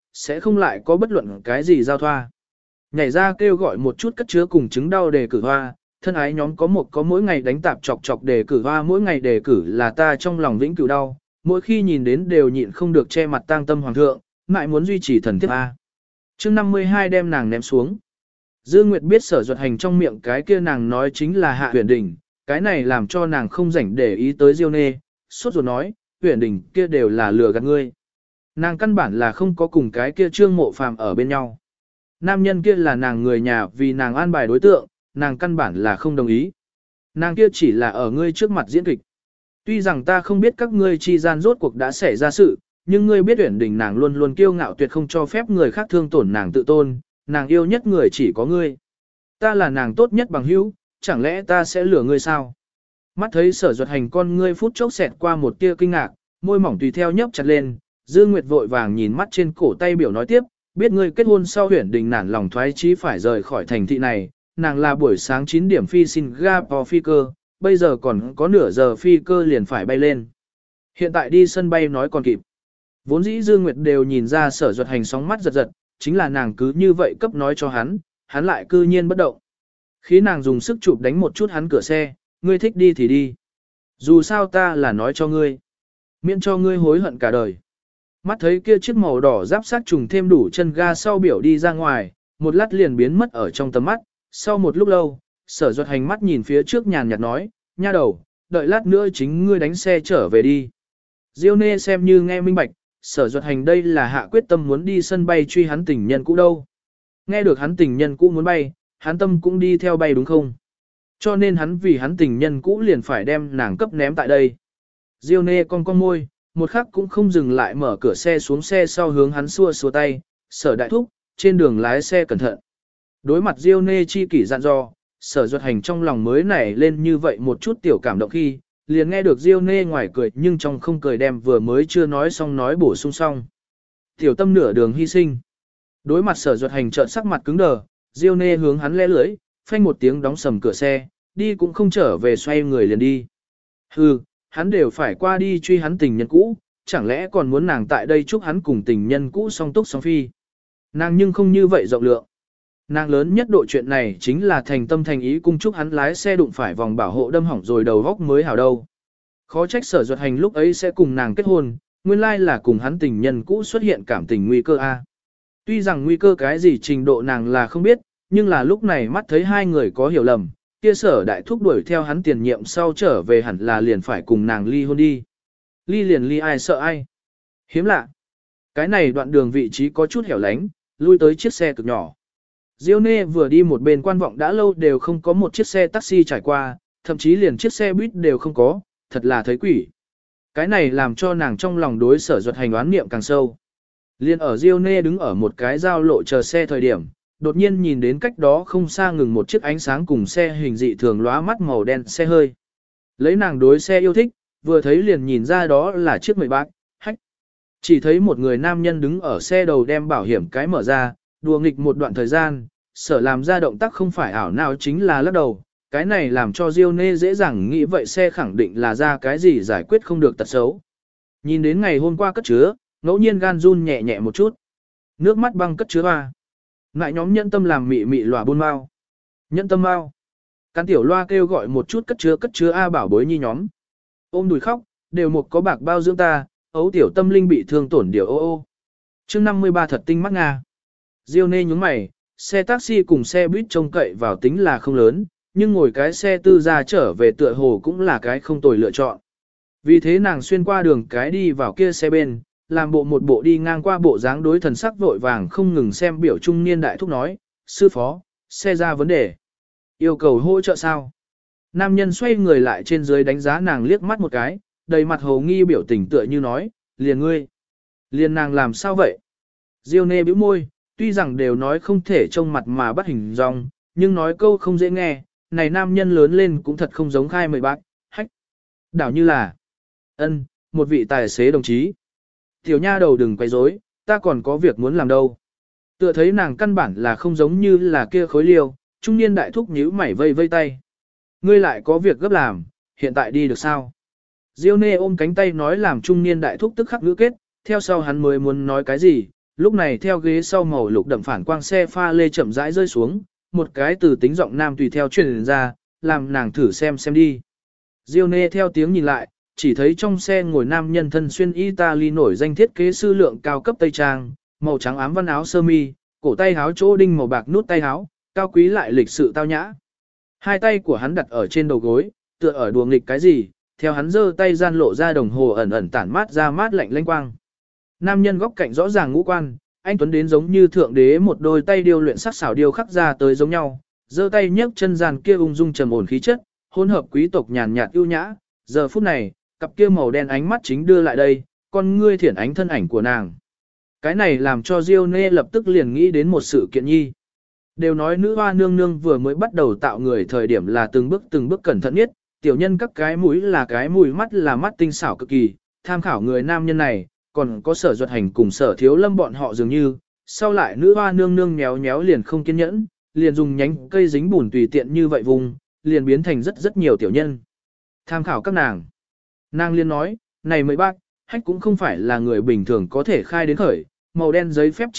sẽ không lại có bất luận cái gì giao thoa. Nhảy ra kêu gọi một chút cất chứa cùng chứng đau đề cử hoa, thân ái nhóm có mỗi ngày đánh tạp chọc chọc đề cử hoa, mỗi ngày đề cử là ta trong lòng vĩnh cửu đau, mỗi khi nhìn đến đều nhịn không được che mặt tang tâm hoàng thượng, mãi muốn duy trì thần thiếp A. Chương 52 đem nàng ném xuống. Dương Nguyệt biết Sở Duật Hành trong miệng cái kia nàng nói chính là Hạ Huyền Đình, cái này làm cho nàng không rảnh để ý tới Diêu Nê, sốt ruột nói, Huyền Đình kia đều là lừa gạt ngươi. Nàng căn bản là không có cùng cái kia Trương Mộ Phàm ở bên nhau. Nam nhân kia là nàng người nhà vì nàng an bài đối tượng, nàng căn bản là không đồng ý. Nàng kia chỉ là ở ngươi trước mặt diễn kịch. Tuy rằng ta không biết các ngươi chi gian rốt cuộc đã xảy ra sự, nhưng ngươi biết Uyển Đình nàng luôn luôn kiêu ngạo tuyệt không cho phép người khác thương tổn nàng tự tôn, nàng yêu nhất người chỉ có ngươi. Ta là nàng tốt nhất bằng hữu, chẳng lẽ ta sẽ lừa ngươi sao? Mắt thấy Sở Duật Hành con ngươi phút chốc xẹt qua một tia kinh ngạc, môi mỏng tùy theo nhấp chặt lên, Dương Nguyệt vội vàng nhìn mắt trên cổ tay biểu nói tiếp, biết ngươi kết hôn sau Uyển Đình nản lòng thoái chí phải rời khỏi thành thị này, nàng là buổi sáng 9 điểm phi Singapore phi cơ, bây giờ còn có nửa giờ phi cơ liền phải bay lên. Hiện tại đi sân bay nói còn kịp. Vốn dĩ Dương Nguyệt đều nhìn ra Sở Duật Hành sóng mắt giật giật, chính là nàng cứ như vậy cấp nói cho hắn lại cư nhiên bất động. Khi nàng dùng sức chụp đánh một chút hắn cửa xe, ngươi thích đi thì đi. Dù sao ta là nói cho ngươi, miễn cho ngươi hối hận cả đời. Mắt thấy kia chiếc màu đỏ giáp sát trùng thêm đủ chân ga sau biểu đi ra ngoài, một lát liền biến mất ở trong tầm mắt, sau một lúc lâu, Sở Duật Hành mắt nhìn phía trước nhàn nhạt nói, nha đầu, đợi lát nữa chính ngươi đánh xe trở về đi. Diêu Nê xem như nghe minh bạch, Sở Duật Hành đây là hạ quyết tâm muốn đi sân bay truy hắn tình nhân cũ đâu. Nghe được hắn tình nhân cũ muốn bay, hắn tâm cũng đi theo bay đúng không? Cho nên hắn vì hắn tình nhân cũ liền phải đem nàng cấp ném tại đây. Diêu Nê cong môi, một khắc cũng không dừng lại mở cửa xe xuống xe sau hướng hắn xua xua tay, Sở đại thúc, trên đường lái xe cẩn thận. Đối mặt Diêu Nê chi kỷ dặn dò, Sở Duật Hành trong lòng mới nảy lên như vậy một chút tiểu cảm động khi, liền nghe được Diêu Nê ngoài cười nhưng trong không cười đem vừa mới chưa nói xong nói bổ sung xong. Tiểu tâm nửa đường hy sinh. Đối mặt Sở Duật Hành trợn sắc mặt cứng đờ, Diêu Nê hướng hắn lẽ lưỡi, phanh một tiếng đóng sầm cửa xe, đi cũng không trở về xoay người liền đi. Hừ, hắn đều phải qua đi truy hắn tình nhân cũ, chẳng lẽ còn muốn nàng tại đây chúc hắn cùng tình nhân cũ song túc song phi. Nàng nhưng không như vậy rộng lượng. Nàng lớn nhất độ chuyện này chính là thành tâm thành ý cung chúc hắn lái xe đụng phải vòng bảo hộ đâm hỏng rồi đầu góc mới hảo đâu. Khó trách Sở Duật Hành lúc ấy sẽ cùng nàng kết hôn, nguyên lai là cùng hắn tình nhân cũ xuất hiện cảm tình nguy cơ a. Tuy rằng nguy cơ cái gì trình độ nàng là không biết, nhưng là lúc này mắt thấy hai người có hiểu lầm, kia Sở đại thúc đuổi theo hắn tiền nhiệm sau trở về hẳn là liền phải cùng nàng ly hôn đi. Ly liền ly ai sợ ai. Hiếm lạ. Cái này đoạn đường vị trí có chút hẻo lánh, lui tới chiếc xe cực nhỏ. Diêu Nê vừa đi một bên quan vọng đã lâu đều không có một chiếc xe taxi trải qua, thậm chí liền chiếc xe buýt đều không có, thật là thấy quỷ. Cái này làm cho nàng trong lòng đối Sở Duật Hành oán niệm càng sâu. Liên ở Diêu Nê đứng ở một cái giao lộ chờ xe thời điểm, đột nhiên nhìn đến cách đó không xa ngừng một chiếc ánh sáng cùng xe hình dị thường lóa mắt màu đen xe hơi. Lấy nàng đối xe yêu thích, vừa thấy liền nhìn ra đó là chiếc 10 bác, hách. Chỉ thấy một người nam nhân đứng ở xe đầu đem bảo hiểm cái mở ra, đùa nghịch một đoạn thời gian, Sở làm ra động tác không phải ảo nào chính là lắc đầu, cái này làm cho Diêu Nê dễ dàng nghĩ vậy xe khẳng định là ra cái gì giải quyết không được tật xấu. Nhìn đến ngày hôm qua cất chứa, ngẫu nhiên gan run nhẹ nhẹ một chút. Nước mắt băng cất chứa hoa. Ngại nhóm nhẫn tâm làm mị mị lòa buôn mau. Nhẫn tâm mau. Cán tiểu loa kêu gọi một chút cất chứa A bảo bối nhi nhóm. Ôm đùi khóc, đều một có bạc bao dưỡng ta, ấu tiểu tâm linh bị thương tổn điều ô ô. Chương 53 thật tinh mắt Nga. Diêu Nê nhúng mày, xe taxi cùng xe buýt trông cậy vào tính là không lớn, nhưng ngồi cái xe tư ra trở về tựa hồ cũng là cái không tồi lựa chọn. Vì thế nàng xuyên qua đường cái đi vào kia xe bên, làm bộ một bộ đi ngang qua bộ dáng đối thần sắc vội vàng không ngừng xem biểu trung niên đại thúc nói, sư phó, xe ra vấn đề. Yêu cầu hỗ trợ sao? Nam nhân xoay người lại trên dưới đánh giá nàng liếc mắt một cái, đầy mặt hồ nghi biểu tình tựa như nói, liền ngươi. Liền nàng làm sao vậy? Diêu Nê bĩu môi, tuy rằng đều nói không thể trông mặt mà bắt hình dong, nhưng nói câu không dễ nghe, này nam nhân lớn lên cũng thật không giống khai 10 bác, hách. Đảo như là, một vị tài xế đồng chí. Tiểu nha đầu đừng quay rối, ta còn có việc muốn làm đâu. Tựa thấy nàng căn bản là không giống như là kia khối liêu, trung niên đại thúc nhíu mảy vây vây tay. Ngươi lại có việc gấp làm, hiện tại đi được sao? Diêu Nê ôm cánh tay nói làm trung niên đại thúc tức khắc ngữ kết, theo sau hắn mới muốn nói cái gì, Lúc này theo ghế sau màu lục đậm phản quang xe pha lê chậm rãi rơi xuống, một cái từ tính giọng nam tùy theo truyền ra, làm nàng thử xem đi. Diêu Nê theo tiếng nhìn lại, chỉ thấy trong xe ngồi nam nhân thân xuyên Italy nổi danh thiết kế sư lượng cao cấp tây trang, màu trắng ám văn áo sơ mi, cổ tay áo chỗ đinh màu bạc nút tay áo, cao quý lại lịch sự tao nhã. Hai tay của hắn đặt ở trên đầu gối, tựa ở đùa nghịch cái gì, theo hắn giơ tay gian lộ ra đồng hồ ẩn ẩn tản mát ra mát lạnh lanh quang. Nam nhân góc cạnh rõ ràng ngũ quan, anh tuấn đến giống như thượng đế một đôi tay điêu luyện sắc xảo điêu khắc ra tới giống nhau, giơ tay nhấc chân gian kia ung dung trầm ổn khí chất, hỗn hợp quý tộc nhàn nhạt ưu nhã. Giờ phút này, cặp kia màu đen ánh mắt chính đưa lại đây, con ngươi thiển ánh thân ảnh của nàng. Cái này làm cho Diêu Nê lập tức liền nghĩ đến một sự kiện nhi. Đều nói nữ hoa nương nương vừa mới bắt đầu tạo người thời điểm là từng bước cẩn thận nhất, tiểu nhân các cái mũi là cái mũi, mắt là mắt tinh xảo cực kỳ, tham khảo người nam nhân này, còn có Sở Duật Hành cùng Sở Thiếu Lâm bọn họ dường như, sau lại nữ hoa nương nương méo méo liền không kiên nhẫn, liền dùng nhánh cây dính bùn tùy tiện như vậy vùng, liền biến thành rất nhiều tiểu nhân. Tham khảo các nàng. Nàng liên nói, này mấy bác, hách cũng không phải là người bình thường có thể khai đến khởi, màu đen giấy phép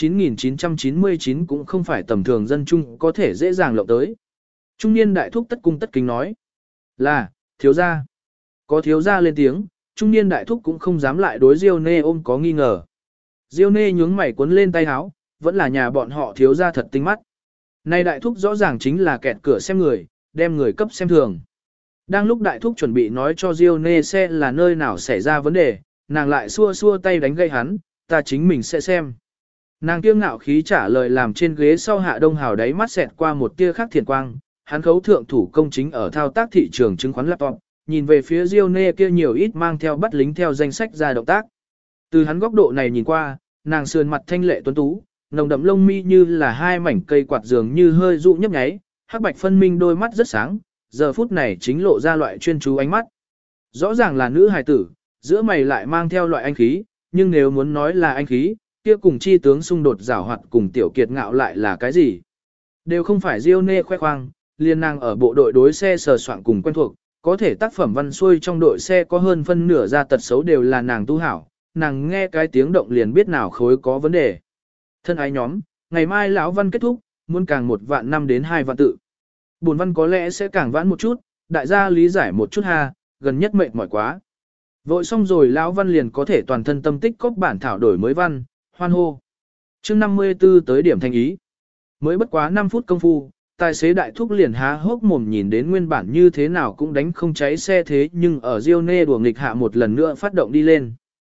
9999 cũng không phải tầm thường dân chung có thể dễ dàng lộng tới. Trung niên đại thúc tất cung tất kính nói, là, thiếu gia. Có thiếu gia lên tiếng, trung niên đại thúc cũng không dám lại đối Diêu Nê ôm có nghi ngờ. Diêu Nê nhướng mày cuốn lên tay áo, vẫn là nhà bọn họ thiếu gia thật tinh mắt. Nay đại thúc rõ ràng chính là kẹt cửa xem người, đem người cấp xem thường. Đang lúc đại thúc chuẩn bị nói cho Diêu Nê xe là nơi nào xảy ra vấn đề, nàng lại xua tay đánh gây hắn, ta chính mình sẽ xem. Nàng kiêu ngạo khí trả lời làm trên ghế sau Hạ Đông Hào đáy mắt xẹt qua một tia khác thiền quang, hắn khấu thượng thủ công chính ở thao tác thị trường chứng khoán laptop, nhìn về phía Diêu Nê kia nhiều ít mang theo bắt lính theo danh sách ra động tác. Từ hắn góc độ này nhìn qua, nàng sườn mặt thanh lệ tuấn tú, nồng đậm lông mi như là hai mảnh cây quạt dường như hơi dụ nhấp nháy, hắc bạch phân minh đôi mắt rất sáng, giờ phút này chính lộ ra loại chuyên chú ánh mắt. Rõ ràng là nữ hài tử, giữa mày lại mang theo loại anh khí, nhưng nếu muốn nói là anh khí, kia cùng chi tướng xung đột giảo hoạt cùng tiểu kiệt ngạo lại là cái gì? Đều không phải Diêu Nê khoe khoang, liên nàng ở bộ đội đối xe sờ soạn cùng quen thuộc, có thể tác phẩm văn xuôi trong đội xe có hơn phân nửa ra tật xấu đều là nàng tu hảo, nàng nghe cái tiếng động liền biết nào khối có vấn đề. Thân ái nhóm, ngày mai lão văn kết thúc, muốn càng 1 vạn năm đến 2 vạn tự. Buồn văn có lẽ sẽ càng vãn một chút, đại gia lý giải một chút ha, gần nhất mệt mỏi quá. Vội xong rồi lão văn liền có thể toàn thân tâm tích cóp bản thảo đổi mới văn, hoan hô. Chương 54 tới điểm thành ý. Mới bất quá 5 phút công phu, tài xế đại thúc liền há hốc mồm nhìn đến nguyên bản như thế nào cũng đánh không cháy xe thế nhưng ở Diêu Nê đùa nghịch hạ một lần nữa phát động đi lên.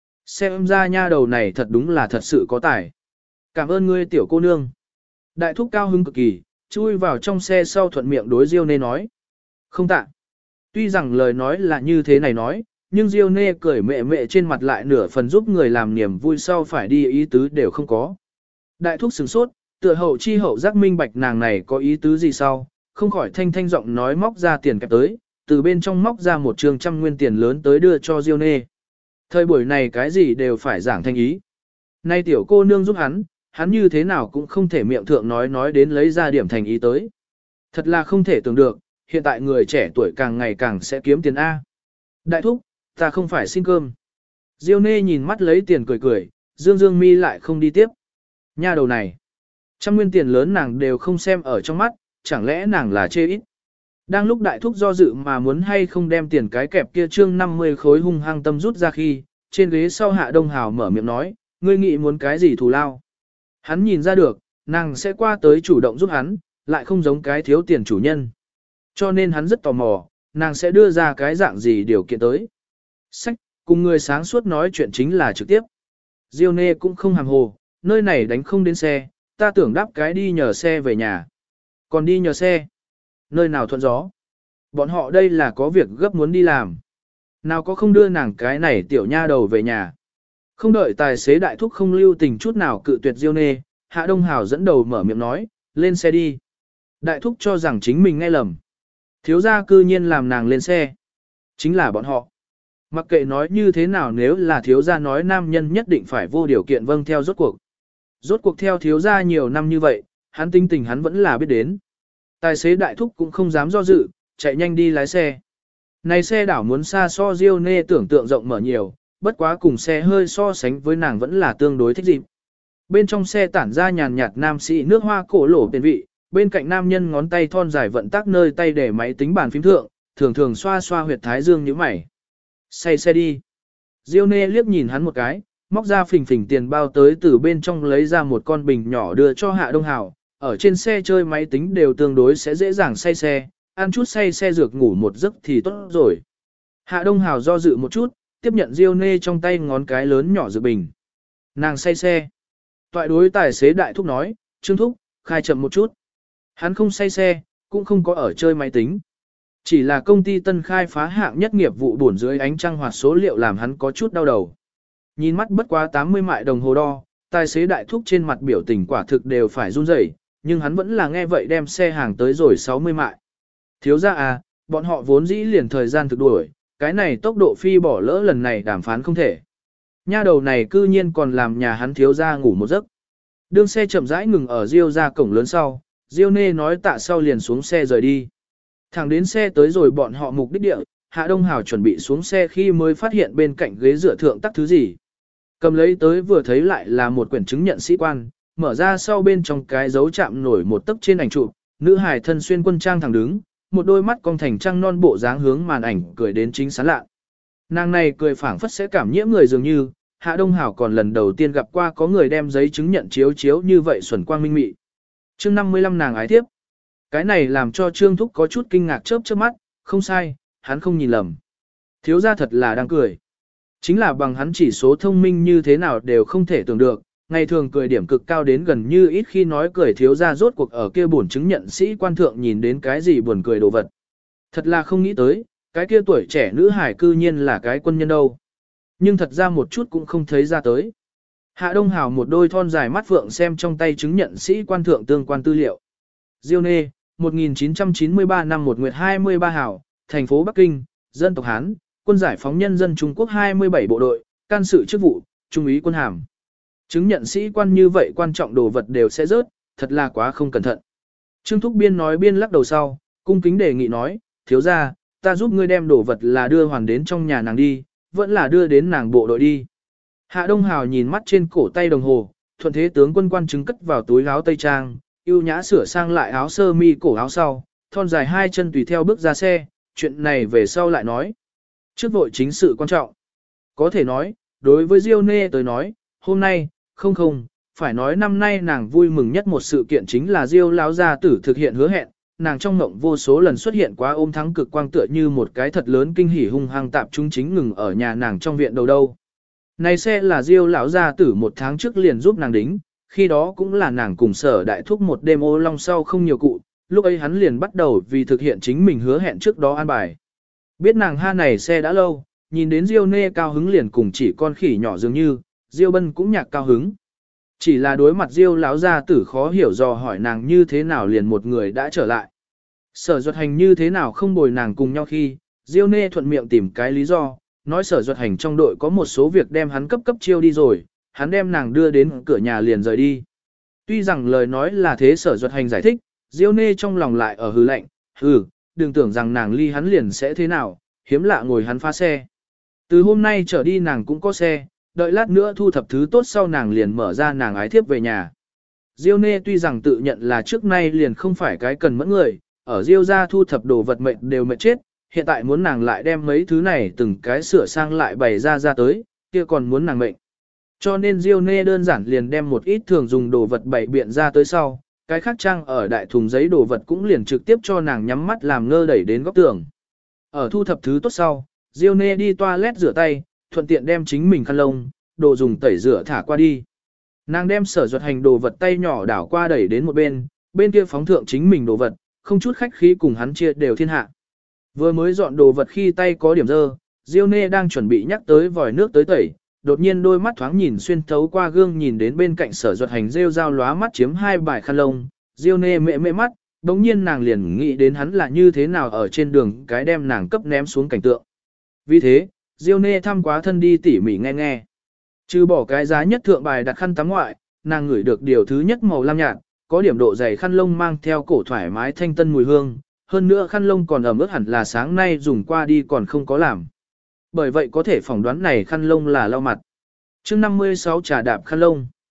Xem ra nha đầu này thật đúng là thật sự có tài. Cảm ơn ngươi tiểu cô nương. Đại thúc cao hứng cực kỳ, chui vào trong xe sau thuận miệng đối Diêu Nê nói. Không tạ. Tuy rằng lời nói là như thế này nói, nhưng Diêu Nê cười mẹ mẹ trên mặt lại nửa phần giúp người làm niềm vui sau phải đi ý tứ đều không có. Đại thúc sửng sốt, tựa hậu chi hậu giác minh bạch nàng này có ý tứ gì sau, không khỏi thanh giọng nói móc ra tiền kẹp tới, từ bên trong móc ra một trường 100 nguyên tiền lớn tới đưa cho Diêu Nê. Thời buổi này cái gì đều phải giảng thanh ý. Nay tiểu cô nương giúp hắn như thế nào cũng không thể miệng thượng nói đến lấy ra điểm thành ý tới. Thật là không thể tưởng được, hiện tại người trẻ tuổi càng ngày càng sẽ kiếm tiền A. Đại thúc, ta không phải xin cơm. Diêu Nê nhìn mắt lấy tiền cười, dương mi lại không đi tiếp. Nha đầu này, 100 nguyên tiền lớn nàng đều không xem ở trong mắt, chẳng lẽ nàng là chê ít. Đang lúc đại thúc do dự mà muốn hay không đem tiền cái kẹp kia trương 50 khối hung hăng tâm rút ra khi, trên ghế sau Hạ Đông Hào mở miệng nói, ngươi nghĩ muốn cái gì thù lao. Hắn nhìn ra được, nàng sẽ qua tới chủ động giúp hắn, lại không giống cái thiếu tiền chủ nhân. Cho nên hắn rất tò mò, nàng sẽ đưa ra cái dạng gì điều kiện tới. Sách, cùng người sáng suốt nói chuyện chính là trực tiếp. Diêu Nê cũng không hàm hồ, nơi này đánh không đến xe, ta tưởng đáp cái đi nhờ xe về nhà. Còn đi nhờ xe? Nơi nào thuận gió? Bọn họ đây là có việc gấp muốn đi làm. Nào có không đưa nàng cái này tiểu nha đầu về nhà. Không đợi tài xế đại thúc không lưu tình chút nào cự tuyệt Diêu Nê, Hạ Đông Hào dẫn đầu mở miệng nói, lên xe đi. Đại thúc cho rằng chính mình nghe lầm. Thiếu gia cư nhiên làm nàng lên xe. Chính là bọn họ. Mặc kệ nói như thế nào nếu là thiếu gia nói nam nhân nhất định phải vô điều kiện vâng theo rốt cuộc. Rốt cuộc theo thiếu gia nhiều năm như vậy, hắn tinh tình hắn vẫn là biết đến. Tài xế đại thúc cũng không dám do dự, chạy nhanh đi lái xe. Này xe đảo muốn xa so Diêu Nê tưởng tượng rộng mở nhiều, bất quá cùng xe hơi so sánh với nàng vẫn là tương đối thích dịp. Bên trong xe tản ra nhàn nhạt nam sĩ nước hoa cổ lỗ tiền vị, bên cạnh nam nhân ngón tay thon dài vận tác nơi tay để máy tính bàn phím thượng, thường thường xoa xoa huyệt thái dương như mày. Say xe đi. Diêu Nê liếc nhìn hắn một cái, móc ra phình phình tiền bao tới từ bên trong lấy ra một con bình nhỏ đưa cho Hạ Đông Hào, ở trên xe chơi máy tính đều tương đối sẽ dễ dàng say xe, ăn chút say xe dược ngủ một giấc thì tốt rồi. Hạ Đông Hào do dự một chút, tiếp nhận Diêu Nê trong tay ngón cái lớn nhỏ dược bình. Nàng say xe. Toại đối tài xế đại thúc nói, Trương thúc, khai chậm một chút. Hắn không say xe, cũng không có ở chơi máy tính. Chỉ là công ty tân khai phá hạng nhất nghiệp vụ buồn dưới ánh trăng hoạt số liệu làm hắn có chút đau đầu. Nhìn mắt bất quá 80 mại đồng hồ đo, tài xế đại thúc trên mặt biểu tình quả thực đều phải run rẩy, nhưng hắn vẫn là nghe vậy đem xe hàng tới rồi 60 mại. Thiếu ra à, bọn họ vốn dĩ liền thời gian thực đuổi, cái này tốc độ phi bỏ lỡ lần này đàm phán không thể. Nha đầu này cư nhiên còn làm nhà hắn thiếu ra ngủ một giấc. Đương xe chậm rãi ngừng ở Diêu ra cổng lớn sau, Diêu Nê nói tạ sau liền xuống xe rời đi. Thẳng đến xe tới rồi bọn họ mục đích địa, Hạ Đông Hào chuẩn bị xuống xe khi mới phát hiện bên cạnh ghế dựa thượng tắc thứ gì. Cầm lấy tới vừa thấy lại là một quyển chứng nhận sĩ quan, mở ra sau bên trong cái dấu chạm nổi một tấc trên ảnh chụp, nữ hài thân xuyên quân trang thẳng đứng, một đôi mắt cong thành trăng non bộ dáng hướng màn ảnh cười đến chính sán lạ. Nàng này cười phảng phất sẽ cảm nhiễm người dường như, Hạ Đông Hảo còn lần đầu tiên gặp qua có người đem giấy chứng nhận chiếu như vậy xuẩn quang minh mị. Chương 55 nàng ái tiếp. Cái này làm cho Trương Thúc có chút kinh ngạc chớp mắt, không sai, hắn không nhìn lầm. Thiếu gia thật là đang cười. Chính là bằng hắn chỉ số thông minh như thế nào đều không thể tưởng được, ngày thường cười điểm cực cao đến gần như ít khi nói cười thiếu gia rốt cuộc ở kia buồn chứng nhận sĩ quan thượng nhìn đến cái gì buồn cười đồ vật. Thật là không nghĩ tới, cái kia tuổi trẻ nữ hải cư nhiên là cái quân nhân đâu. Nhưng thật ra một chút cũng không thấy ra tới. Hạ Đông Hào một đôi thon dài mắt phượng xem trong tay chứng nhận sĩ quan thượng tương quan tư liệu. Diêu Nê, 1993 năm 1 nguyệt 23 hào, thành phố Bắc Kinh, dân tộc Hán, quân giải phóng nhân dân Trung Quốc 27 bộ đội, can sự chức vụ, trung úy quân hàm. Chứng nhận sĩ quan như vậy quan trọng đồ vật đều sẽ rớt, thật là quá không cẩn thận. Trương Thúc Biên nói biên lắc đầu sau, cung kính đề nghị nói, thiếu gia, ta giúp ngươi đem đồ vật là đưa hoàn đến trong nhà nàng đi, vẫn là đưa đến nàng bộ đội đi. Hạ Đông Hào nhìn mắt trên cổ tay đồng hồ, thuận thế tướng quân quan chứng cất vào túi áo tây trang, ưu nhã sửa sang lại áo sơ mi cổ áo sau, thon dài hai chân tùy theo bước ra xe, chuyện này về sau lại nói. Trước vội chính sự quan trọng. Có thể nói, đối với Diêu Nê tới nói, hôm nay, không, phải nói năm nay nàng vui mừng nhất một sự kiện chính là Diêu lão gia tử thực hiện hứa hẹn, nàng trong mộng vô số lần xuất hiện quá ôm thắng cực quang tựa như một cái thật lớn kinh hỉ hung hăng tạp trung chính ngừng ở nhà nàng trong viện đầu đâu. Này xe là Diêu lão gia tử một tháng trước liền giúp nàng đính, khi đó cũng là nàng cùng Sở đại thúc một đêm ô long sau không nhiều cụ, lúc ấy hắn liền bắt đầu vì thực hiện chính mình hứa hẹn trước đó an bài. Biết nàng ha này xe đã lâu, nhìn đến Diêu Nê cao hứng liền cùng chỉ con khỉ nhỏ dường như, Diêu Bân cũng nhạc cao hứng. Chỉ là đối mặt Diêu lão gia tử khó hiểu dò hỏi nàng như thế nào liền một người đã trở lại. Sở Duật Hành như thế nào không bồi nàng cùng nhau khi, Diêu Nê thuận miệng tìm cái lý do, nói Sở Duật Hành trong đội có một số việc đem hắn cấp chiêu đi rồi, hắn đem nàng đưa đến cửa nhà liền rời đi. Tuy rằng lời nói là thế Sở Duật Hành giải thích, Diêu Nê trong lòng lại ở hừ lạnh, đừng tưởng rằng nàng ly hắn liền sẽ thế nào, hiếm lạ ngồi hắn phá xe. Từ hôm nay trở đi nàng cũng có xe, đợi lát nữa thu thập thứ tốt sau nàng liền mở ra nàng ái thiếp về nhà. Diêu Nê tuy rằng tự nhận là trước nay liền không phải cái cần mẫn người, ở Diêu gia thu thập đồ vật mệnh đều mệt chết, hiện tại muốn nàng lại đem mấy thứ này từng cái sửa sang lại bày ra tới, kia còn muốn nàng mệnh. Cho nên Diêu Nê đơn giản liền đem một ít thường dùng đồ vật bày biện ra tới sau, cái khác trang ở đại thùng giấy đồ vật cũng liền trực tiếp cho nàng nhắm mắt làm ngơ đẩy đến góc tường. Ở thu thập thứ tốt sau, Diêu Nê đi toilet rửa tay, thuận tiện đem chính mình khăn lông, đồ dùng tẩy rửa thả qua đi. Nàng đem Sở Duật Hành đồ vật tay nhỏ đảo qua đẩy đến một bên, bên kia phóng thượng chính mình đồ vật, không chút khách khí cùng hắn chia đều thiên hạ. Vừa mới dọn đồ vật khi tay có điểm dơ, Diêu Nê đang chuẩn bị nhắc tới vòi nước tới tẩy, đột nhiên đôi mắt thoáng nhìn xuyên thấu qua gương nhìn đến bên cạnh Sở Duật Hành rêu dao lóa mắt chiếm hai bài khăn lông, Diêu Nê mẹ mắt, bỗng nhiên nàng liền nghĩ đến hắn là như thế nào ở trên đường cái đem nàng cấp ném xuống cảnh tượng. Vì thế, Diêu Nê thăm quá thân đi tỉ mỉ nghe. Trừ bỏ cái giá nhất thượng bài đặt khăn tắm ngoại, nàng ngửi được điều thứ nhất màu lam nhạt, có điểm độ dày khăn lông mang theo cổ thoải mái thanh tân mùi hương, hơn nữa khăn lông còn ẩm ướt hẳn là sáng nay dùng qua đi còn không có làm. Bởi vậy có thể phỏng đoán này khăn lông là lau mặt. Chương 56 trà đạp khăn lông.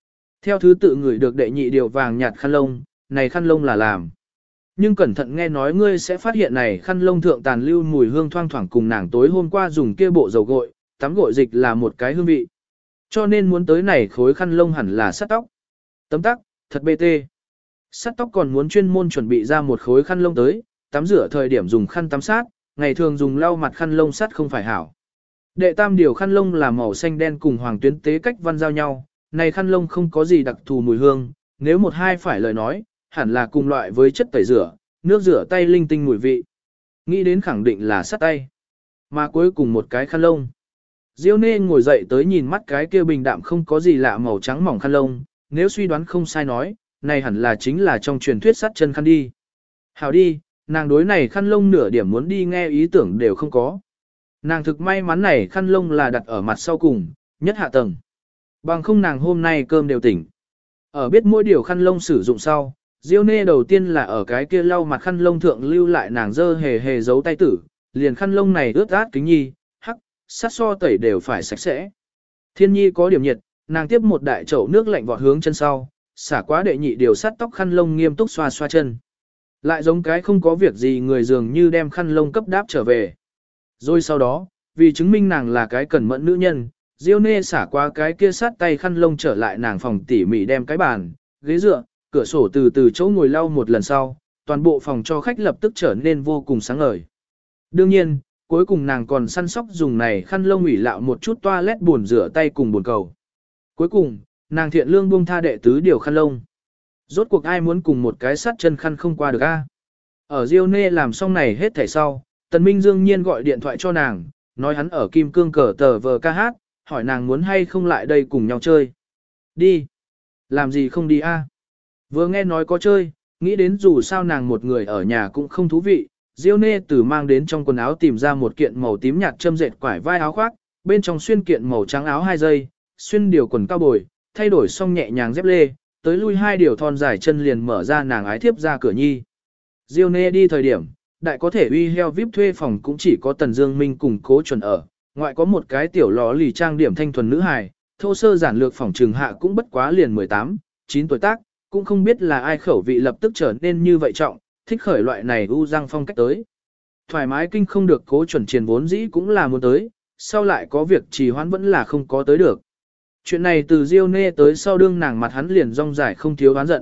Theo thứ tự người được đệ nhị điều vàng nhạt khăn lông, này khăn lông là làm. Nhưng cẩn thận nghe nói ngươi sẽ phát hiện này khăn lông thượng tàn lưu mùi hương thoang thoảng cùng nàng tối hôm qua dùng kia bộ dầu gội, tắm gội dịch là một cái hương vị. Cho nên muốn tới này khối khăn lông hẳn là sắt tóc. Tấm tắc, thật bê tê. Sắt tóc còn muốn chuyên môn chuẩn bị ra một khối khăn lông tới, tắm rửa thời điểm dùng khăn tắm sát, ngày thường dùng lau mặt khăn lông sắt không phải hảo. Đệ tam điều khăn lông là màu xanh đen cùng hoàng tuyến tế cách văn giao nhau, này khăn lông không có gì đặc thù mùi hương, nếu một hai phải lời nói, hẳn là cùng loại với chất tẩy rửa, nước rửa tay linh tinh mùi vị. Nghĩ đến khẳng định là sắt tay. Mà cuối cùng một cái khăn lông. Diêu Nê ngồi dậy tới nhìn mắt cái kia bình đạm không có gì lạ màu trắng mỏng khăn lông, nếu suy đoán không sai nói, này hẳn là chính là trong truyền thuyết sắt chân khăn đi. Hảo đi, nàng đối này khăn lông nửa điểm muốn đi nghe ý tưởng đều không có. Nàng thực may mắn này khăn lông là đặt ở mặt sau cùng, nhất hạ tầng. Bằng không nàng hôm nay cơm đều tỉnh. Ở biết mỗi điều khăn lông sử dụng sau, Diêu Nê đầu tiên là ở cái kia lau mặt khăn lông thượng lưu lại nàng dơ hề hề giấu tay tử, liền khăn lông này ướt át kính nhi, hắc, sát so tẩy đều phải sạch sẽ. Thiên nhi có điểm nhiệt, nàng tiếp một đại chậu nước lạnh vọt hướng chân sau, xả quá đệ nhị điều sắt tóc khăn lông nghiêm túc xoa xoa chân. Lại giống cái không có việc gì người dường như đem khăn lông cấp đáp trở về. Rồi sau đó, vì chứng minh nàng là cái cẩn mẫn nữ nhân, Diêu Nê xả qua cái kia sát tay khăn lông trở lại nàng phòng tỉ mỉ đem cái bàn, ghế dựa, cửa sổ từ từ chỗ ngồi lau một lần sau, toàn bộ phòng cho khách lập tức trở nên vô cùng sáng ngời. Đương nhiên, cuối cùng nàng còn săn sóc dùng này khăn lông ủy lạo một chút toilet buồn rửa tay cùng buồn cầu. Cuối cùng, nàng thiện lương buông tha đệ tứ điều khăn lông. Rốt cuộc ai muốn cùng một cái sát chân khăn không qua được a? Ở Diêu Nê làm xong này hết thảy sau, Tần Minh Dương nhiên gọi điện thoại cho nàng, nói hắn ở Kim Cương cờ tờ vờ ca hát, hỏi nàng muốn hay không lại đây cùng nhau chơi. Đi. Làm gì không đi a? Vừa nghe nói có chơi, nghĩ đến dù sao nàng một người ở nhà cũng không thú vị, Diêu Nê từ mang đến trong quần áo tìm ra một kiện màu tím nhạt châm dệt quải vai áo khoác, bên trong xuyên kiện màu trắng áo 2 giây, xuyên điều quần cao bồi, thay đổi xong nhẹ nhàng dép lê, tới lui 2 điều thon dài chân liền mở ra nàng ái thiếp ra cửa nhi. Diêu Nê đi thời điểm, đại có thể uy heo VIP thuê phòng cũng chỉ có Tần Dương Minh cùng Cố Chuẩn ở, ngoại có một cái tiểu lò lì trang điểm thanh thuần nữ hài, thô sơ giản lược phòng trường hạ cũng bất quá liền 18, 9 tuổi tác, cũng không biết là ai khẩu vị lập tức trở nên như vậy trọng, thích khởi loại này u răng phong cách tới. Thoải mái kinh không được Cố Chuẩn triền vốn dĩ cũng là muốn tới, sau lại có việc trì hoãn vẫn là không có tới được. Chuyện này từ Diêu Nê tới sau đương nàng mặt hắn liền rong dài không thiếu oán giận.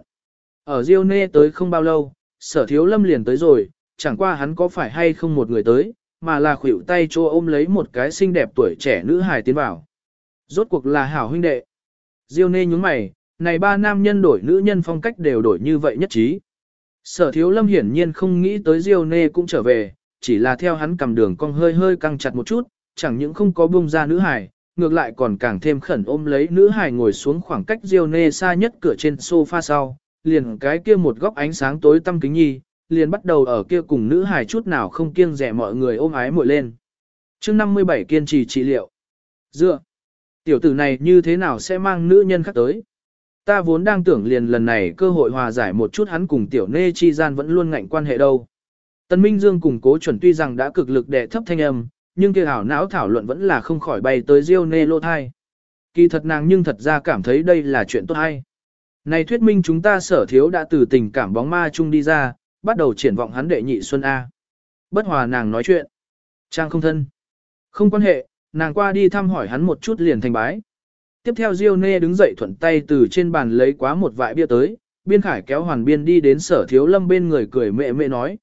Ở Diêu Nê tới không bao lâu, Sở Thiếu Lâm liền tới rồi, chẳng qua hắn có phải hay không một người tới, mà là khuỷu tay cho ôm lấy một cái xinh đẹp tuổi trẻ nữ hài tiến vào. Rốt cuộc là hảo huynh đệ. Diêu Nê nhướng mày, này ba nam nhân đổi nữ nhân phong cách đều đổi như vậy nhất trí. Sở Thiếu Lâm hiển nhiên không nghĩ tới Diêu Nê cũng trở về, chỉ là theo hắn cầm đường cong hơi hơi căng chặt một chút, chẳng những không có buông ra nữ hài, ngược lại còn càng thêm khẩn ôm lấy nữ hài ngồi xuống khoảng cách Diêu Nê xa nhất cửa trên sofa sau, liền cái kia một góc ánh sáng tối tăm kính nhi, liền bắt đầu ở kia cùng nữ hài chút nào không kiêng dè mọi người ôm ái muội lên. Chương 57 kiên trì trị liệu. Dựa, tiểu tử này như thế nào sẽ mang nữ nhân khác tới? Ta vốn đang tưởng liền lần này cơ hội hòa giải một chút hắn cùng tiểu Nê chi gian vẫn luôn ngạnh quan hệ đâu. Tần Minh Dương cùng Cố Chuẩn tuy rằng đã cực lực đè thấp thanh âm, nhưng kia ảo não thảo luận vẫn là không khỏi bay tới Diêu Nê lô thai. Kỳ thật nàng nhưng thật ra cảm thấy đây là chuyện tốt hay. Này thuyết minh chúng ta Sở Thiếu đã từ tình cảm bóng ma chung đi ra, bắt đầu triển vọng hắn đệ nhị xuân A. Bất hòa nàng nói chuyện. Trang không thân. Không quan hệ, nàng qua đi thăm hỏi hắn một chút liền thành bái. Tiếp theo Diêu Nê đứng dậy thuận tay từ trên bàn lấy quá một vại bia tới, Biên Khải kéo Hoàn Biên đi đến Sở Thiếu Lâm bên người cười mẹ mẹ nói,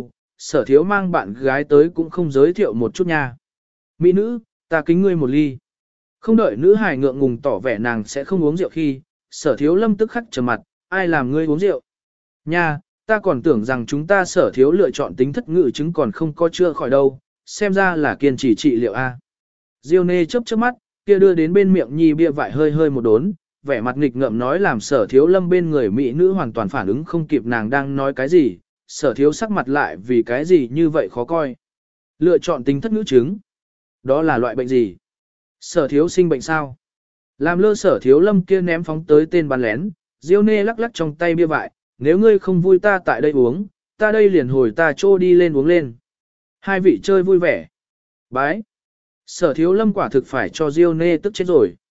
Sở Thiếu mang bạn gái tới cũng không giới thiệu một chút nha. Mỹ nữ, ta kính ngươi một ly. Không đợi nữ hài ngượng ngùng tỏ vẻ nàng sẽ không uống rượu khi, Sở Thiếu Lâm tức khắc trầm mặt, ai làm ngươi uống rượu? Nha, ta còn tưởng rằng chúng ta Sở Thiếu lựa chọn tính thất ngự chứng còn không có chưa khỏi đâu, xem ra là kiên trì trị liệu a. Diêu Nê chớp chớp mắt, kia đưa đến bên miệng nhi bia vại hơi hơi một đốn, vẻ mặt nghịch ngợm nói làm Sở Thiếu Lâm bên người mỹ nữ hoàn toàn phản ứng không kịp nàng đang nói cái gì, Sở Thiếu sắc mặt lại vì cái gì như vậy khó coi. Lựa chọn tính thất ngữ chứng. Đó là loại bệnh gì? Sở Thiếu sinh bệnh sao? Làm lơ Sở Thiếu Lâm kia ném phóng tới tên bắn lén, Diêu Nê lắc lắc trong tay bia vại, nếu ngươi không vui ta tại đây uống, ta đây liền hồi ta trô đi lên uống lên. Hai vị chơi vui vẻ. Bái. Sở Thiếu Lâm quả thực phải cho Diêu Nê tức chết rồi.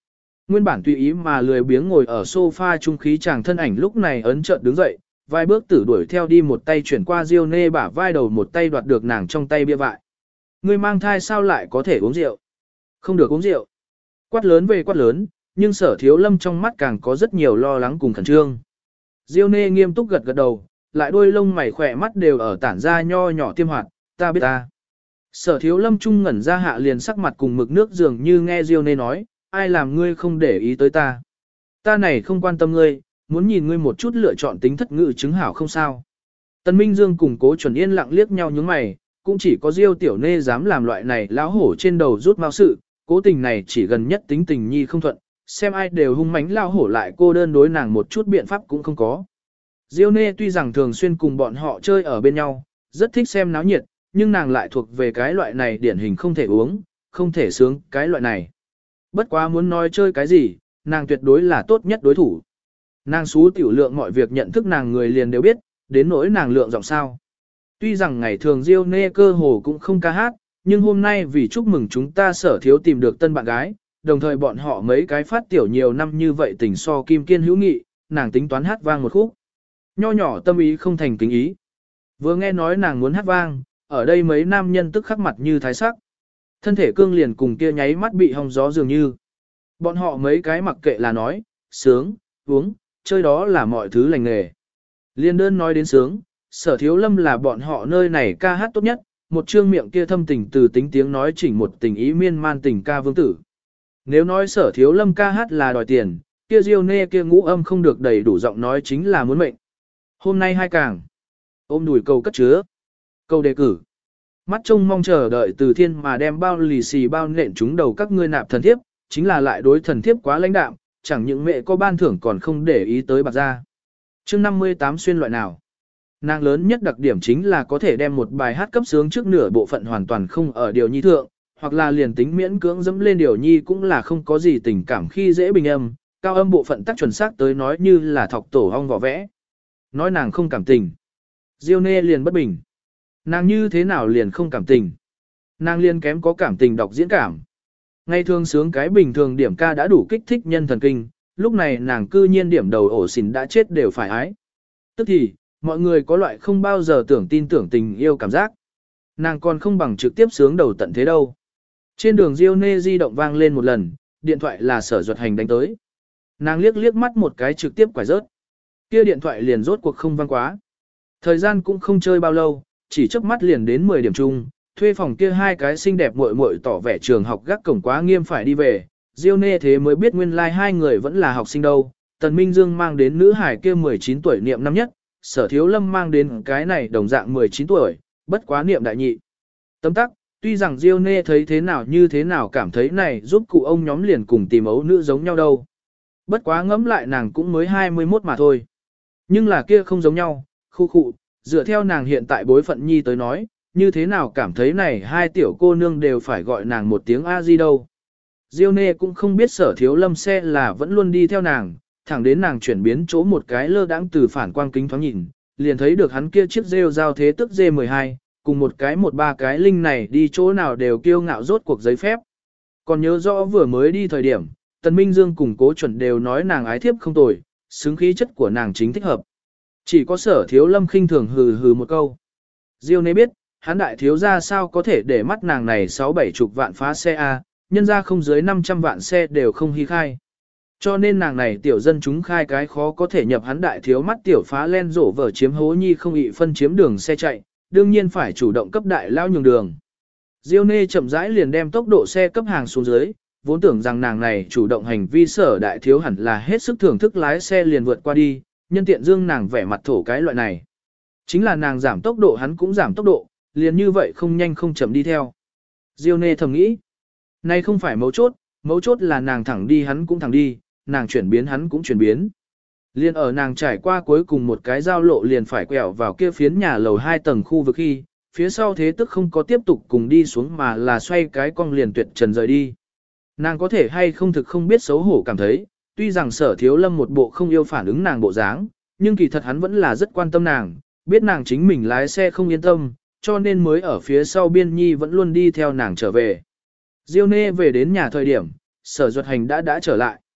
Nguyên bản tùy ý mà lười biếng ngồi ở sofa trung khí chàng thân ảnh lúc này ấn chợt đứng dậy, vài bước tử đuổi theo đi một tay chuyển qua Diêu Nê bả vai đầu một tay đoạt được nàng trong tay bia vại. Ngươi mang thai sao lại có thể uống rượu? Không được uống rượu. Quát lớn về quát lớn, nhưng Sở Thiếu Lâm trong mắt càng có rất nhiều lo lắng cùng khẩn trương. Diêu Nê nghiêm túc gật gật đầu, lại đôi lông mày khỏe mắt đều ở tản ra nho nhỏ tiêm hoạt, ta biết ta. Sở Thiếu Lâm trung ngẩn ra hạ liền sắc mặt cùng mực nước dường như nghe Diêu Nê nói, ai làm ngươi không để ý tới ta. Ta này không quan tâm ngươi, muốn nhìn ngươi một chút lựa chọn tính thất ngữ chứng hảo không sao. Tần Minh Dương cùng Cố Chuẩn yên lặng liếc nhau nhướng mày, cũng chỉ có Diêu Tiểu Nê dám làm loại này lão hổ trên đầu rút mao sự, cố tình này chỉ gần nhất tính tình nhi không thuận, xem ai đều hung mãnh lão hổ lại cô đơn đối nàng một chút biện pháp cũng không có. Diêu Nê tuy rằng thường xuyên cùng bọn họ chơi ở bên nhau, rất thích xem náo nhiệt, nhưng nàng lại thuộc về cái loại này điển hình không thể uống, không thể sướng cái loại này. Bất quá muốn nói chơi cái gì, nàng tuyệt đối là tốt nhất đối thủ. Nàng xú tiểu lượng mọi việc nhận thức nàng người liền đều biết, đến nỗi nàng lượng giọng sao. Tuy rằng ngày thường Diêu Nê cơ hồ cũng không ca hát, nhưng hôm nay vì chúc mừng chúng ta Sở Thiếu tìm được tân bạn gái, đồng thời bọn họ mấy cái phát tiểu nhiều năm như vậy tình so kim kiên hữu nghị, nàng tính toán hát vang một khúc. Nho nhỏ tâm ý không thành kính ý. Vừa nghe nói nàng muốn hát vang, ở đây mấy nam nhân tức khắc mặt như thái sắc. Thân thể cương liền cùng kia nháy mắt bị hong gió dường như. Bọn họ mấy cái mặc kệ là nói, sướng, uống, chơi đó là mọi thứ lành nghề. Liên đơn nói đến sướng, Sở Thiếu Lâm là bọn họ nơi này ca hát tốt nhất, một trương miệng kia thâm tình từ tính tiếng nói chỉnh một tình ý miên man tình ca vương tử. Nếu nói Sở Thiếu Lâm ca hát là đòi tiền, kia Diêu Nê kia ngũ âm không được đầy đủ giọng nói chính là muốn mệnh. Hôm nay hai càng, ôm đùi cầu cất chứa, câu đề cử. Mắt trông mong chờ đợi từ thiên mà đem bao lì xì bao nện chúng đầu các ngươi nạp thần thiếp, chính là lại đối thần thiếp quá lãnh đạm, chẳng những mẹ có ban thưởng còn không để ý tới bạc ra. Chương 58 xuyên loại nào? Nàng lớn nhất đặc điểm chính là có thể đem một bài hát cấp sướng trước nửa bộ phận hoàn toàn không ở điều nhi thượng, hoặc là liền tính miễn cưỡng dẫm lên điều nhi cũng là không có gì tình cảm khi dễ bình âm, cao âm bộ phận tác chuẩn xác tới nói như là thọc tổ hong vỏ vẽ. Nói nàng không cảm tình. Diêu Nê liền bất bình. Nàng như thế nào liền không cảm tình? Nàng liền kém có cảm tình đọc diễn cảm. Ngày thường sướng cái bình thường điểm ca đã đủ kích thích nhân thần kinh, lúc này nàng cư nhiên điểm đầu ổ xỉn đã chết đều phải ái. Tức thì, mọi người có loại không bao giờ tưởng tin tưởng tình yêu cảm giác. Nàng còn không bằng trực tiếp sướng đầu tận thế đâu. Trên đường Diêu Nê di động vang lên một lần, điện thoại là Sở Duật Hành đánh tới. Nàng liếc liếc mắt một cái trực tiếp quải rớt. Kia điện thoại liền rốt cuộc không vang quá. Thời gian cũng không chơi bao lâu, chỉ chớp mắt liền đến 10 điểm chung, thuê phòng kia hai cái xinh đẹp muội muội tỏ vẻ trường học gác cổng quá nghiêm phải đi về. Diêu Nê thế mới biết nguyên lai like hai người vẫn là học sinh đâu. Tần Minh Dương mang đến nữ hải kia 19 tuổi niệm năm nhất, Sở Thiếu Lâm mang đến cái này đồng dạng 19 tuổi, bất quá niệm đại nhị. Tấm tắc, tuy rằng Diêu Nê thấy thế nào như thế nào cảm thấy này giúp cụ ông nhóm liền cùng tìm ấu nữ giống nhau đâu. Bất quá ngẫm lại nàng cũng mới 21 mà thôi. Nhưng là kia không giống nhau, khu khụ, dựa theo nàng hiện tại bối phận nhi tới nói, như thế nào cảm thấy này hai tiểu cô nương đều phải gọi nàng một tiếng A-di đâu. Diêu Nê cũng không biết Sở Thiếu Lâm xe là vẫn luôn đi theo nàng, thẳng đến nàng chuyển biến chỗ một cái lơ đãng từ phản quang kính thoáng nhìn, liền thấy được hắn kia chiếc rêu giao thế tức D12, cùng một cái một ba cái linh này đi chỗ nào đều kiêu ngạo rốt cuộc giấy phép. Còn nhớ rõ vừa mới đi thời điểm, Tần Minh Dương cùng Cố Chuẩn đều nói nàng ái thiếp không tồi, xứng khí chất của nàng chính thích hợp. Chỉ có Sở Thiếu Lâm khinh thường hừ hừ một câu. Diêu Nê biết, hắn đại thiếu gia sao có thể để mắt nàng này 6-7 vạn phá xe A, nhân ra không dưới 500 vạn xe đều không hy khai. Cho nên nàng này tiểu dân chúng khai cái khó có thể nhập hắn đại thiếu mắt tiểu phá len rổ vở chiếm hố nhi không ị phân chiếm đường xe chạy, đương nhiên phải chủ động cấp đại lao nhường đường. Diêu Nê chậm rãi liền đem tốc độ xe cấp hàng xuống dưới, vốn tưởng rằng nàng này chủ động hành vi Sở đại thiếu hẳn là hết sức thưởng thức lái xe liền vượt qua đi, nhân tiện dương nàng vẻ mặt thổ cái loại này. Chính là nàng giảm tốc độ hắn cũng giảm tốc độ, liền như vậy không nhanh không chậm đi theo. Diêu Nê thầm nghĩ, này không phải mấu chốt là nàng thẳng đi hắn cũng thẳng đi, nàng chuyển biến hắn cũng chuyển biến. Liên ở nàng trải qua cuối cùng một cái giao lộ liền phải quẹo vào kia phiến nhà lầu 2 tầng khu vực khi, phía sau thế tức không có tiếp tục cùng đi xuống mà là xoay cái cong liền tuyệt trần rời đi. Nàng có thể hay không thực không biết xấu hổ cảm thấy, tuy rằng Sở Thiếu Lâm một bộ không yêu phản ứng nàng bộ dáng, nhưng kỳ thật hắn vẫn là rất quan tâm nàng, biết nàng chính mình lái xe không yên tâm, cho nên mới ở phía sau biên nhi vẫn luôn đi theo nàng trở về. Diêu Nê về đến nhà thời điểm, Sở Duật Hành đã trở lại.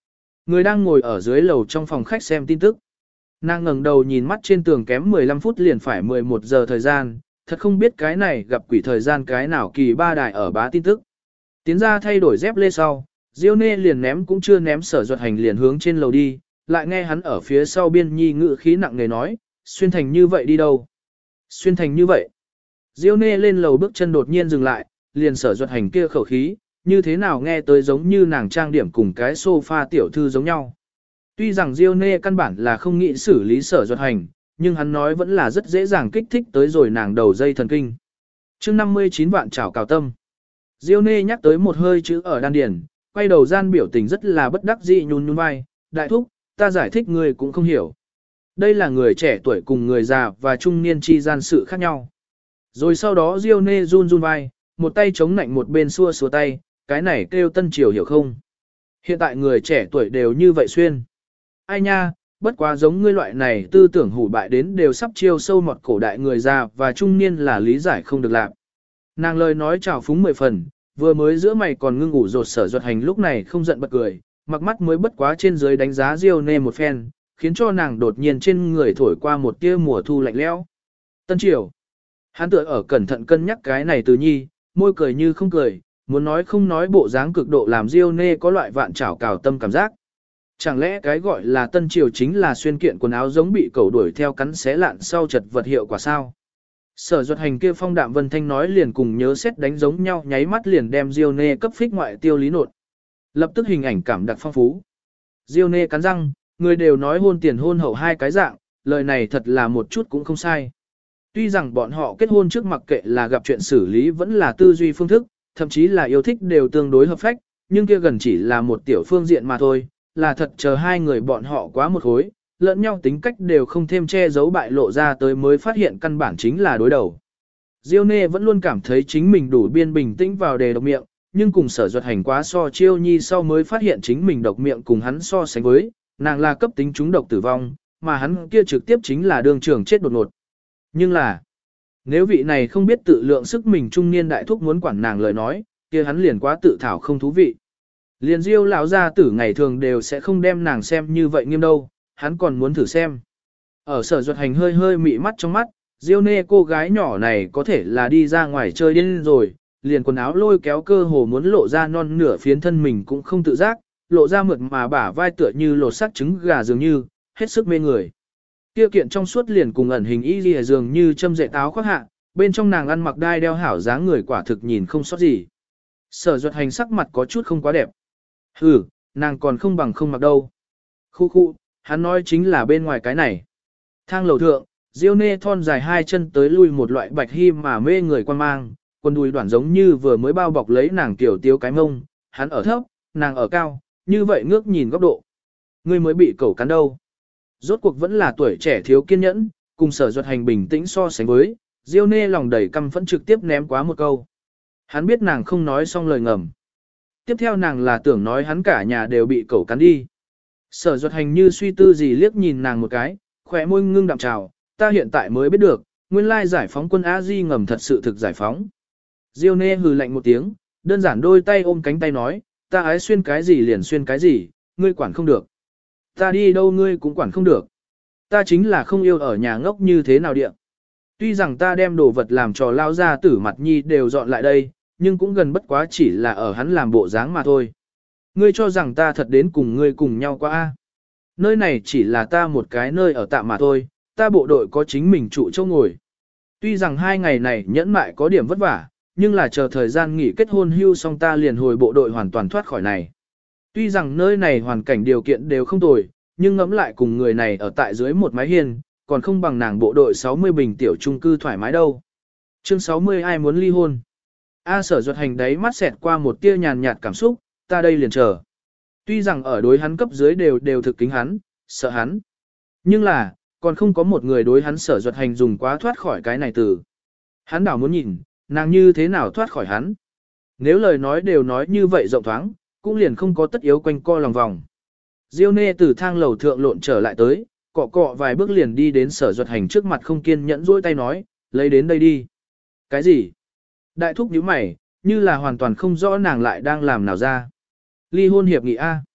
Người đang ngồi ở dưới lầu trong phòng khách xem tin tức. Nàng ngẩng đầu nhìn mắt trên tường kém 15 phút liền phải 11 giờ thời gian, thật không biết cái này gặp quỷ thời gian cái nào kỳ ba đài ở bá tin tức. Tiến ra thay đổi dép lê sau, Diêu Nê liền ném cũng chưa ném Sở Duật Hành liền hướng trên lầu đi, lại nghe hắn ở phía sau biên nhi ngự khí nặng nề nói, xuyên thành như vậy đi đâu? Xuyên thành như vậy. Diêu Nê lên lầu bước chân đột nhiên dừng lại, liền Sở Duật Hành kia khẩu khí, như thế nào nghe tới giống như nàng trang điểm cùng cái sofa tiểu thư giống nhau. Tuy rằng Diêu Nê căn bản là không nghĩ xử lý Sở Duật Hành, nhưng hắn nói vẫn là rất dễ dàng kích thích tới rồi nàng đầu dây thần kinh. Chương 59 vạn trảo cào tâm. Diêu Nê nhắc tới một hơi chữ ở đan điền, quay đầu gian biểu tình rất là bất đắc dĩ nhún nhún vai, đại thúc, ta giải thích người cũng không hiểu. Đây là người trẻ tuổi cùng người già và trung niên chi gian sự khác nhau. Rồi sau đó Diêu Nê run run vai, một tay chống nạnh một bên xua xua tay, cái này kêu tân triều hiểu không? Hiện tại người trẻ tuổi đều như vậy xuyên. Ai nha, bất quá giống ngươi loại này tư tưởng hủ bại đến đều sắp chiêu sâu mọt cổ đại người già và trung niên là lý giải không được làm. Nàng lời nói trào phúng 10 phần, vừa mới giữa mày còn ngưng ngủ rột Sở Duật Hành lúc này không giận bật cười, mặc mắt mới bất quá trên dưới đánh giá Diêu Nê một phen, khiến cho nàng đột nhiên trên người thổi qua một tia mùa thu lạnh lẽo. Tân triều. Hắn tựa ở cẩn thận cân nhắc cái này từ nhi, môi cười như không cười, muốn nói không nói bộ dáng cực độ làm Diêu Nê có loại vạn trảo cào tâm cảm giác. Chẳng lẽ cái gọi là tân triều chính là xuyên kiện quần áo giống bị cẩu đuổi theo cắn xé lạn sau chật vật hiệu quả sao? Sở Duật Hành kia phong đạm vân thanh nói liền cùng nhớ xét đánh giống nhau, nháy mắt liền đem Diêu Nê cấp phích ngoại tiêu lý nột. Lập tức hình ảnh cảm đặc phong phú. Diêu Nê cắn răng, người đều nói hôn tiền hôn hậu hai cái dạng, lời này thật là một chút cũng không sai. Tuy rằng bọn họ kết hôn trước mặc kệ là gặp chuyện xử lý vẫn là tư duy phương thức, thậm chí là yêu thích đều tương đối hợp phách, nhưng kia gần chỉ là một tiểu phương diện mà thôi, là thật chờ hai người bọn họ quá một khối, lẫn nhau tính cách đều không thêm che giấu bại lộ ra tới mới phát hiện căn bản chính là đối đầu. Diêu Nê vẫn luôn cảm thấy chính mình đủ biên bình tĩnh vào đề độc miệng, nhưng cùng Sở Duật Hành quá so chiêu nhi sau mới phát hiện chính mình độc miệng cùng hắn so sánh với, nàng là cấp tính trúng độc tử vong, mà hắn kia trực tiếp chính là đương trường chết đột ngột. Nhưng là, nếu vị này không biết tự lượng sức mình trung niên đại thúc muốn quản nàng lời nói, kia hắn liền quá tự thảo không thú vị. Liền Diêu lão gia tử ngày thường đều sẽ không đem nàng xem như vậy nghiêm đâu, hắn còn muốn thử xem. Ở Sở Duật Hành hơi hơi mị mắt trong mắt, Diêu Nê cô gái nhỏ này có thể là đi ra ngoài chơi điên rồi, liền quần áo lôi kéo cơ hồ muốn lộ ra non nửa phiến thân mình cũng không tự giác, lộ ra mượt mà bả vai tựa như lột xác trứng gà dường như, hết sức mê người. Kia kiện trong suốt liền cùng ẩn hình y lìa dường như châm dệt áo khoác hạ, bên trong nàng ăn mặc đai đeo hảo dáng người quả thực nhìn không sót gì. Sở Duật Hành sắc mặt có chút không quá đẹp. Hừ, nàng còn không bằng không mặc đâu. Khu khu, hắn nói chính là bên ngoài cái này. Thang lầu thượng, Diêu Nê thon dài hai chân tới lui một loại bạch hy mà mê người quan mang, quần đùi đoạn giống như vừa mới bao bọc lấy nàng tiểu tiếu cái mông, hắn ở thấp, nàng ở cao, như vậy ngước nhìn góc độ. Ngươi mới bị cẩu cắn đâu. Rốt cuộc vẫn là tuổi trẻ thiếu kiên nhẫn, cùng Sở Duật Hành bình tĩnh so sánh với, Diêu Nê lòng đầy căm phẫn trực tiếp ném quá một câu. Hắn biết nàng không nói xong lời ngầm. Tiếp theo nàng là tưởng nói hắn cả nhà đều bị cẩu cắn đi. Sở Duật Hành như suy tư gì liếc nhìn nàng một cái, khỏe môi ngưng đạm trào, ta hiện tại mới biết được, nguyên lai giải phóng quân A-di ngầm thật sự thực giải phóng. Diêu Nê hừ lạnh một tiếng, đơn giản đôi tay ôm cánh tay nói, ta ái xuyên cái gì liền xuyên cái gì, ngươi quản không được. Ta đi đâu ngươi cũng quản không được. Ta chính là không yêu ở nhà ngốc như thế nào địa. Tuy rằng ta đem đồ vật làm trò lao ra tử mặt nhi đều dọn lại đây, nhưng cũng gần bất quá chỉ là ở hắn làm bộ dáng mà thôi. Ngươi cho rằng ta thật đến cùng ngươi cùng nhau qua a? Nơi này chỉ là ta một cái nơi ở tạm mà thôi, ta bộ đội có chính mình trụ chỗ ngồi. Tuy rằng 2 ngày này nhẫn mại có điểm vất vả, nhưng là chờ thời gian nghỉ kết hôn hưu xong ta liền hồi bộ đội hoàn toàn thoát khỏi này. Tuy rằng nơi này hoàn cảnh điều kiện đều không tồi, nhưng ngẫm lại cùng người này ở tại dưới một mái hiên, còn không bằng nàng bộ đội 60 bình tiểu trung cư thoải mái đâu. Chương 60 ai muốn ly hôn? A Sở Duật Hành đấy mắt xẹt qua một tia nhàn nhạt cảm xúc, ta đây liền chờ. Tuy rằng ở đối hắn cấp dưới đều thực kính hắn, sợ hắn. Nhưng là, còn không có một người đối hắn Sở Duật Hành dùng quá thoát khỏi cái này từ. Hắn đảo muốn nhìn, nàng như thế nào thoát khỏi hắn. Nếu lời nói đều nói như vậy rộng thoáng, cũng liền không có tất yếu quanh co lòng vòng. Diêu Nê từ thang lầu thượng lộn trở lại tới, cọ cọ vài bước liền đi đến Sở Duật Hành trước mặt không kiên nhẫn dỗi tay nói, lấy đến đây đi. Cái gì? Đại thúc nhíu mày, như là hoàn toàn không rõ nàng lại đang làm nào ra. Ly hôn hiệp nghị A.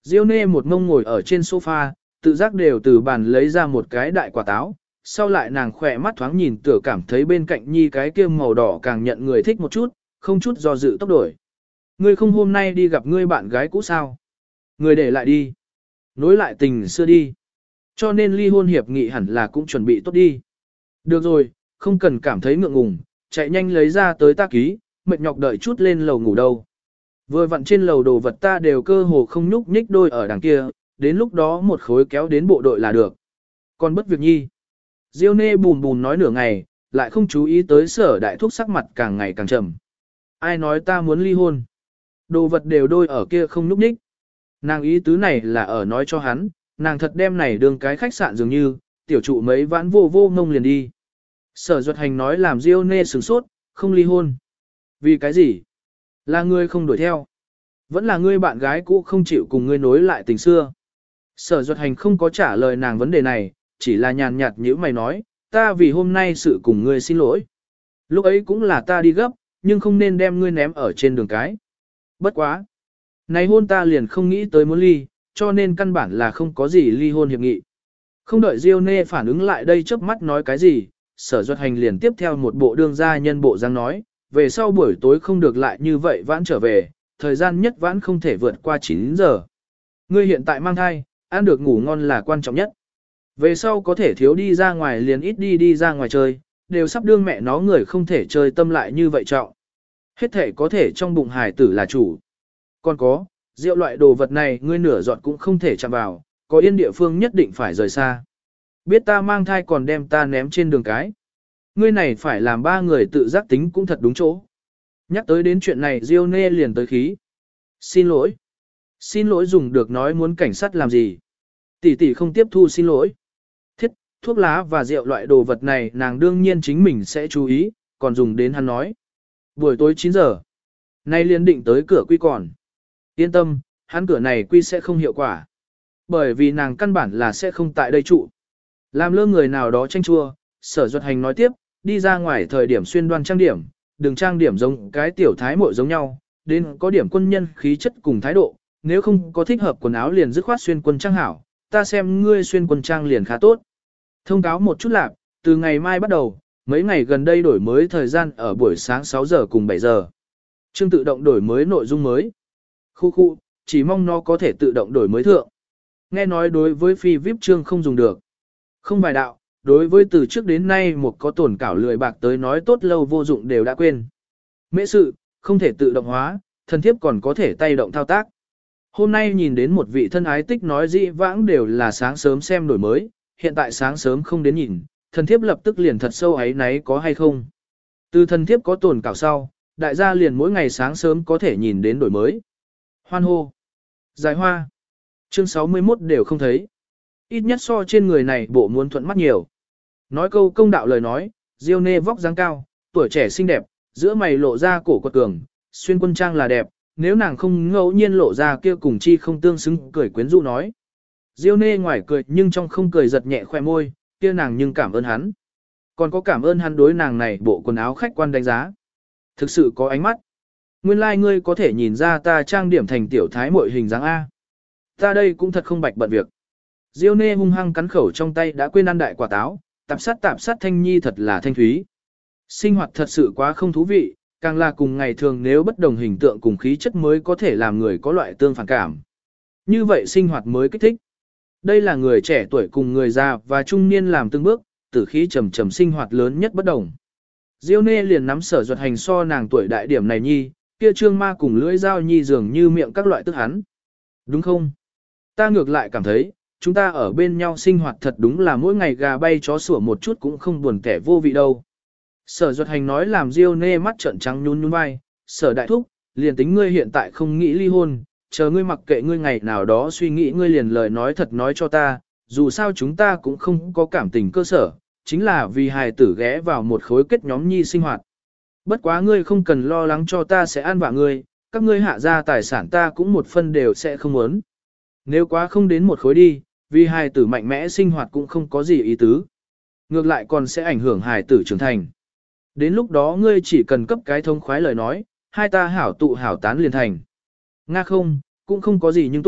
Diêu Nê một mông ngồi ở trên sofa, tự giác đều từ bàn lấy ra một cái đại quả táo, sau lại nàng khỏe mắt thoáng nhìn tựa cảm thấy bên cạnh nhi cái kia màu đỏ càng nhận người thích một chút, không chút do dự tốc đổi. Ngươi không hôm nay đi gặp ngươi bạn gái cũ sao? Ngươi để lại đi. Nối lại tình xưa đi. Cho nên ly hôn hiệp nghị hẳn là cũng chuẩn bị tốt đi. Được rồi, không cần cảm thấy ngượng ngùng, chạy nhanh lấy ra tới ta ký, mệt nhọc đợi chút lên lầu ngủ đâu. Vừa vặn trên lầu đồ vật ta đều cơ hồ không nhúc nhích đôi ở đằng kia, đến lúc đó một khối kéo đến bộ đội là được. Còn bất việc nhi. Diêu Nê bùn bùn nói nửa ngày, lại không chú ý tới Sở Đại Thúc sắc mặt càng ngày càng trầm. Ai nói ta muốn ly hôn? Đồ vật đều đôi ở kia không nhúc nhích. Nàng ý tứ này là ở nói cho hắn, nàng thật đem này đương cái khách sạn dường như, tiểu trụ mấy vãn vô vô ngông liền đi. Sở Duật Hành nói làm Diêu Nê sửng sốt, không ly hôn. Vì cái gì? Là ngươi không đuổi theo. Vẫn là ngươi bạn gái cũ không chịu cùng ngươi nối lại tình xưa. Sở Duật Hành không có trả lời nàng vấn đề này, chỉ là nhàn nhạt như mày nói, ta vì hôm nay sự cùng ngươi xin lỗi. Lúc ấy cũng là ta đi gấp, nhưng không nên đem ngươi ném ở trên đường cái. Bất quá. Này hôn ta liền không nghĩ tới muốn ly, cho nên căn bản là không có gì ly hôn hiệp nghị. Không đợi Diêu Nê phản ứng lại đây chớp mắt nói cái gì, Sở Duật Hành liền tiếp theo một bộ đương gia nhân bộ dáng nói, về sau buổi tối không được lại như vậy vãn trở về, thời gian nhất vãn không thể vượt qua 9 giờ. Ngươi hiện tại mang thai, ăn được ngủ ngon là quan trọng nhất. Về sau có thể thiếu đi ra ngoài liền ít đi ra ngoài chơi, đều sắp đương mẹ nó người không thể chơi tâm lại như vậy trọng. Hết thể có thể trong bụng hài tử là chủ. Còn có, rượu loại đồ vật này ngươi nửa giọt cũng không thể chạm vào, có yên địa phương nhất định phải rời xa. Biết ta mang thai còn đem ta ném trên đường cái. Ngươi này phải làm ba người tự giác tính cũng thật đúng chỗ. Nhắc tới đến chuyện này Diêu Nê liền tới khí. Xin lỗi. Xin lỗi dùng được nói muốn cảnh sát làm gì. Tỷ tỷ không tiếp thu xin lỗi. Thiết, thuốc lá và rượu loại đồ vật này nàng đương nhiên chính mình sẽ chú ý, còn dùng đến hắn nói. Buổi tối 9 giờ. Nay liền định tới cửa quy còn. Yên tâm, hắn cửa này quy sẽ không hiệu quả. Bởi vì nàng căn bản là sẽ không tại đây trụ. Làm lơ người nào đó tranh chua, Sở Duật Hành nói tiếp, đi ra ngoài thời điểm xuyên đoan trang điểm, đừng trang điểm giống cái tiểu thái muội giống nhau, đến có điểm quân nhân khí chất cùng thái độ, nếu không có thích hợp quần áo liền dứt khoát xuyên quân trang hảo, ta xem ngươi xuyên quân trang liền khá tốt. Thông cáo một chút lạc, từ ngày mai bắt đầu, mấy ngày gần đây đổi mới thời gian ở buổi sáng 6 giờ cùng 7 giờ. Chương tự động đổi mới nội dung mới. Khu, chỉ mong nó có thể tự động đổi mới thượng. Nghe nói đối với phi VIP chương không dùng được. Không bài đạo, đối với từ trước đến nay một có tổn cảo lười bạc tới nói tốt lâu vô dụng đều đã quên. Mễ sự, không thể tự động hóa, thân thiếp còn có thể tay động thao tác. Hôm nay nhìn đến một vị thân ái tích nói dĩ vãng đều là sáng sớm xem đổi mới, hiện tại sáng sớm không đến nhìn, thân thiếp lập tức liền thật sâu ấy náy có hay không. Từ thân thiếp có tổn cảo sau, đại gia liền mỗi ngày sáng sớm có thể nhìn đến đổi mới. Hoan hô. Giải hoa. Chương 61 đều không thấy. Ít nhất so trên người này bộ muốn thuận mắt nhiều. Nói câu công đạo lời nói, Diêu Nê vóc dáng cao, tuổi trẻ xinh đẹp, giữa mày lộ ra cổ quật cường, xuyên quân trang là đẹp, nếu nàng không ngẫu nhiên lộ ra kia cùng chi không tương xứng cười quyến rũ nói. Diêu Nê ngoài cười nhưng trong không cười giật nhẹ khoe môi, kia nàng nhưng cảm ơn hắn. Còn có cảm ơn hắn đối nàng này bộ quần áo khách quan đánh giá. Thực sự có ánh mắt. Nguyên lai like ngươi có thể nhìn ra ta trang điểm thành tiểu thái muội hình dáng A. Ta đây cũng thật không bạch bận việc. Diêu Nê hung hăng cắn khẩu trong tay đã quên ăn đại quả táo, tạp sát thanh nhi thật là thanh thúy. Sinh hoạt thật sự quá không thú vị, càng là cùng ngày thường nếu bất đồng hình tượng cùng khí chất mới có thể làm người có loại tương phản cảm. Như vậy sinh hoạt mới kích thích. Đây là người trẻ tuổi cùng người già và trung niên làm từng bước, tử khí trầm trầm sinh hoạt lớn nhất bất đồng. Diêu Nê liền nắm Sở Duật Hành so nàng tuổi đại điểm này nhi, kia trương ma cùng lưỡi dao nhi dường như miệng các loại tức hắn. Đúng không? Ta ngược lại cảm thấy, chúng ta ở bên nhau sinh hoạt thật đúng là mỗi ngày gà bay chó sủa một chút cũng không buồn kẻ vô vị đâu. Sở Duật Hành nói làm Diêu Nê mắt trợn trắng nhún nhún vai, Sở Đại Thúc, liền tính ngươi hiện tại không nghĩ ly hôn, chờ ngươi mặc kệ ngươi ngày nào đó suy nghĩ ngươi liền lời nói thật nói cho ta, dù sao chúng ta cũng không có cảm tình cơ sở, chính là vì hài tử ghé vào một khối kết nhóm nhi sinh hoạt. Bất quá ngươi không cần lo lắng cho ta sẽ ăn vạ ngươi, các ngươi hạ ra tài sản ta cũng một phân đều sẽ không muốn. Nếu quá không đến một khối đi, vì hài tử mạnh mẽ sinh hoạt cũng không có gì ý tứ. Ngược lại còn sẽ ảnh hưởng hài tử trưởng thành. Đến lúc đó ngươi chỉ cần cấp cái thông khoái lời nói, hai ta hảo tụ hảo tán liền thành. Nga không, cũng không có gì nhưng tụ,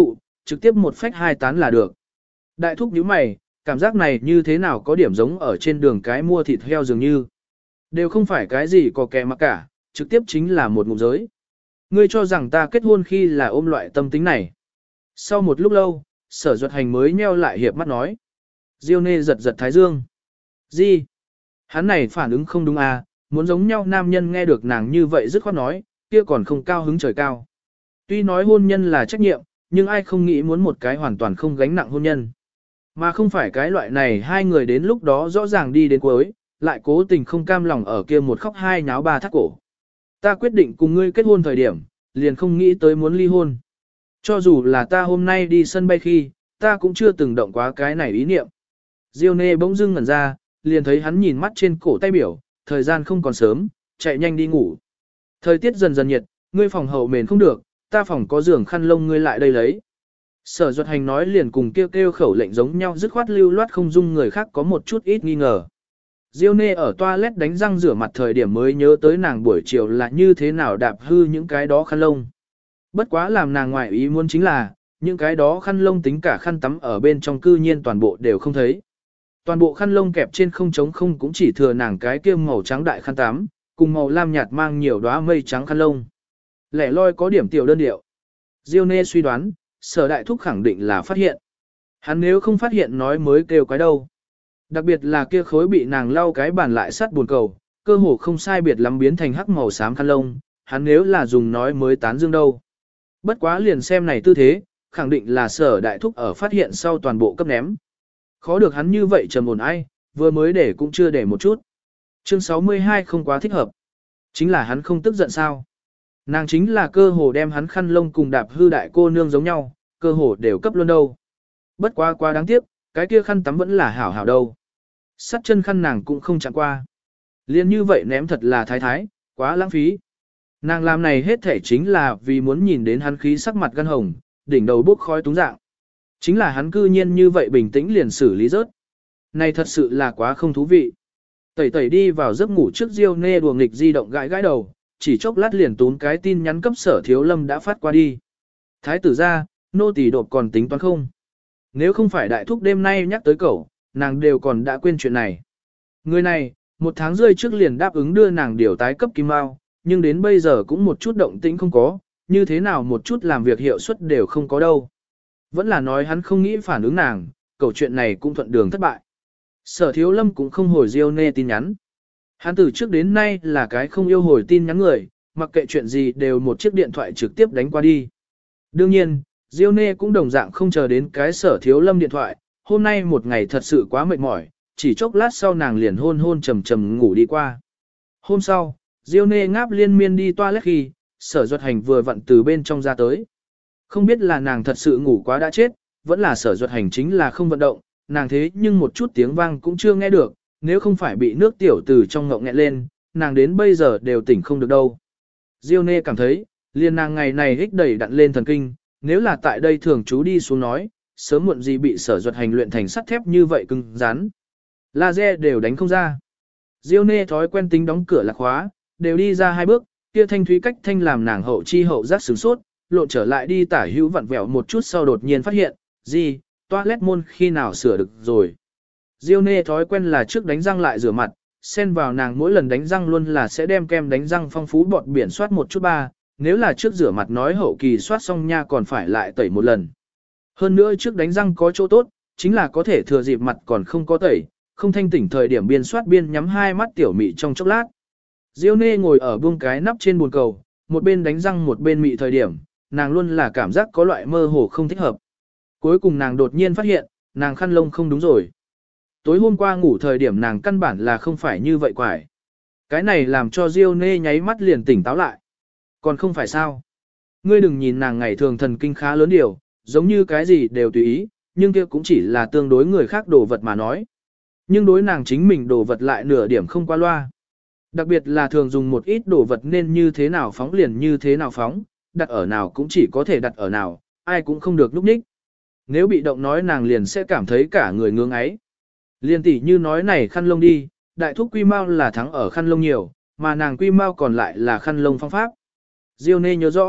trực tiếp một phách hai tán là được. Đại thúc nhíu mày, cảm giác này như thế nào có điểm giống ở trên đường cái mua thịt heo dường như. Đều không phải cái gì có kẻ mà cả, trực tiếp chính là một ngụm giới. Ngươi cho rằng ta kết hôn khi là ôm loại tâm tính này. Sau một lúc lâu, Sở Duật Hành mới nheo lại hiệp mắt nói. Diêu Nê giật giật thái dương. Gì? Hắn này phản ứng không đúng à, muốn giống nhau nam nhân nghe được nàng như vậy dứt khoát nói, kia còn không cao hứng trời cao. Tuy nói hôn nhân là trách nhiệm, nhưng ai không nghĩ muốn một cái hoàn toàn không gánh nặng hôn nhân. Mà không phải cái loại này hai người đến lúc đó rõ ràng đi đến cuối, lại cố tình không cam lòng ở kia một khóc hai nháo ba thắt cổ. Ta quyết định cùng ngươi kết hôn thời điểm, liền không nghĩ tới muốn ly hôn. Cho dù là ta hôm nay đi sân bay khi, ta cũng chưa từng động quá cái này ý niệm. Diêu Nê bỗng dưng ngẩn ra, liền thấy hắn nhìn mắt trên cổ tay biểu, thời gian không còn sớm, chạy nhanh đi ngủ. Thời tiết dần dần nhiệt, ngươi phòng hậu mền không được, ta phòng có giường khăn lông ngươi lại đây lấy. Sở Duật Hành nói liền cùng kêu khẩu lệnh giống nhau dứt khoát lưu loát không dung người khác có một chút ít nghi ngờ. Diêu Nê ở toilet đánh răng rửa mặt thời điểm mới nhớ tới nàng buổi chiều là như thế nào đạp hư những cái đó khăn lông. Bất quá làm nàng ngoại ý muốn chính là, những cái đó khăn lông tính cả khăn tắm ở bên trong cư nhiên toàn bộ đều không thấy. Toàn bộ khăn lông kẹp trên không trống không cũng chỉ thừa nàng cái kia màu trắng đại khăn tắm, cùng màu lam nhạt mang nhiều đóa mây trắng khăn lông. Lẻ loi có điểm tiểu đơn điệu. Diêu Nê suy đoán, Sở Đại Thúc khẳng định là phát hiện. Hắn nếu không phát hiện nói mới kêu cái đâu. Đặc biệt là kia khối bị nàng lau cái bàn lại sắt buồn cầu, cơ hồ không sai biệt lắm biến thành hắc màu xám khăn lông, hắn nếu là dùng nói mới tán dương đâu. Bất quá liền xem này tư thế, khẳng định là Sở Đại Thúc ở phát hiện sau toàn bộ cấp ném. Khó được hắn như vậy trầm ổn ai, vừa mới để cũng chưa để một chút. Chương 62 không quá thích hợp. Chính là hắn không tức giận sao. Nàng chính là cơ hồ đem hắn khăn lông cùng đạp hư đại cô nương giống nhau, cơ hồ đều cấp luôn đâu. Bất quá quá đáng tiếc, cái kia khăn tắm vẫn là hảo hảo đâu. Sắt chân khăn nàng cũng không chạm qua. Liên như vậy ném thật là thái thái, quá lãng phí. Nàng làm này hết thể chính là vì muốn nhìn đến hắn khí sắc mặt gan hồng, đỉnh đầu bốc khói túng dạng. Chính là hắn cư nhiên như vậy bình tĩnh liền xử lý rớt. Này thật sự là quá không thú vị. Tẩy tẩy đi vào giấc ngủ trước Diêu Nê đùa nghịch di động gãi gãi đầu, chỉ chốc lát liền tún cái tin nhắn cấp Sở Thiếu Lâm đã phát qua đi. Thái tử ra, nô tỳ đột còn tính toán không? Nếu không phải đại thúc đêm nay nhắc tới cậu, nàng đều còn đã quên chuyện này. Người này, một tháng rưỡi trước liền đáp ứng đưa nàng điều tái cấp kim mao, nhưng đến bây giờ cũng một chút động tĩnh không có, như thế nào một chút làm việc hiệu suất đều không có đâu. Vẫn là nói hắn không nghĩ phản ứng nàng, câu chuyện này cũng thuận đường thất bại. Sở Thiếu Lâm cũng không hồi Diêu Nê tin nhắn. Hắn từ trước đến nay là cái không yêu hồi tin nhắn người, mặc kệ chuyện gì đều một chiếc điện thoại trực tiếp đánh qua đi. Đương nhiên, Diêu Nê cũng đồng dạng không chờ đến cái Sở Thiếu Lâm điện thoại, hôm nay một ngày thật sự quá mệt mỏi, chỉ chốc lát sau nàng liền hôn hôn trầm trầm ngủ đi qua. Hôm sau, Diêu Nê ngáp liên miên đi toilet khi, Sở Duật Hành vừa vặn từ bên trong ra tới. Không biết là nàng thật sự ngủ quá đã chết, vẫn là Sở Duật Hành chính là không vận động, nàng thế nhưng một chút tiếng vang cũng chưa nghe được, nếu không phải bị nước tiểu từ trong ngộng nghẹn lên, nàng đến bây giờ đều tỉnh không được đâu. Diêu Nê cảm thấy, liền nàng ngày này hích đẩy đặn lên thần kinh, nếu là tại đây thường chú đi xuống nói, sớm muộn gì bị Sở Duật Hành luyện thành sắt thép như vậy cứng rắn. Laser đều đánh không ra. Diêu Nê thói quen tính đóng cửa lạc khóa, đều đi ra hai bước, kia thanh thúy cách thanh làm nàng hậu chi hậu giác sửng sốt, lộn trở lại đi tả hữu vặn vẹo một chút sau đột nhiên phát hiện, gì, toilet môn khi nào sửa được rồi. Diêu Nê thói quen là trước đánh răng lại rửa mặt, xen vào nàng mỗi lần đánh răng luôn là sẽ đem kem đánh răng phong phú bọt biển soát một chút ba, nếu là trước rửa mặt nói hậu kỳ soát xong nha còn phải lại tẩy một lần. Hơn nữa trước đánh răng có chỗ tốt, chính là có thể thừa dịp mặt còn không có tẩy, không thanh tỉnh thời điểm biên soát biên nhắm hai mắt tiểu mị trong chốc lát. Diêu Nê ngồi ở buông cái nắp trên bồn cầu, một bên đánh răng một bên mị thời điểm, nàng luôn là cảm giác có loại mơ hồ không thích hợp. Cuối cùng nàng đột nhiên phát hiện, nàng khăn lông không đúng rồi. Tối hôm qua ngủ thời điểm nàng căn bản là không phải như vậy quải. Cái này làm cho Diêu Nê nháy mắt liền tỉnh táo lại. Còn không phải sao? Ngươi đừng nhìn nàng ngày thường thần kinh khá lớn điều, giống như cái gì đều tùy ý, nhưng kia cũng chỉ là tương đối người khác đồ vật mà nói. Nhưng đối nàng chính mình đồ vật lại nửa điểm không qua loa. Đặc biệt là thường dùng một ít đồ vật nên như thế nào phóng liền như thế nào phóng, đặt ở nào cũng chỉ có thể đặt ở nào, ai cũng không được núp ních. Nếu bị động nói nàng liền sẽ cảm thấy cả người ngưỡng ấy. Liên tỷ như nói này khăn lông đi, đại thúc quy mau là thắng ở khăn lông nhiều, mà nàng quy mau còn lại là khăn lông phong pháp. Diêu Nê nhớ rõ,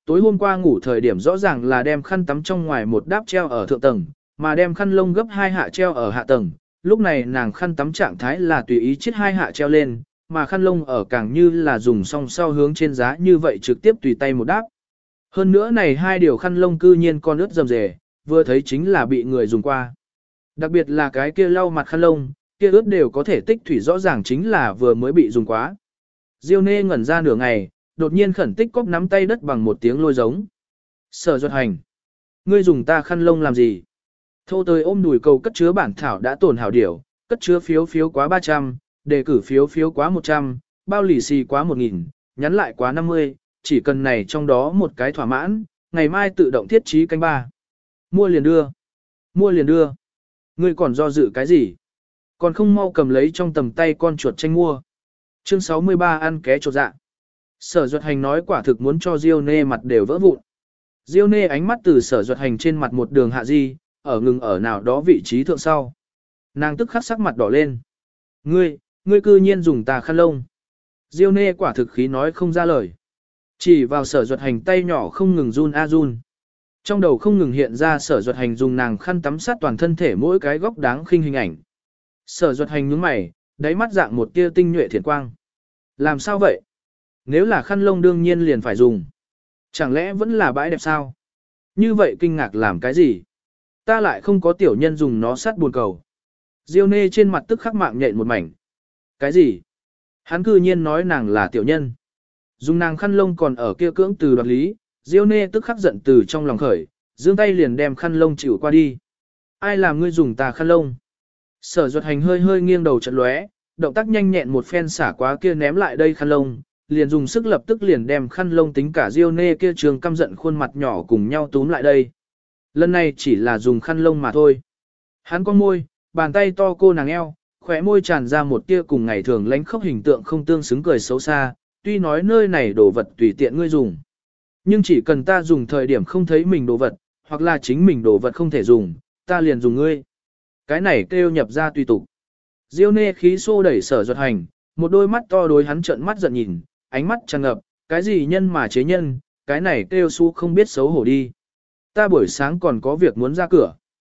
tối hôm qua ngủ thời điểm rõ ràng là đem khăn tắm trong ngoài một đáp treo ở thượng tầng, mà đem khăn lông gấp 2 hạ treo ở hạ tầng, lúc này nàng khăn tắm trạng thái là tùy ý chiết 2 hạ treo lên, mà khăn lông ở càng như là dùng song sau hướng trên giá như vậy trực tiếp tùy tay một đáp. Hơn nữa này hai điều khăn lông cư nhiên con ướt rầm rề, vừa thấy chính là bị người dùng qua. Đặc biệt là cái kia lau mặt khăn lông, kia ướt đều có thể tích thủy rõ ràng chính là vừa mới bị dùng quá. Diêu Nê ngẩn ra nửa ngày, đột nhiên khẩn tích cóp nắm tay đất bằng một tiếng lôi giống. Sở Duật Hành, ngươi dùng ta khăn lông làm gì? Thô tới ôm đùi cầu cất chứa bản thảo đã tổn hảo điểu, cất chứa phiếu quá 300, đề cử phiếu quá 100, bao lì xì quá 1000, nhắn lại quá 50, chỉ cần này trong đó một cái thỏa mãn, ngày mai tự động thiết trí canh ba. Mua liền đưa. Mua liền đưa. Ngươi còn do dự cái gì? Còn không mau cầm lấy trong tầm tay con chuột tranh mua. Chương 63 ăn ké chột dạ. Sở Duật Hành nói quả thực muốn cho Diêu Nê mặt đều vỡ vụn. Diêu Nê ánh mắt từ Sở Duật Hành trên mặt một đường hạ di, ở ngừng ở nào đó vị trí thượng sau. Nàng tức khắc sắc mặt đỏ lên. Ngươi cư nhiên dùng tà khăn lông. Diêu Nê quả thực khí nói không ra lời. Chỉ vào Sở Duật Hành tay nhỏ không ngừng run a run. Trong đầu không ngừng hiện ra Sở Duật Hành dùng nàng khăn tắm sát toàn thân thể mỗi cái góc đáng khinh hình ảnh. Sở Duật Hành nhướng mày, đáy mắt dạng một tia tinh nhuệ thiện quang. Làm sao vậy? Nếu là khăn lông đương nhiên liền phải dùng. Chẳng lẽ vẫn là bãi đẹp sao? Như vậy kinh ngạc làm cái gì? Ta lại không có tiểu nhân dùng nó sát buồn cầu. Diêu Nê trên mặt tức khắc mạng nhện một mảnh. Cái gì? Hắn cư nhiên nói nàng là tiểu nhân. Dùng nàng khăn lông còn ở kia cưỡng từ đoạt lý, Diêu Nê tức khắc giận từ trong lòng khởi, giương tay liền đem khăn lông chịu qua đi. Ai làm ngươi dùng tà khăn lông? Sở Duật Hành hơi hơi nghiêng đầu chợt lóe, động tác nhanh nhẹn một phen xả quá kia ném lại đây khăn lông, liền dùng sức lập tức liền đem khăn lông tính cả Diêu Nê kia trường căm giận khuôn mặt nhỏ cùng nhau túm lại đây. Lần này chỉ là dùng khăn lông mà thôi. Hắn con môi, bàn tay to cô nàng eo, khóe môi tràn ra một tia cùng ngày thường lánh khóc hình tượng không tương xứng cười xấu xa, tuy nói nơi này đồ vật tùy tiện ngươi dùng. Nhưng chỉ cần ta dùng thời điểm không thấy mình đồ vật, hoặc là chính mình đồ vật không thể dùng, ta liền dùng ngươi. Cái này kêu nhập ra tùy tục. Diêu Nê khí xô đẩy Sở Duật Hành, một đôi mắt to đối hắn trợn mắt giận nhìn, ánh mắt tràn ngập, cái gì nhân mà chế nhân, cái này kêu su không biết xấu hổ đi. Ta buổi sáng còn có việc muốn ra cửa.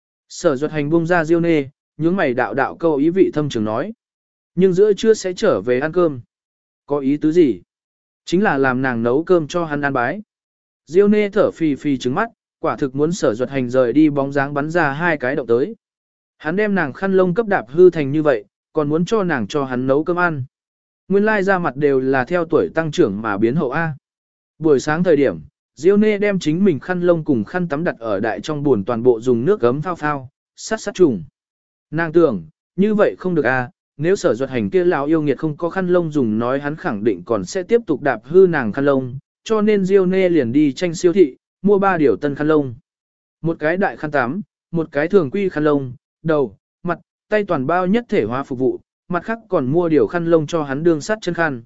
Sở Duật Hành buông ra Diêu Nê, nhướng mày đạo đạo câu ý vị thâm trường nói. Nhưng giữa trưa sẽ trở về ăn cơm. Có ý tứ gì? Chính là làm nàng nấu cơm cho hắn ăn bái. Diêu Nê thở phì phì trứng mắt, quả thực muốn Sở Duật Hành rời đi bóng dáng bắn ra hai cái động tới. Hắn đem nàng khăn lông cấp đạp hư thành như vậy, còn muốn cho nàng cho hắn nấu cơm ăn. Nguyên lai ra mặt đều là theo tuổi tăng trưởng mà biến hậu A. Buổi sáng thời điểm, Diêu Nê đem chính mình khăn lông cùng khăn tắm đặt ở đại trong buồn toàn bộ dùng nước gấm phao phao, sát trùng. Nàng tưởng, như vậy không được a, nếu Sở Duật Hành kia lão yêu nghiệt không có khăn lông dùng nói hắn khẳng định còn sẽ tiếp tục đạp hư nàng khăn lông, cho nên Diêu Nê liền đi tranh siêu thị, mua 3 điều tân khăn lông. Một cái đại khăn tắm, một cái thường quy khăn lông, đầu, mặt, tay toàn bao nhất thể hóa phục vụ, mặt khác còn mua điều khăn lông cho hắn đương sắt chân khăn.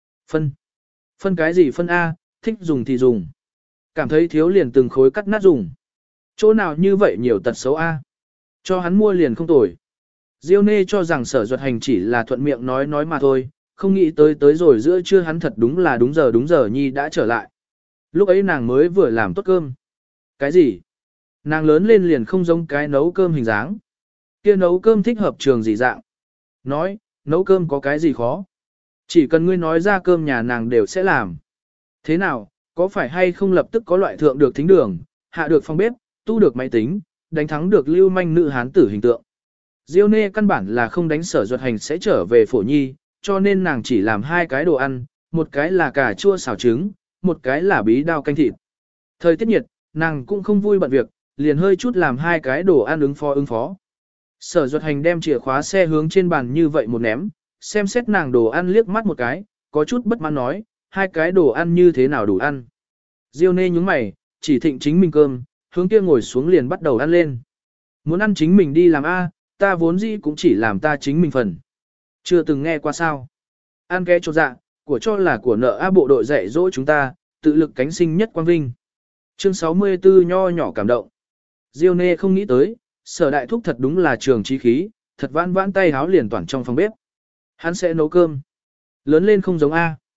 Phân cái gì phân A, thích dùng thì dùng. Cảm thấy thiếu liền từng khối cắt nát dùng. Chỗ nào như vậy nhiều tật xấu A. Cho hắn mua liền không tồi. Diêu Nê cho rằng Sở Duật Hành chỉ là thuận miệng nói mà thôi, không nghĩ tới rồi giữa trưa hắn thật đúng là đúng giờ nhi đã trở lại. Lúc ấy nàng mới vừa làm tốt cơm. Cái gì? Nàng lớn lên liền không giống cái nấu cơm hình dáng. Kia nấu cơm thích hợp trường gì dạng? Nói, nấu cơm có cái gì khó? Chỉ cần ngươi nói ra cơm nhà nàng đều sẽ làm. Thế nào, có phải hay không lập tức có loại thượng được thính đường, hạ được phòng bếp, tu được máy tính, đánh thắng được lưu manh nữ hán tử hình tượng? Diêu Nê căn bản là không đánh Sở Duật Hành sẽ trở về Phổ Nhi, cho nên nàng chỉ làm 2 cái đồ ăn, một cái là cà chua xào trứng, một cái là bí đao canh thịt. Thời tiết nhiệt, nàng cũng không vui bận việc, liền hơi chút làm 2 cái đồ ăn ứng phó. Sở Duật Hành đem chìa khóa xe hướng trên bàn như vậy một ném, xem xét nàng đồ ăn liếc mắt một cái, có chút bất mãn nói, 2 cái đồ ăn như thế nào đủ ăn. Diêu Nê nhúng mày, chỉ thịnh chính mình cơm, hướng kia ngồi xuống liền bắt đầu ăn lên. Muốn ăn chính mình đi làm A, ta vốn dĩ cũng chỉ làm ta chính mình phần. Chưa từng nghe qua sao. Ăn ké chột dạ, của cho là của nợ A bộ đội dạy dỗ chúng ta, tự lực cánh sinh nhất quang vinh. Chương 64 nho nhỏ cảm động. Diêu Nê không nghĩ tới, Sở đại thúc thật đúng là trường trí khí, thật vãn tay háo liền toàn trong phòng bếp. Hắn sẽ nấu cơm. Lớn lên không giống A.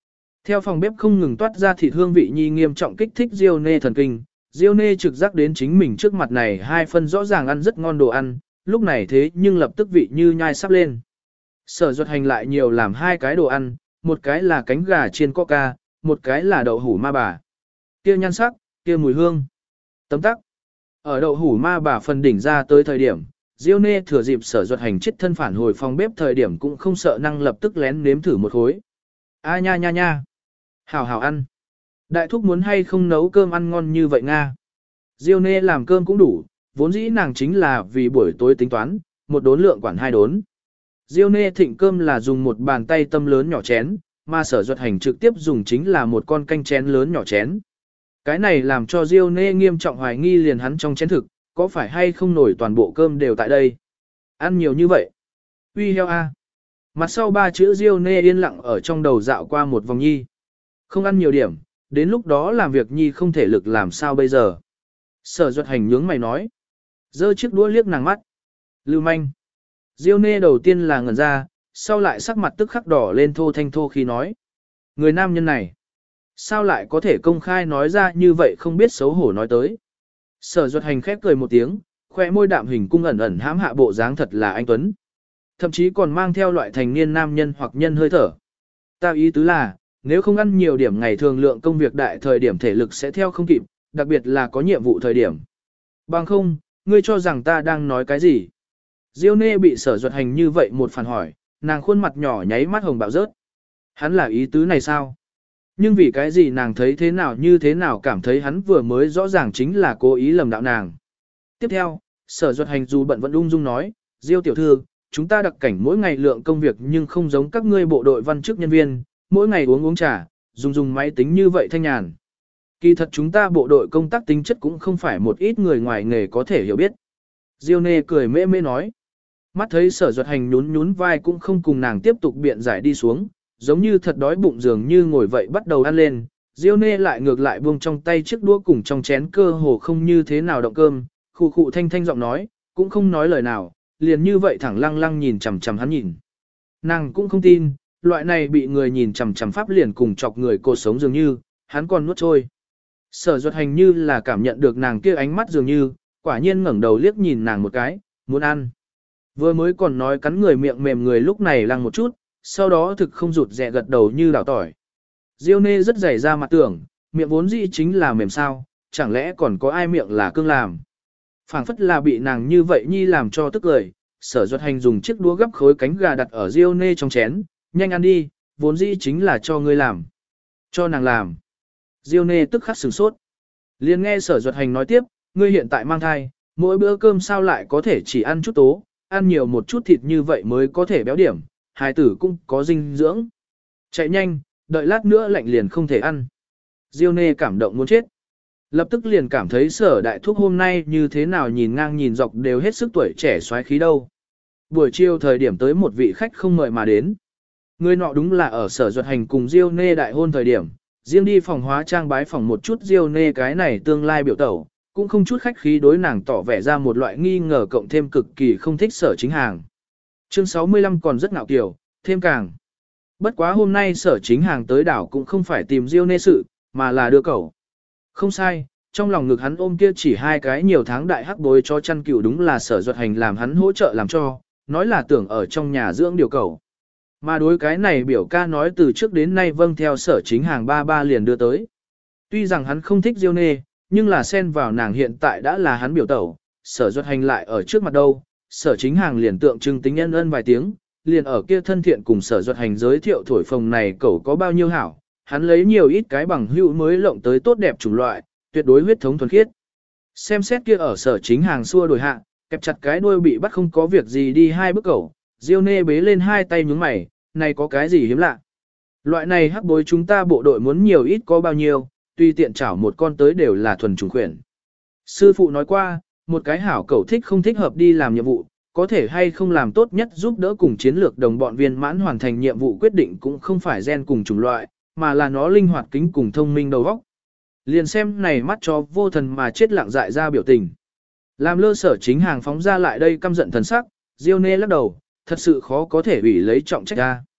Theo phòng bếp không ngừng toát ra thịt hương vị nhi nghiêm trọng kích thích Diêu Nê thần kinh, Diêu Nê trực giác đến chính mình trước mặt này hai phân rõ ràng ăn rất ngon đồ ăn, lúc này thế nhưng lập tức vị như nhai sắp lên. Sở Duật Hành lại nhiều làm hai cái đồ ăn, một cái là cánh gà chiên coca, một cái là đậu hủ ma bà. Kia nhan sắc, kia mùi hương. Tấm tắc. Ở đậu hủ ma bà phần đỉnh ra tới thời điểm, Diêu Nê thừa dịp Sở Duật Hành chết thân phản hồi phòng bếp thời điểm cũng không sợ năng lập tức lén nếm thử một khối. A nha nha nha. Hảo hảo ăn. Đại thúc muốn hay không nấu cơm ăn ngon như vậy Nga. Diêu Nê làm cơm cũng đủ, vốn dĩ nàng chính là vì buổi tối tính toán, một đốn lượng quản hai đốn. Diêu Nê thịnh cơm là dùng một bàn tay tâm lớn nhỏ chén, mà Sở Duật Hành trực tiếp dùng chính là một con canh chén lớn nhỏ chén. Cái này làm cho Diêu Nê nghiêm trọng hoài nghi liền hắn trong chén thực, có phải hay không nổi toàn bộ cơm đều tại đây. Ăn nhiều như vậy. Uy heo a. Mặt sau ba chữ Diêu Nê yên lặng ở trong đầu dạo qua một vòng nhi. Không ăn nhiều điểm, đến lúc đó làm việc nhi không thể lực làm sao bây giờ. Sở Duật Hành nhướng mày nói. Giơ chiếc đũa liếc nàng mắt. Lưu manh. Diêu Nê đầu tiên là ngẩn ra, sau lại sắc mặt tức khắc đỏ lên thô thanh thô khi nói. Người nam nhân này, sao lại có thể công khai nói ra như vậy không biết xấu hổ nói tới. Sở Duật Hành khép cười một tiếng, khoe môi đạm hình cung ẩn ẩn hãm hạ bộ dáng thật là anh tuấn. Thậm chí còn mang theo loại thành niên nam nhân hoặc nhân hơi thở. Ta ý tứ là, nếu không ăn nhiều điểm ngày thường lượng công việc đại thời điểm thể lực sẽ theo không kịp, đặc biệt là có nhiệm vụ thời điểm. Bằng không, ngươi cho rằng ta đang nói cái gì? Diêu Nê bị Sở Duật Hành như vậy một phản hỏi, nàng khuôn mặt nhỏ nháy mắt hồng bạo rớt. Hắn là ý tứ này sao? Nhưng vì cái gì nàng thấy thế nào như thế nào cảm thấy hắn vừa mới rõ ràng chính là cố ý lầm đạo nàng. Tiếp theo, Sở Duật Hành dù bận vẫn ung dung nói, Diêu tiểu thư, chúng ta đặc cảnh mỗi ngày lượng công việc nhưng không giống các ngươi bộ đội văn chức nhân viên, mỗi ngày uống trà, dùng máy tính như vậy thanh nhàn. Kỳ thật chúng ta bộ đội công tác tính chất cũng không phải một ít người ngoài nghề có thể hiểu biết. Diêu Nê cười mê mê nói. Mắt thấy Sở Duật Hành nhún nhún vai cũng không cùng nàng tiếp tục biện giải đi xuống, giống như thật đói bụng dường như ngồi vậy bắt đầu ăn lên. Diêu Nê lại ngược lại buông trong tay chiếc đũa cùng trong chén cơ hồ không như thế nào động cơm, khụ khụ thanh thanh giọng nói, cũng không nói lời nào, liền như vậy thẳng lăng lăng nhìn chằm chằm hắn nhìn. Nàng cũng không tin, loại này bị người nhìn chằm chằm pháp liền cùng chọc người cột sống dường như, hắn còn nuốt trôi. Sở Duật Hành như là cảm nhận được nàng kia ánh mắt dường như, quả nhiên ngẩng đầu liếc nhìn nàng một cái, muốn ăn. Vừa mới còn nói cắn người miệng mềm người lúc này lăng một chút, sau đó thực không rụt rè gật đầu như đảo tỏi. Diêu Nê rất dày ra mặt tưởng, miệng vốn dĩ chính là mềm sao, chẳng lẽ còn có ai miệng là cương làm. Phảng phất là bị nàng như vậy nhi làm cho tức cười, Sở Duật Hành dùng chiếc đũa gấp khối cánh gà đặt ở Diêu Nê trong chén, nhanh ăn đi, vốn dĩ chính là cho ngươi làm. Cho nàng làm. Diêu Nê tức khắc sửng sốt. Liền nghe Sở Duật Hành nói tiếp, ngươi hiện tại mang thai, mỗi bữa cơm sao lại có thể chỉ ăn chút tố, ăn nhiều một chút thịt như vậy mới có thể béo điểm, hài tử cũng có dinh dưỡng. Chạy nhanh, đợi lát nữa lạnh liền không thể ăn. Diêu Nê cảm động muốn chết. Lập tức liền cảm thấy Sở đại thúc hôm nay như thế nào nhìn ngang nhìn dọc đều hết sức tuổi trẻ xoáy khí đâu. Buổi chiều thời điểm tới một vị khách không mời mà đến. Người nọ đúng là ở Sở Duật Hành cùng Diêu Nê đại hôn thời điểm, riêng đi phòng hóa trang bái phòng một chút Diêu Nê cái này tương lai biểu tẩu, cũng không chút khách khí đối nàng tỏ vẻ ra một loại nghi ngờ cộng thêm cực kỳ không thích Sở Chính Hàng. Chương 65 còn rất ngạo kiều, thêm càng. Bất quá hôm nay Sở Chính Hàng tới đảo cũng không phải tìm Diêu Nê sự, mà là đưa cẩu. Không sai, trong lòng ngực hắn ôm kia chỉ hai cái nhiều tháng đại hắc bối cho chăn cừu đúng là Sở Duật Hành làm hắn hỗ trợ làm cho, nói là tưởng ở trong nhà dưỡng điều cẩu. Mà đối cái này biểu ca nói từ trước đến nay vâng theo Sở Chính Hàng ba liền đưa tới. Tuy rằng hắn không thích Diêu Nê, nhưng là xen vào nàng hiện tại đã là hắn biểu tẩu, Sở Duật Hành lại ở trước mặt đâu, Sở Chính Hàng liền tượng trưng tính nhân ân vài tiếng, liền ở kia thân thiện cùng Sở Duật Hành giới thiệu thổi phồng này cẩu có bao nhiêu hảo, hắn lấy nhiều ít cái bằng hữu mới lộng tới tốt đẹp chủng loại, tuyệt đối huyết thống thuần khiết. Xem xét kia ở Sở Chính Hàng xua đổi hạ, kẹp chặt cái đuôi bị bắt không có việc gì đi hai bước cẩu, Diêu Nê bế lên hai tay nhướng mày, này có cái gì hiếm lạ. Loại này hắc bối chúng ta bộ đội muốn nhiều ít có bao nhiêu, tùy tiện chảo một con tới đều là thuần chủng khuyển. Sư phụ nói qua, một cái hảo cẩu thích không thích hợp đi làm nhiệm vụ, có thể hay không làm tốt nhất giúp đỡ cùng chiến lược đồng bọn viên mãn hoàn thành nhiệm vụ quyết định cũng không phải gen cùng chủng loại, mà là nó linh hoạt kính cùng thông minh đầu óc. Liền xem này mắt cho vô thần mà chết lặng dại ra biểu tình. Làm lơ Sở Chính Hàng phóng ra lại đây căm giận thần sắc, Diêu Nê lắc đầu, thật sự khó có thể ủy lấy trọng trách ra.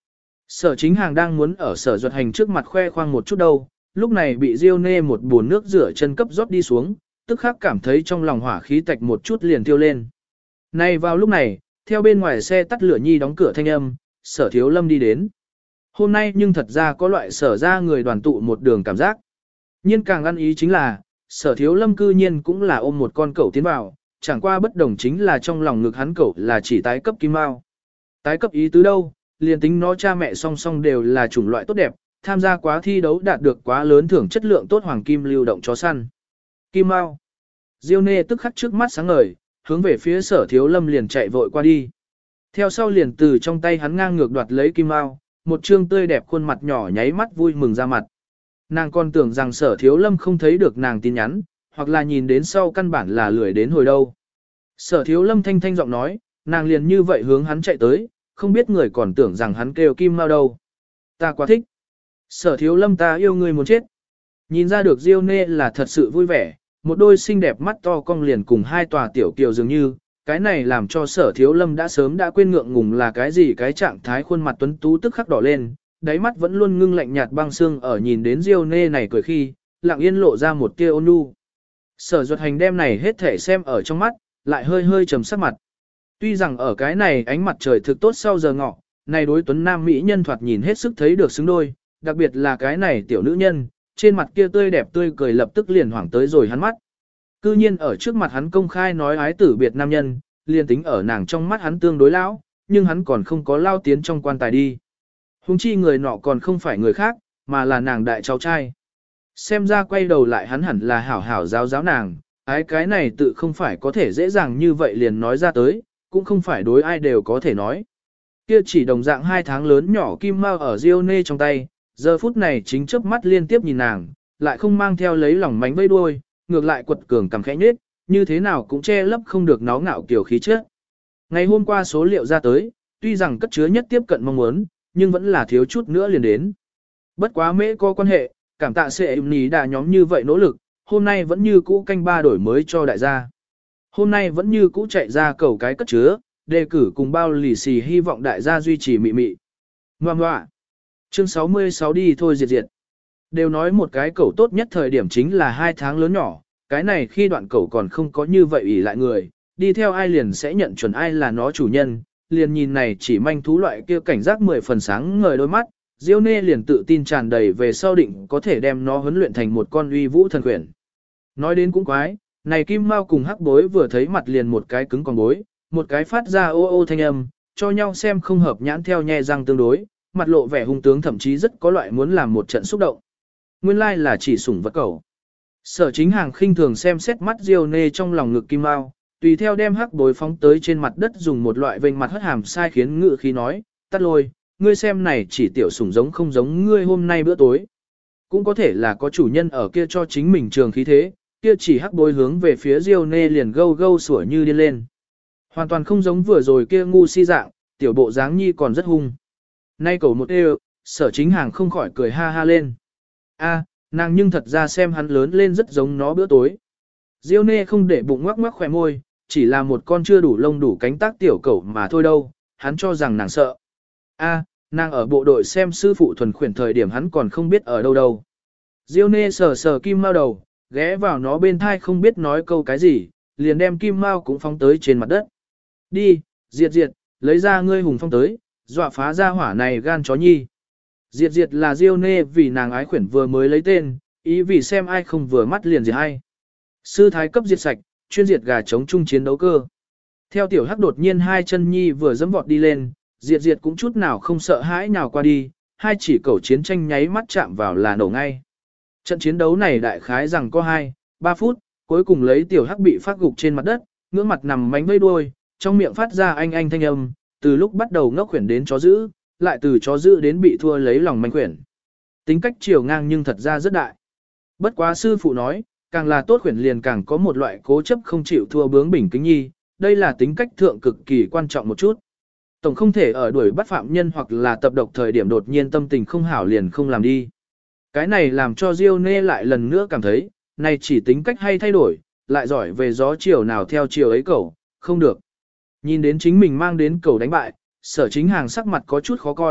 Sở chính hàng đang muốn ở sở duật hành trước mặt khoe khoang một chút đâu, lúc này bị Diêu Nê một bồn nước rửa chân cấp rót đi xuống, tức khắc cảm thấy trong lòng hỏa khí tạch một chút liền tiêu lên. Nay vào lúc này, theo bên ngoài xe tắt lửa nhi đóng cửa thanh âm, sở thiếu lâm đi đến. Hôm nay nhưng thật ra có loại sở ra người đoàn tụ một đường cảm giác. Nhưng càng ăn ý chính là, sở thiếu lâm cư nhiên cũng là ôm một con cẩu tiến vào, chẳng qua bất đồng chính là trong lòng ngực hắn cẩu là chỉ tái cấp kim mao. Tái cấp ý tứ đâu, liền tính nó cha mẹ song song đều là chủng loại tốt đẹp, tham gia quá thi đấu đạt được quá lớn thưởng chất lượng tốt hoàng kim lưu động chó săn. Kim mao. Diêu Nê tức khắc trước mắt sáng ngời, hướng về phía sở thiếu lâm liền chạy vội qua đi. Theo sau liền từ trong tay hắn ngang ngược đoạt lấy kim mao, một trương tươi đẹp khuôn mặt nhỏ nháy mắt vui mừng ra mặt. Nàng còn tưởng rằng sở thiếu lâm không thấy được nàng tin nhắn, hoặc là nhìn đến sau căn bản là lười đến hồi đâu. Sở thiếu lâm thanh thanh giọng nói, nàng liền như vậy hướng hắn chạy tới, không biết người còn tưởng rằng hắn kêu kim mao đâu. Ta quá thích. Sở thiếu lâm ta yêu người muốn chết. Nhìn ra được Diêu Nê là thật sự vui vẻ, một đôi xinh đẹp mắt to cong liền cùng hai tòa tiểu kiều dường như, cái này làm cho sở thiếu lâm đã sớm đã quên ngượng ngùng là cái gì, cái trạng thái khuôn mặt tuấn tú tức khắc đỏ lên, đáy mắt vẫn luôn ngưng lạnh nhạt băng xương, ở nhìn đến Diêu Nê này cười khi, lặng yên lộ ra một tia ôn nhu. Sở Duật Hành đem này hết thể xem ở trong mắt, lại hơi hơi trầm sắc mặt. Tuy rằng ở cái này ánh mặt trời thực tốt sau giờ ngọ, này đối tuấn nam mỹ nhân thoạt nhìn hết sức thấy được xứng đôi, đặc biệt là cái này tiểu nữ nhân, trên mặt kia tươi đẹp tươi cười lập tức liền hoảng tới rồi hắn mắt. Cư nhiên ở trước mặt hắn công khai nói ái tử biệt nam nhân, liền tính ở nàng trong mắt hắn tương đối lão, nhưng hắn còn không có lao tiến trong quan tài đi. Hùng chi người nọ còn không phải người khác, mà là nàng đại cháu trai. Xem ra quay đầu lại hắn hẳn là hảo hảo giáo giáo nàng, ái cái này tự không phải có thể dễ dàng như vậy liền nói ra tới, cũng không phải đối ai đều có thể nói. Kia chỉ đồng dạng 2 tháng lớn nhỏ kim mao ở Diêu Nê trong tay, giờ phút này chính chớp mắt liên tiếp nhìn nàng, lại không mang theo lấy lòng mánh vây đuôi, ngược lại quật cường cầm khẽ nhết, như thế nào cũng che lấp không được nó ngạo kiểu khí chất. Ngày hôm qua số liệu ra tới, tuy rằng cất chứa nhất tiếp cận mong muốn, nhưng vẫn là thiếu chút nữa liền đến. Bất quá mễ có quan hệ, cảm tạ sẽ ní đà nhóm như vậy nỗ lực, hôm nay vẫn như cũ canh ba đổi mới cho đại gia. Hôm nay vẫn như cũ chạy ra cầu cái cất chứa, đề cử cùng bao lì xì hy vọng đại gia duy trì mị mị. Ngoà ngoạ. Chương 66 đi thôi diệt diệt. Đều nói một cái cẩu tốt nhất thời điểm chính là 2 tháng lớn nhỏ, cái này khi đoạn cẩu còn không có như vậy ỷ lại người, đi theo ai liền sẽ nhận chuẩn ai là nó chủ nhân, liền nhìn này chỉ manh thú loại kia cảnh giác 10 phần sáng ngời đôi mắt, Diêu Nê liền tự tin tràn đầy về sau định có thể đem nó huấn luyện thành một con uy vũ thần quyển. Nói đến cũng quái, này kim mao cùng hắc bối vừa thấy mặt liền một cái cứng còn bối, một cái phát ra ô ô thanh âm, cho nhau xem không hợp nhãn theo nhe răng tương đối, mặt lộ vẻ hung tướng thậm chí rất có loại muốn làm một trận xúc động. Nguyên lai là chỉ sủng vật cẩu. Sở chính hàng khinh thường xem xét mắt Diêu Nê trong lòng ngực kim mao, tùy theo đem hắc bối phóng tới trên mặt đất dùng một loại vênh mặt hất hàm sai khiến ngự khí nói, tắt lôi, ngươi xem này chỉ tiểu sủng giống không giống ngươi hôm nay bữa tối. Cũng có thể là có chủ nhân ở kia cho chính mình trường khí thế, kia chỉ hắc bối hướng về phía Diêu Nê liền gâu gâu sủa như điên lên. Hoàn toàn không giống vừa rồi kia ngu si dạng, tiểu bộ dáng nhi còn rất hung. Nay cầu một đều, sở chính hàng không khỏi cười ha ha lên. A, nàng nhưng thật ra xem hắn lớn lên rất giống nó bữa tối. Diêu Nê không để bụng ngoắc ngoắc khỏe môi, chỉ là một con chưa đủ lông đủ cánh tác tiểu cẩu mà thôi đâu, hắn cho rằng nàng sợ. A, nàng ở bộ đội xem sư phụ thuần khuyển thời điểm hắn còn không biết ở đâu đâu. Diêu Nê sờ sờ kim mao đầu, ghé vào nó bên thai không biết nói câu cái gì, liền đem kim mao cũng phóng tới trên mặt đất. Đi, diệt diệt, lấy ra ngươi hùng phong tới, dọa phá ra hỏa này gan chó nhi. Diệt diệt là Diêu Nê vì nàng ái khuyển vừa mới lấy tên, ý vì xem ai không vừa mắt liền diệt hay. Sư thái cấp diệt sạch, chuyên diệt gà chống chung chiến đấu cơ. Theo tiểu hắc đột nhiên hai chân nhi vừa dẫm vọt đi lên, diệt diệt cũng chút nào không sợ hãi nào qua đi, hai chỉ cẩu chiến tranh nháy mắt chạm vào là nổ ngay. Trận chiến đấu này đại khái rằng có 2-3 phút, cuối cùng lấy tiểu hắc bị phát gục trên mặt đất, ngưỡng mặt nằm mánh vây đuôi, trong miệng phát ra anh anh thanh âm, từ lúc bắt đầu ngốc khuyển đến chó dữ, lại từ chó dữ đến bị thua lấy lòng manh khuyển. Tính cách chiều ngang nhưng thật ra rất đại. Bất quá sư phụ nói, càng là tốt khuyển liền càng có một loại cố chấp không chịu thua bướng bỉnh kính nhi, đây là tính cách thượng cực kỳ quan trọng một chút. Tổng không thể ở đuổi bắt phạm nhân hoặc là tập độc thời điểm đột nhiên tâm tình không hảo liền không làm đi. Cái này làm cho Diêu Nê lại lần nữa cảm thấy, này chỉ tính cách hay thay đổi, lại giỏi về gió chiều nào theo chiều ấy cẩu, không được. Nhìn đến chính mình mang đến cẩu đánh bại, sở chính hàng sắc mặt có chút khó coi,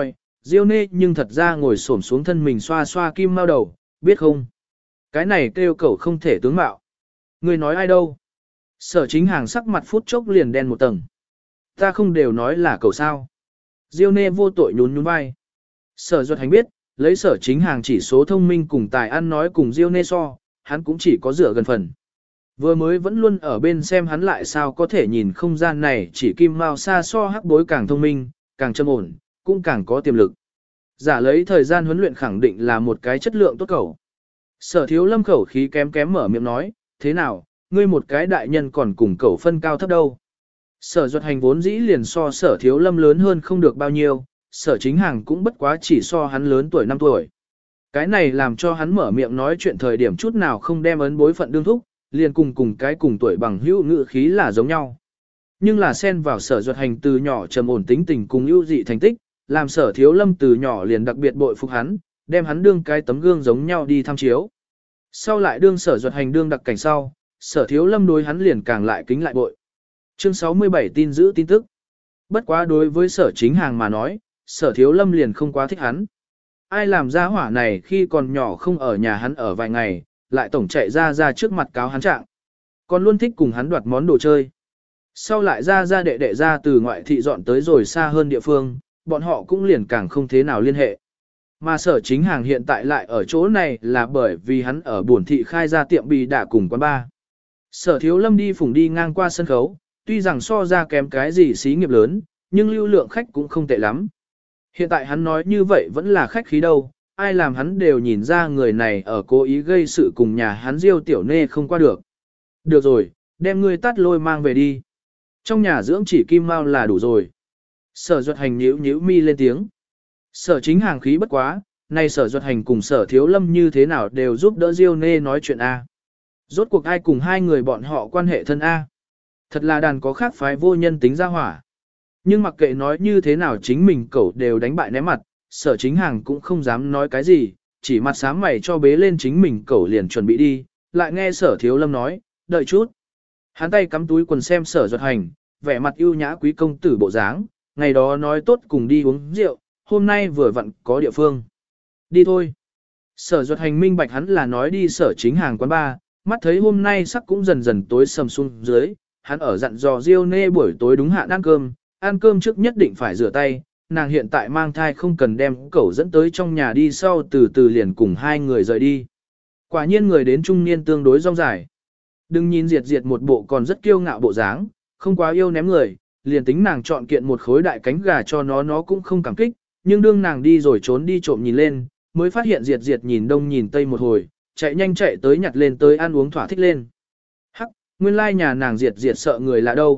Diêu nê nhưng thật ra ngồi xổm xuống thân mình xoa xoa kim mao đầu, biết không? Cái này kêu cẩu không thể tướng mạo. Người nói ai đâu? Sở chính hàng sắc mặt phút chốc liền đen một tầng. Ta không đều nói là cẩu sao. Diêu nê vô tội nhún nhún vai. Sở Duật Hành biết, lấy sở chính hàng chỉ số thông minh cùng tài ăn nói cùng Diêu nê so, hắn cũng chỉ có dựa gần phần. Vừa mới vẫn luôn ở bên xem hắn lại sao có thể nhìn không gian này chỉ kim mao xa so hắc bối càng thông minh, càng trầm ổn, cũng càng có tiềm lực. Giả lấy thời gian huấn luyện khẳng định là một cái chất lượng tốt cẩu. Sở Thiếu Lâm khẩu khí kém kém mở miệng nói, thế nào, ngươi một cái đại nhân còn cùng cẩu phân cao thấp đâu. Sở Duật Hành vốn dĩ liền so Sở Thiếu Lâm lớn hơn không được bao nhiêu, Sở Chính Hàng cũng bất quá chỉ so hắn lớn tuổi 5 tuổi. Cái này làm cho hắn mở miệng nói chuyện thời điểm chút nào không đem ấn bối phận đương thúc, liền cùng cái cùng tuổi bằng hữu ngữ khí là giống nhau. Nhưng là xen vào Sở Duật Hành từ nhỏ trầm ổn tính tình cùng ưu dị thành tích, làm Sở Thiếu Lâm từ nhỏ liền đặc biệt bội phục hắn, đem hắn đương cái tấm gương giống nhau đi tham chiếu. Sau lại đương Sở Duật Hành đương đặc cảnh sau, Sở Thiếu Lâm đối hắn liền càng lại kính lại bội. Chương 67 tin giữ tin tức. Bất quá đối với Sở Chính Hàng mà nói, Sở Thiếu Lâm liền không quá thích hắn. Ai làm ra hỏa này khi còn nhỏ không ở nhà hắn ở vài ngày, lại tổng chạy ra trước mặt cáo hắn trạng. Còn luôn thích cùng hắn đoạt món đồ chơi. Sau lại ra đệ ra từ ngoại thị dọn tới rồi xa hơn địa phương, bọn họ cũng liền càng không thế nào liên hệ. Mà Sở Chính Hàng hiện tại lại ở chỗ này là bởi vì hắn ở buồn thị khai ra tiệm bì đả cùng quán bar. Sở Thiếu Lâm đi phùng đi ngang qua sân khấu, tuy rằng so ra kém cái gì xí nghiệp lớn, nhưng lưu lượng khách cũng không tệ lắm. Hiện tại hắn nói như vậy vẫn là khách khí đâu, ai làm hắn đều nhìn ra người này ở cố ý gây sự cùng nhà hắn Diêu tiểu nê không qua được. Được rồi, đem ngươi tắt lôi mang về đi. Trong nhà dưỡng chỉ kim mao là đủ rồi. Sở Duật Hành nhíu mi lên tiếng. Sở Chính Hàng khí bất quá, nay Sở Duật Hành cùng Sở Thiếu Lâm như thế nào đều giúp đỡ Diêu nê nói chuyện A. Rốt cuộc ai cùng hai người bọn họ quan hệ thân A. Thật là đàn có khác phái vô nhân tính ra hỏa. Nhưng mặc kệ nói như thế nào chính mình cẩu đều đánh bại ném mặt, Sở Chính Hàng cũng không dám nói cái gì, chỉ mặt sám mày cho bế lên chính mình cẩu liền chuẩn bị đi, lại nghe Sở Thiếu Lâm nói, đợi chút. Hắn tay cắm túi quần xem Sở Duật Hành, vẻ mặt ưu nhã quý công tử bộ dáng, ngày đó nói tốt cùng đi uống rượu, hôm nay vừa vặn có địa phương. Đi thôi. Sở Duật Hành minh bạch hắn là nói đi Sở Chính Hàng quán bar, mắt thấy hôm nay sắc cũng dần dần tối sầm xuống dưới, hắn ở dặn dò Diêu nê buổi tối đúng hạn ăn cơm trước nhất định phải rửa tay, nàng hiện tại mang thai không cần đem cẩu dẫn tới trong nhà đi sau từ từ liền cùng hai người rời đi. Quả nhiên người đến trung niên tương đối rong dài. Đừng nhìn Diệt một bộ còn rất kiêu ngạo bộ dáng, không quá yêu ném người, liền tính nàng chọn kiện một khối đại cánh gà cho nó cũng không cảm kích, nhưng đương nàng đi rồi trốn đi trộm nhìn lên, mới phát hiện Diệt nhìn đông nhìn tây một hồi, chạy nhanh chạy tới nhặt lên tới ăn uống thỏa thích lên. Hắc, nguyên lai nhà nàng Diệt sợ người là đâu.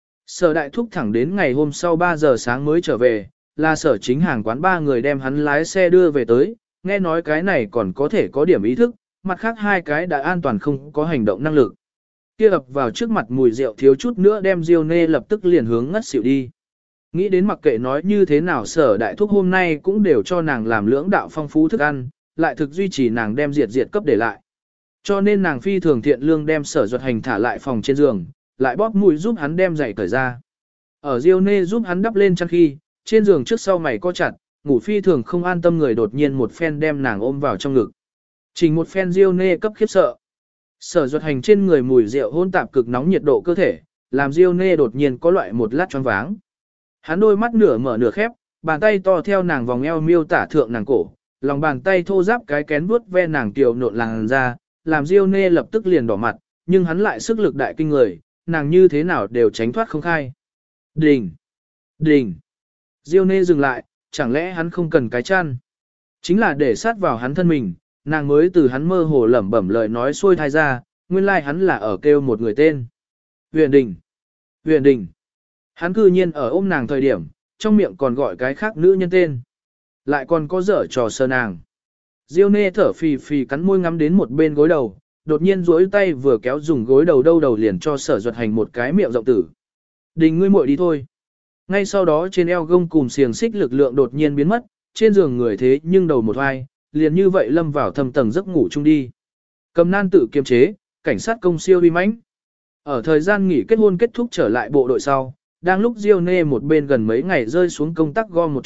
Sở Đại Thúc thẳng đến ngày hôm sau 3 giờ sáng mới trở về, là Sở Chính Hàng quán 3 người đem hắn lái xe đưa về tới, nghe nói cái này còn có thể có điểm ý thức, mặt khác hai cái đã an toàn không có hành động năng lực. Kia ập vào trước mặt mùi rượu thiếu chút nữa đem Diêu nê lập tức liền hướng ngất xỉu đi. Nghĩ đến mặc kệ nói như thế nào Sở Đại Thúc hôm nay cũng đều cho nàng làm lưỡng đạo phong phú thức ăn, lại thực duy trì nàng đem Diệt cấp để lại. Cho nên nàng phi thường thiện lương đem Sở Duật Hành thả lại phòng trên giường, lại bóp mũi giúp hắn đem giày cởi ra. Ở Diêu nê giúp hắn đắp lên chăn khi, trên giường trước sau mày co chặt, ngủ phi thường không an tâm người đột nhiên một phen đem nàng ôm vào trong ngực. Trình một phen Diêu nê cấp khiếp sợ. Sở Duật Hành trên người mùi rượu hôn tạp cực nóng nhiệt độ cơ thể, làm Diêu nê đột nhiên có loại một lát choáng váng. Hắn đôi mắt nửa mở nửa khép, bàn tay to theo nàng vòng eo miêu tả thượng nàng cổ, lòng bàn tay thô ráp cái kén vuốt ve nàng tiểu nộn làn ra, làm Diêu nê lập tức liền đỏ mặt, nhưng hắn lại sức lực đại kinh người, nàng như thế nào đều tránh thoát không khai. Đình! Đình! Diêu nê dừng lại, chẳng lẽ hắn không cần cái chăn? Chính là để sát vào hắn thân mình, nàng mới từ hắn mơ hồ lẩm bẩm lời nói xuôi thai ra, nguyên lai hắn là ở kêu một người tên. Huyền Đình! Huyền Đình! Hắn cư nhiên ở ôm nàng thời điểm, trong miệng còn gọi cái khác nữ nhân tên. Lại còn có dở trò sờ nàng. Diêu nê thở phì phì cắn môi ngắm đến một bên gối đầu, đột nhiên duỗi tay vừa kéo dùng gối đầu đầu liền cho Sở Duật Hành một cái miệng rộng tử. Đình ngươi muội đi thôi. Ngay sau đó trên eo gông cùm xiềng xích lực lượng đột nhiên biến mất, trên giường người thế nhưng đầu một hoài, liền như vậy lâm vào thâm tầng giấc ngủ chung đi. Cầm nan tự kiềm chế, cảnh sát công siêu uy mãnh. Ở thời gian nghỉ kết hôn kết thúc trở lại bộ đội sau, đang lúc Diêu nê một bên gần mấy ngày rơi xuống công tác gom một chút,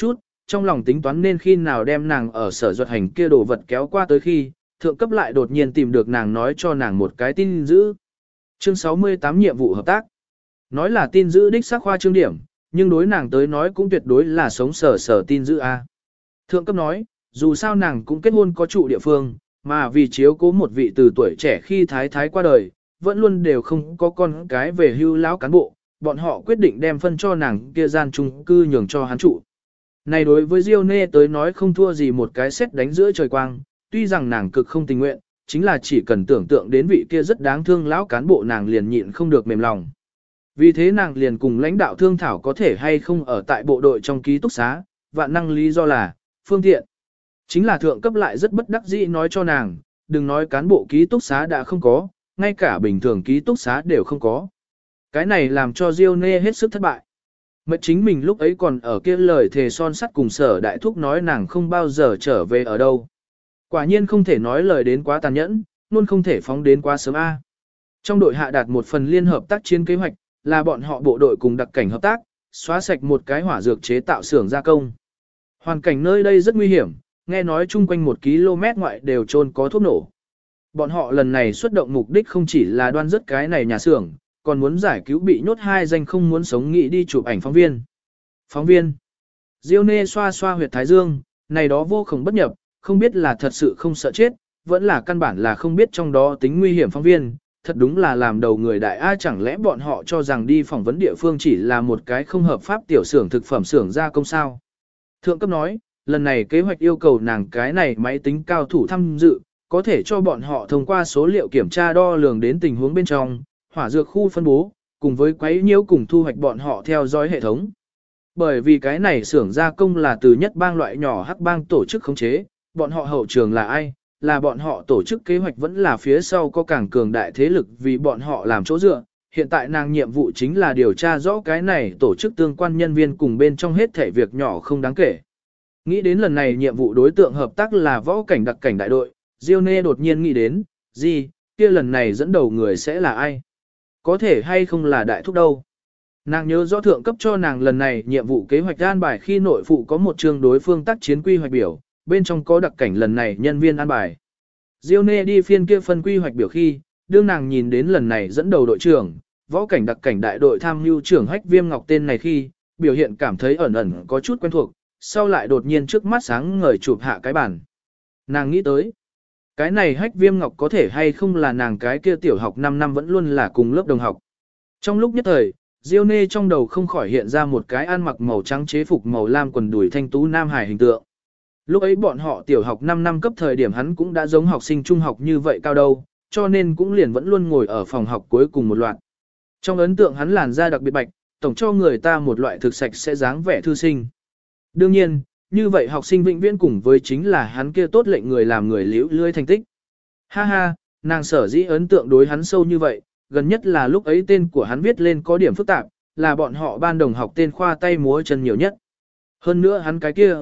trong lòng tính toán nên khi nào đem nàng ở sở duật hành kia đồ vật kéo qua tới khi, thượng cấp lại đột nhiên tìm được nàng nói cho nàng một cái tin dữ. Chương 68 nhiệm vụ hợp tác. Nói là tin dữ đích xác khoa trương điểm, nhưng đối nàng tới nói cũng tuyệt đối là sống sở tin dữ A. Thượng cấp nói, dù sao nàng cũng kết hôn có trụ địa phương, mà vì chiếu cố một vị từ tuổi trẻ khi thái thái qua đời, vẫn luôn đều không có con cái về hưu lão cán bộ, bọn họ quyết định đem phân cho nàng kia gian chung cư nhường cho hắn trụ. Này đối với Diêu Nê tới nói không thua gì một cái sét đánh giữa trời quang, tuy rằng nàng cực không tình nguyện, chính là chỉ cần tưởng tượng đến vị kia rất đáng thương lão cán bộ nàng liền nhịn không được mềm lòng. Vì thế nàng liền cùng lãnh đạo thương thảo có thể hay không ở tại bộ đội trong ký túc xá, vạn năng lý do là, phương tiện. Chính là thượng cấp lại rất bất đắc dĩ nói cho nàng, đừng nói cán bộ ký túc xá đã không có, ngay cả bình thường ký túc xá đều không có. Cái này làm cho Diêu Nê hết sức thất bại. Mệt chính mình lúc ấy còn ở kia lời thề son sắt cùng sở đại thúc nói nàng không bao giờ trở về ở đâu. Quả nhiên không thể nói lời đến quá tàn nhẫn, luôn không thể phóng đến quá sớm A. Trong đội hạ đạt một phần liên hợp tác chiến kế hoạch, là bọn họ bộ đội cùng đặc cảnh hợp tác, xóa sạch một cái hỏa dược chế tạo xưởng gia công. Hoàn cảnh nơi đây rất nguy hiểm, nghe nói chung quanh 1 km ngoại đều trôn có thuốc nổ. Bọn họ lần này xuất động mục đích không chỉ là đoan rất cái này nhà xưởng, còn muốn giải cứu bị nhốt 2 danh không muốn sống nghĩ đi chụp ảnh phóng viên. Phóng viên. Diêu Nê xoa xoa huyệt thái dương, này đó vô cùng bất nhập, không biết là thật sự không sợ chết, vẫn là căn bản là không biết trong đó tính nguy hiểm phóng viên, thật đúng là làm đầu người đại ai chẳng lẽ bọn họ cho rằng đi phỏng vấn địa phương chỉ là một cái không hợp pháp tiểu xưởng thực phẩm xưởng gia công sao. Thượng cấp nói, lần này kế hoạch yêu cầu nàng cái này máy tính cao thủ tham dự, có thể cho bọn họ thông qua số liệu kiểm tra đo lường đến tình huống bên trong, hỏa dược khu phân bố, cùng với quấy nhiễu cùng thu hoạch bọn họ theo dõi hệ thống. Bởi vì cái này xưởng gia công là từ nhất bang loại nhỏ hắc bang tổ chức khống chế, bọn họ hậu trường là ai, là bọn họ tổ chức kế hoạch vẫn là phía sau có càng cường đại thế lực vì bọn họ làm chỗ dựa. Hiện tại nàng nhiệm vụ chính là điều tra rõ cái này tổ chức tương quan nhân viên cùng bên trong hết thể việc nhỏ không đáng kể. Nghĩ đến lần này nhiệm vụ đối tượng hợp tác là võ cảnh đặc cảnh đại đội, Diêu Nê đột nhiên nghĩ đến, gì, kia lần này dẫn đầu người sẽ là ai? Có thể hay không là đại thúc đâu? Nàng nhớ rõ thượng cấp cho nàng lần này nhiệm vụ kế hoạch an bài khi nội phụ có một chương đối phương tác chiến quy hoạch biểu, bên trong có đặc cảnh lần này nhân viên an bài. Diêu Nê đi phiên kia phân quy hoạch biểu khi, đương nàng nhìn đến lần này dẫn đầu đội trưởng, võ cảnh đặc cảnh đại đội tham mưu trưởng Hách Viêm Ngọc tên này khi, biểu hiện cảm thấy ẩn ẩn có chút quen thuộc, sau lại đột nhiên trước mắt sáng ngời chụp hạ cái bản. Nàng nghĩ tới, cái này Hách Viêm Ngọc có thể hay không là nàng cái kia tiểu học 5 năm vẫn luôn là cùng lớp đồng học. Trong lúc nhất thời, Diêu Nê trong đầu không khỏi hiện ra một cái ăn mặc màu trắng chế phục màu lam quần đùi thanh tú nam hài hình tượng. Lúc ấy bọn họ tiểu học 5 năm cấp thời điểm hắn cũng đã giống học sinh trung học như vậy cao đâu, cho nên cũng liền vẫn luôn ngồi ở phòng học cuối cùng một loạt. Trong ấn tượng hắn làn da đặc biệt bạch, tổng cho người ta một loại thực sạch sẽ dáng vẻ thư sinh. Đương nhiên, như vậy học sinh vĩnh viễn cùng với chính là hắn kia tốt lệnh người làm người liễu lươi thành tích. Ha ha, nàng sở dĩ ấn tượng đối hắn sâu như vậy, gần nhất là lúc ấy tên của hắn viết lên có điểm phức tạp, là bọn họ ban đồng học tên khoa tay múa chân nhiều nhất. Hơn nữa hắn cái kia,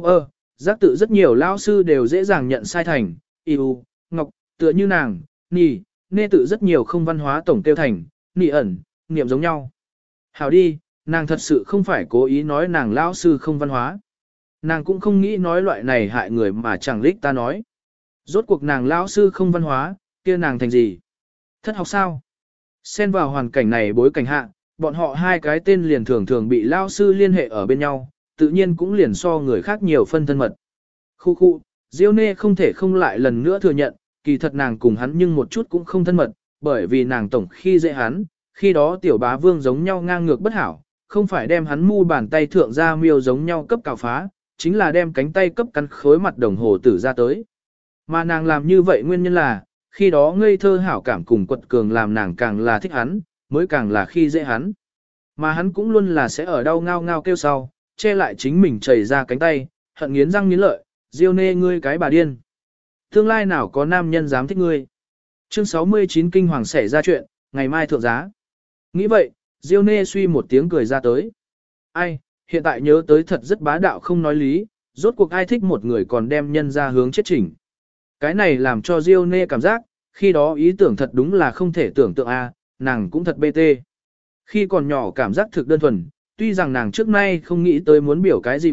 giác tự rất nhiều lao sư đều dễ dàng nhận sai thành, ngọc, tựa như nàng, nì, nê tự rất nhiều không văn hóa tổng tiêu thành, nì ẩn, niệm giống nhau. Hảo đi, nàng thật sự không phải cố ý nói nàng lao sư không văn hóa. Nàng cũng không nghĩ nói loại này hại người mà chẳng lích ta nói. Rốt cuộc nàng lao sư không văn hóa, kia nàng thành gì? Thất học sao? Xen vào hoàn cảnh này bối cảnh hạ, bọn họ hai cái tên liền thường thường bị lao sư liên hệ ở bên nhau, tự nhiên cũng liền so người khác nhiều phân thân mật. Khu, Diêu Nê không thể không lại lần nữa thừa nhận, kỳ thật nàng cùng hắn nhưng một chút cũng không thân mật, bởi vì nàng tổng khi dễ hắn, khi đó tiểu bá vương giống nhau ngang ngược bất hảo, không phải đem hắn mu bàn tay thượng ra miêu giống nhau cấp cào phá, chính là đem cánh tay cấp cắn khối mặt đồng hồ tử ra tới. Mà nàng làm như vậy nguyên nhân là, khi đó ngây thơ hảo cảm cùng quật cường làm nàng càng là thích hắn, mới càng là khi dễ hắn. Mà hắn cũng luôn là sẽ ở đau ngao ngao kêu sau, che lại chính mình chảy ra cánh tay, hận nghiến răng nghiến lợi, Diêu Nê ngươi cái bà điên. Tương lai nào có nam nhân dám thích ngươi. Chương 69 kinh hoàng xảy ra chuyện, ngày mai thượng giá. Nghĩ vậy, Diêu Nê suy một tiếng cười ra tới. Ai, hiện tại nhớ tới thật rất bá đạo không nói lý, rốt cuộc ai thích một người còn đem nhân ra hướng chết chỉnh. Cái này làm cho Diêu Nê cảm giác, khi đó ý tưởng thật đúng là không thể tưởng tượng a, nàng cũng thật bê tê. Khi còn nhỏ cảm giác thực đơn thuần, tuy rằng nàng trước nay không nghĩ tới muốn biểu cái gì bạch,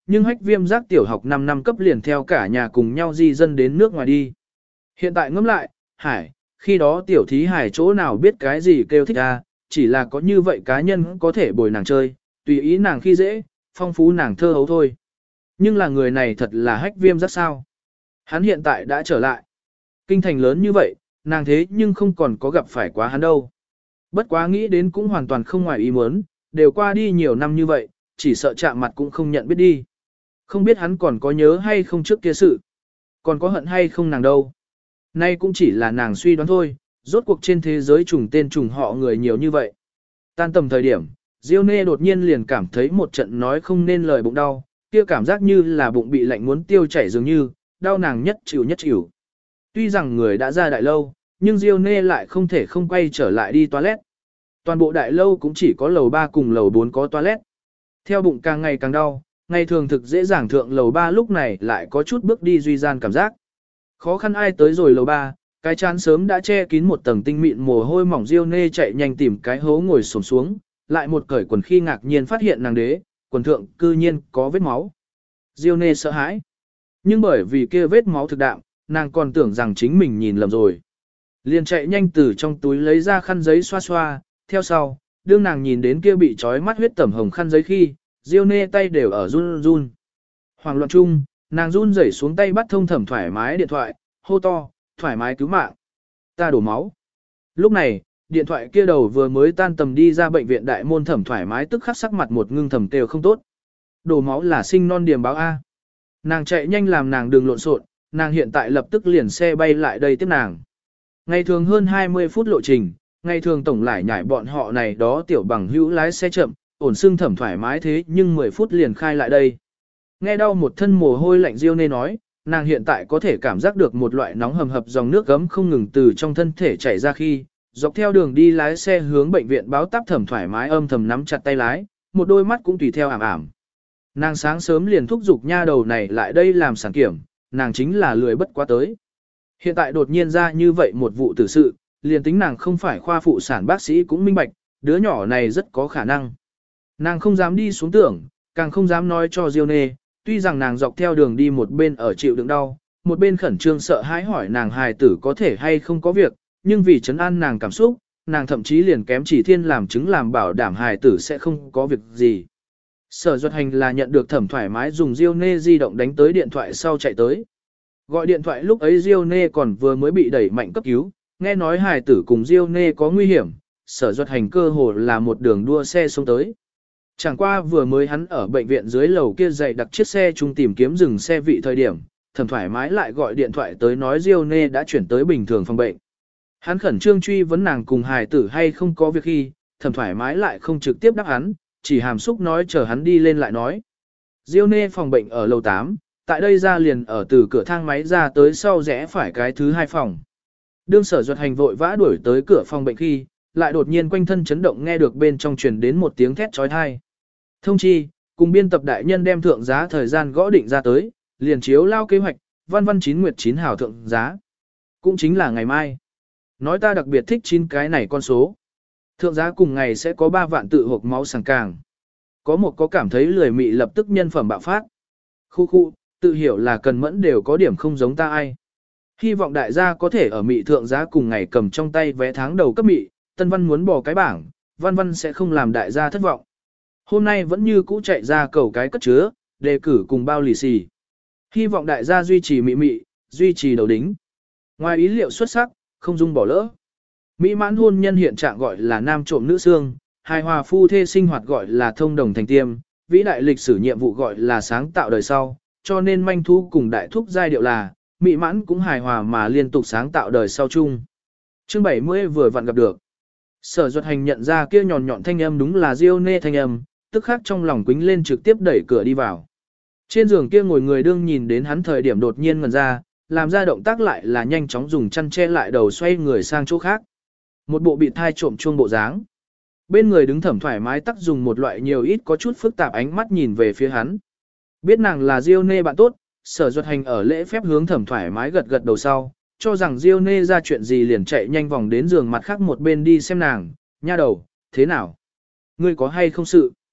nhưng Hách Viêm giác tiểu học 5 năm cấp liền theo cả nhà cùng nhau di dân đến nước ngoài đi. Hiện tại ngẫm lại, Hải, khi đó tiểu thí Hải chỗ nào biết cái gì kêu thích à, chỉ là có như vậy cá nhân có thể bồi nàng chơi, tùy ý nàng khi dễ, phong phú nàng thơ hấu thôi. Nhưng là người này thật là Hách Viêm giác sao. Hắn hiện tại đã trở lại. Kinh thành lớn như vậy, nàng thế nhưng không còn có gặp phải quá hắn đâu. Bất quá nghĩ đến cũng hoàn toàn không ngoài ý muốn, đều qua đi nhiều năm như vậy, chỉ sợ chạm mặt cũng không nhận biết đi. Không biết hắn còn có nhớ hay không trước kia sự. Còn có hận hay không nàng đâu. Nay cũng chỉ là nàng suy đoán thôi, rốt cuộc trên thế giới trùng tên trùng họ người nhiều như vậy. Tan tầm thời điểm, Diêu Nê đột nhiên liền cảm thấy một trận nói không nên lời bụng đau, kia cảm giác như là bụng bị lạnh muốn tiêu chảy dường như, đau nàng nhất chịu nhất chịu. Tuy rằng người đã ra đại lâu, nhưng Diêu Nê lại không thể không quay trở lại đi toilet. Toàn bộ đại lâu cũng chỉ có lầu 3 cùng lầu 4 có toilet. Theo bụng càng ngày càng đau, ngày thường thực dễ dàng thượng lầu 3 lúc này lại có chút bước đi duy gian cảm giác. Khó khăn ai tới rồi lầu 3, cái chán sớm đã che kín một tầng tinh mịn mồ hôi mỏng. Diêu Nê chạy nhanh tìm cái hố ngồi xổm xuống, lại một cởi quần khi ngạc nhiên phát hiện nàng đế, quần thượng cư nhiên có vết máu. Diêu Nê sợ hãi. Nhưng bởi vì kia vết máu thực đạm, nàng còn tưởng rằng chính mình nhìn lầm rồi. Liền chạy nhanh từ trong túi lấy ra khăn giấy xoa xoa, theo sau, đương nàng nhìn đến kia bị trói mắt huyết tẩm hồng khăn giấy khi, Diêu Nê tay đều ở run run. Hoàng loạn chung, nàng run rẩy xuống tay bắt thông Thẩm Thoải Mái điện thoại, hô to, thoải mái cứu mạng. Ta đổ máu. Lúc này, điện thoại kia đầu vừa mới tan tầm đi ra bệnh viện đại môn Thẩm Thoải Mái tức khắc sắc mặt một ngưng thầm kêu không tốt. Đổ máu là sinh non điềm báo A. Nàng chạy nhanh làm nàng đừng lộn xộn, nàng hiện tại lập tức liền xe bay lại đây tiếp nàng. Ngày thường hơn 20 phút lộ trình, ngày thường tổng lại nhảy bọn họ này đó tiểu bằng hữu lái xe chậm, ổn xương Thẩm Thoải Mái thế nhưng 10 phút liền khai lại đây. Nghe đau một thân mồ hôi lạnh Diêu Nê nói, nàng hiện tại có thể cảm giác được một loại nóng hầm hập dòng nước gấm không ngừng từ trong thân thể chảy ra khi, dọc theo đường đi lái xe hướng bệnh viện báo táp Thẩm Thoải Mái âm thầm nắm chặt tay lái, một đôi mắt cũng tùy theo ảm ảm. Nàng sáng sớm liền thúc giục nha đầu này lại đây làm sản kiểm, nàng chính là lười bất quá tới. Hiện tại đột nhiên ra như vậy một vụ tử sự, liền tính nàng không phải khoa phụ sản bác sĩ cũng minh bạch, đứa nhỏ này rất có khả năng. Nàng không dám đi xuống tưởng, càng không dám nói cho Diêu Nê, tuy rằng nàng dọc theo đường đi một bên ở chịu đựng đau, một bên khẩn trương sợ hãi hỏi nàng hài tử có thể hay không có việc, nhưng vì trấn an nàng cảm xúc, nàng thậm chí liền kém chỉ thiên làm chứng làm bảo đảm hài tử sẽ không có việc gì. Sở Duật Hành là nhận được Thẩm Thoải Mái dùng Diêu Nê di động đánh tới điện thoại sau chạy tới. Gọi điện thoại lúc ấy Diêu Nê còn vừa mới bị đẩy mạnh cấp cứu, nghe nói hài tử cùng Diêu Nê có nguy hiểm, Sở Duật Hành cơ hồ là một đường đua xe xuống tới. Chẳng qua vừa mới hắn ở bệnh viện dưới lầu kia dậy đặt chiếc xe chung tìm kiếm dừng xe vị thời điểm, Thẩm Thoải Mái lại gọi điện thoại tới nói Diêu Nê đã chuyển tới bình thường phòng bệnh. Hắn khẩn trương truy vấn nàng cùng hài tử hay không có việc khi, Thẩm Thoải Mái lại không trực tiếp đáp hắn, chỉ hàm xúc nói chờ hắn đi lên lại nói. Diêu Nê phòng bệnh ở lầu 8, tại đây ra liền ở từ cửa thang máy ra tới sau rẽ phải cái thứ 2 phòng. Đương Sở Duật Hành vội vã đuổi tới cửa phòng bệnh khi, lại đột nhiên quanh thân chấn động nghe được bên trong truyền đến một tiếng thét chói tai. Thông chi, cùng biên tập đại nhân đem thượng giá thời gian gõ định ra tới, liền chiếu lao kế hoạch, văn 9 nguyệt 9 hào thượng giá. Cũng chính là ngày mai. Nói ta đặc biệt thích 9 cái này con số. Thượng giá cùng ngày sẽ có 3 vạn tự hộp máu sảng càng. Có cảm thấy lười mị lập tức nhân phẩm bạo phát. Khu, tự hiểu là cần mẫn đều có điểm không giống ta ai. Hy vọng đại gia có thể ở mị thượng giá cùng ngày cầm trong tay vé tháng đầu cấp mị, Tân Văn muốn bỏ cái bảng, Văn sẽ không làm đại gia thất vọng. Hôm nay vẫn như cũ chạy ra cầu cái cất chứa, đề cử cùng bao lì xì. Hy vọng đại gia duy trì mị, duy trì đầu đính. Ngoài ý liệu xuất sắc, không dung bỏ lỡ. Mỹ mãn hôn nhân hiện trạng gọi là nam trộm nữ xương, hài hòa phu thê sinh hoạt gọi là thông đồng thành tiêm, vĩ đại lịch sử nhiệm vụ gọi là sáng tạo đời sau, cho nên manh thu cùng đại thúc giai điệu là, mỹ mãn cũng hài hòa mà liên tục sáng tạo đời sau chung. Chương 70 vừa vặn gặp được. Sở Duật Hành nhận ra kia nhọn thanh âm đúng là Diêu Nê thanh âm, tức khắc trong lòng quính lên trực tiếp đẩy cửa đi vào. Trên giường kia ngồi người đương nhìn đến hắn thời điểm đột nhiên ngẩn ra, làm ra động tác lại là nhanh chóng dùng chăn che lại đầu xoay người sang chỗ khác. Một bộ bị thai trộm chuông bộ dáng. Bên người đứng Thẩm Thoải Mái tắc dùng một loại nhiều ít có chút phức tạp ánh mắt nhìn về phía hắn. Biết nàng là Diêu Nê bạn tốt, Sở Duật Hành ở lễ phép hướng Thẩm Thoải Mái gật gật đầu sau, cho rằng Diêu Nê ra chuyện gì liền chạy nhanh vòng đến giường mặt khác một bên đi xem nàng, nha đầu, thế nào? Ngươi có hay không sự?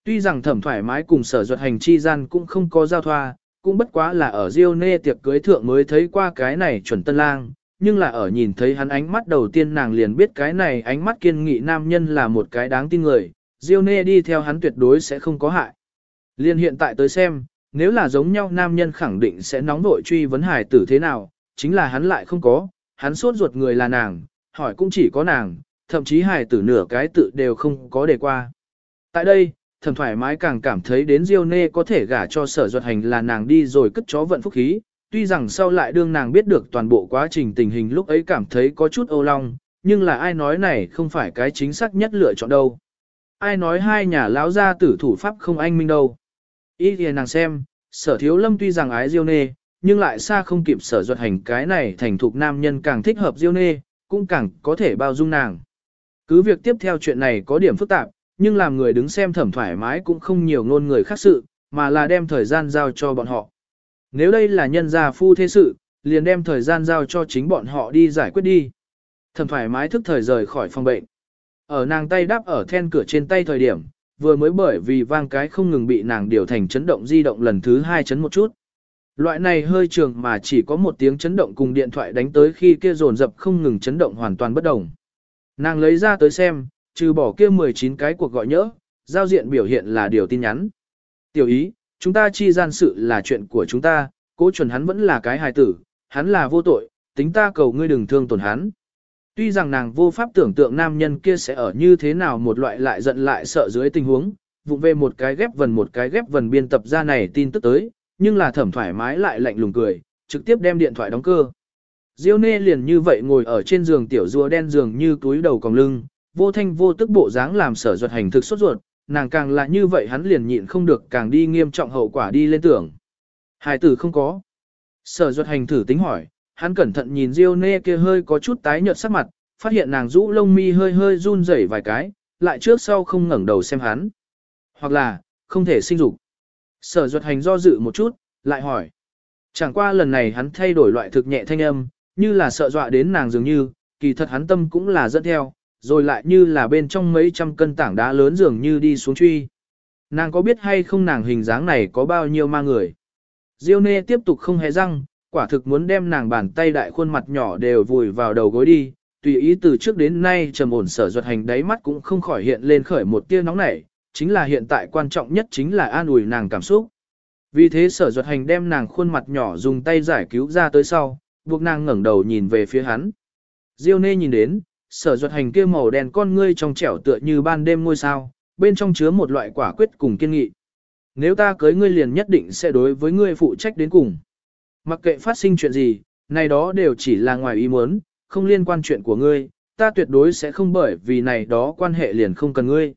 Tuy rằng thẩm thoải mái cùng sở duật hành chi gian cũng không có giao thoa, cũng bất quá là ở Diêu Nê tiệc cưới thượng mới thấy qua cái này chuẩn tân lang, nhưng là ở nhìn thấy hắn ánh mắt đầu tiên nàng liền biết cái này ánh mắt kiên nghị nam nhân là một cái đáng tin người, Diêu Nê đi theo hắn tuyệt đối sẽ không có hại. Liên hiện tại tới xem, nếu là giống nhau nam nhân khẳng định sẽ nóng vội truy vấn hài tử thế nào, chính là hắn lại không có, hắn sốt ruột người là nàng, hỏi cũng chỉ có nàng, thậm chí hài tử nửa cái tự đều không có đề qua. Tại đây, thầm thoải mái càng cảm thấy đến Diêu Nê có thể gả cho sở duật hành là nàng đi rồi cất chó vận phúc khí, tuy rằng sau lại đương nàng biết được toàn bộ quá trình tình hình lúc ấy cảm thấy có chút âu long, nhưng là ai nói này không phải cái chính xác nhất lựa chọn đâu. Ai nói hai nhà lão gia tử thủ pháp không anh minh đâu. Ý thì nàng xem, sở thiếu lâm tuy rằng ái Diêu Nê, nhưng lại xa không kịp sở duật hành cái này thành thục nam nhân càng thích hợp Diêu Nê, cũng càng có thể bao dung nàng. Cứ việc tiếp theo chuyện này có điểm phức tạp, nhưng làm người đứng xem thẩm thoải mái cũng không nhiều ngôn người khác sự, mà là đem thời gian giao cho bọn họ. Nếu đây là nhân gia phu thế sự, liền đem thời gian giao cho chính bọn họ đi giải quyết đi. Thẩm thoải mái thức thời rời khỏi phòng bệnh. Ở nàng tay đáp ở then cửa trên tay thời điểm, vừa mới bởi vì vang cái không ngừng bị nàng điều thành chấn động di động lần thứ 2 chấn một chút. Loại này hơi trường mà chỉ có một tiếng chấn động cùng điện thoại đánh tới khi kia dồn dập không ngừng chấn động hoàn toàn bất đồng. Nàng lấy ra tới xem, trừ bỏ kia 19 cái cuộc gọi nhỡ, giao diện biểu hiện là điều tin nhắn. Tiểu ý, chúng ta chi gian sự là chuyện của chúng ta, cố chuẩn hắn vẫn là cái hài tử, hắn là vô tội, tính ta cầu ngươi đừng thương tổn hắn. Tuy rằng nàng vô pháp tưởng tượng nam nhân kia sẽ ở như thế nào một loại lại giận lại sợ dưới tình huống, vụng về một cái ghép vần biên tập ra này tin tức tới, nhưng là thẩm thoải mái lại lạnh lùng cười, trực tiếp đem điện thoại đóng cơ. Diêu Nê liền như vậy ngồi ở trên giường tiểu rùa đen giường như túi đầu còng lưng, vô thanh vô tức bộ dáng làm sở duật hành thực sốt ruột, nàng càng là như vậy hắn liền nhịn không được càng đi nghiêm trọng hậu quả đi lên tưởng. Hài tử không có. Sở duật hành thử tính hỏi, hắn cẩn thận nhìn Diêu Nê kia hơi có chút tái nhợt sắc mặt, phát hiện nàng rũ lông mi hơi hơi run rẩy vài cái, lại trước sau không ngẩng đầu xem hắn. Hoặc là, không thể sinh dục. Sở duật hành do dự một chút, lại hỏi. Chẳng qua lần này hắn thay đổi loại thực nhẹ thanh âm, như là sợ dọa đến nàng dường như, kỳ thật hắn tâm cũng là dẫn theo, rồi lại như là bên trong mấy trăm cân tảng đá lớn dường như đi xuống truy. Nàng có biết hay không nàng hình dáng này có bao nhiêu ma người? Diêu Nê tiếp tục không hề răng, quả thực muốn đem nàng bàn tay đại khuôn mặt nhỏ đều vùi vào đầu gối đi, tùy ý từ trước đến nay trầm ổn sở duật hành đáy mắt cũng không khỏi hiện lên khởi một tia nóng nảy, chính là hiện tại quan trọng nhất chính là an ủi nàng cảm xúc. Vì thế sở duật hành đem nàng khuôn mặt nhỏ dùng tay giải cứu ra tới sau, buộc nàng ngẩng đầu nhìn về phía hắn. Diêu Nê nhìn đến, sở duật hành kia màu đen con ngươi trong trẻo tựa như ban đêm ngôi sao, bên trong chứa một loại quả quyết cùng kiên nghị. Nếu ta cưới ngươi liền nhất định sẽ đối với ngươi phụ trách đến cùng. Mặc kệ phát sinh chuyện gì, này đó đều chỉ là ngoài ý muốn, không liên quan chuyện của ngươi, ta tuyệt đối sẽ không bởi vì này đó quan hệ liền không cần ngươi.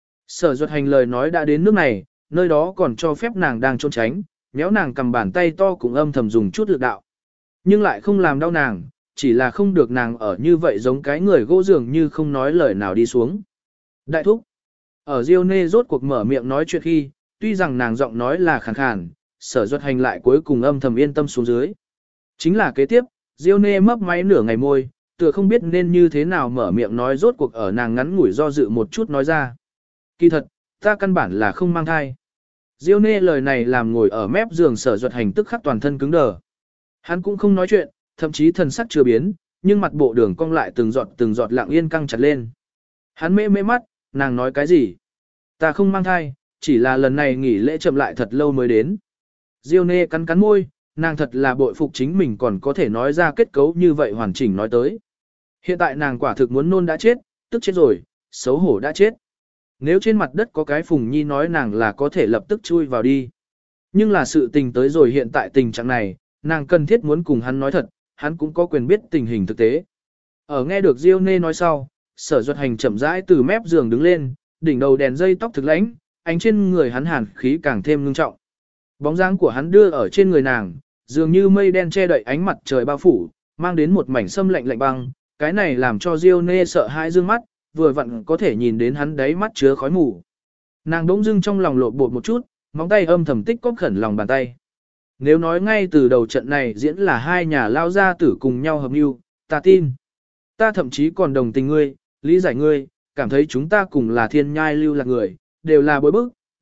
Sở duật hành lời nói đã đến nước này, nơi đó còn cho phép nàng đang trốn tránh, méo nàng cầm bàn tay to cũng âm thầm dùng chút lực đạo. Nhưng lại không làm đau nàng, chỉ là không được nàng ở như vậy giống cái người gỗ dường như không nói lời nào đi xuống. Đại thúc, ở Diêu Nê rốt cuộc mở miệng nói chuyện khi, tuy rằng nàng giọng nói là khàn khàn, sở duật hành lại cuối cùng âm thầm yên tâm xuống dưới. Chính là kế tiếp, Diêu Nê mấp máy nửa ngày môi, tựa không biết nên như thế nào mở miệng nói rốt cuộc ở nàng ngắn ngủi do dự một chút nói ra. Kỳ thật, ta căn bản là không mang thai. Diêu Nê lời này làm ngồi ở mép giường sở duật hành tức khắc toàn thân cứng đờ. Hắn cũng không nói chuyện, thậm chí thần sắc chưa biến, nhưng mặt bộ đường cong lại từng giọt lặng yên căng chặt lên. Hắn mê mắt, nàng nói cái gì? Ta không mang thai, chỉ là lần này nghỉ lễ chậm lại thật lâu mới đến. Diêu Nê cắn cắn môi, nàng thật là bội phục chính mình còn có thể nói ra kết cấu như vậy hoàn chỉnh nói tới. Hiện tại nàng quả thực muốn nôn đã chết, tức chết rồi, xấu hổ đã chết. Nếu trên mặt đất có cái Phùng Nhi nói nàng là có thể lập tức chui vào đi. Nhưng là sự tình tới rồi hiện tại tình trạng này, nàng cần thiết muốn cùng hắn nói thật, hắn cũng có quyền biết tình hình thực tế. Ở nghe được Diêu Nê nói sau, sở duật hành chậm rãi từ mép giường đứng lên, đỉnh đầu đèn dây tóc thực lãnh, ánh trên người hắn hàn khí càng thêm ngưng trọng. Bóng dáng của hắn đưa ở trên người nàng, dường như mây đen che đậy ánh mặt trời bao phủ, mang đến một mảnh sâm lạnh lạnh băng, cái này làm cho Diêu Nê sợ hãi dương mắt, vừa vặn có thể nhìn đến hắn đáy mắt chứa khói mù. Nàng đống dưng trong lòng lộn bột một chút, móng tay âm thầm tích cóp khẩn lòng bàn tay. Nếu nói ngay từ đầu trận này diễn là hai nhà lao gia tử cùng nhau hợp mưu, ta tin. Ta thậm chí còn đồng tình ngươi, lý giải ngươi, cảm thấy chúng ta cùng là thiên nhai lưu lạc người, đều là bối bức,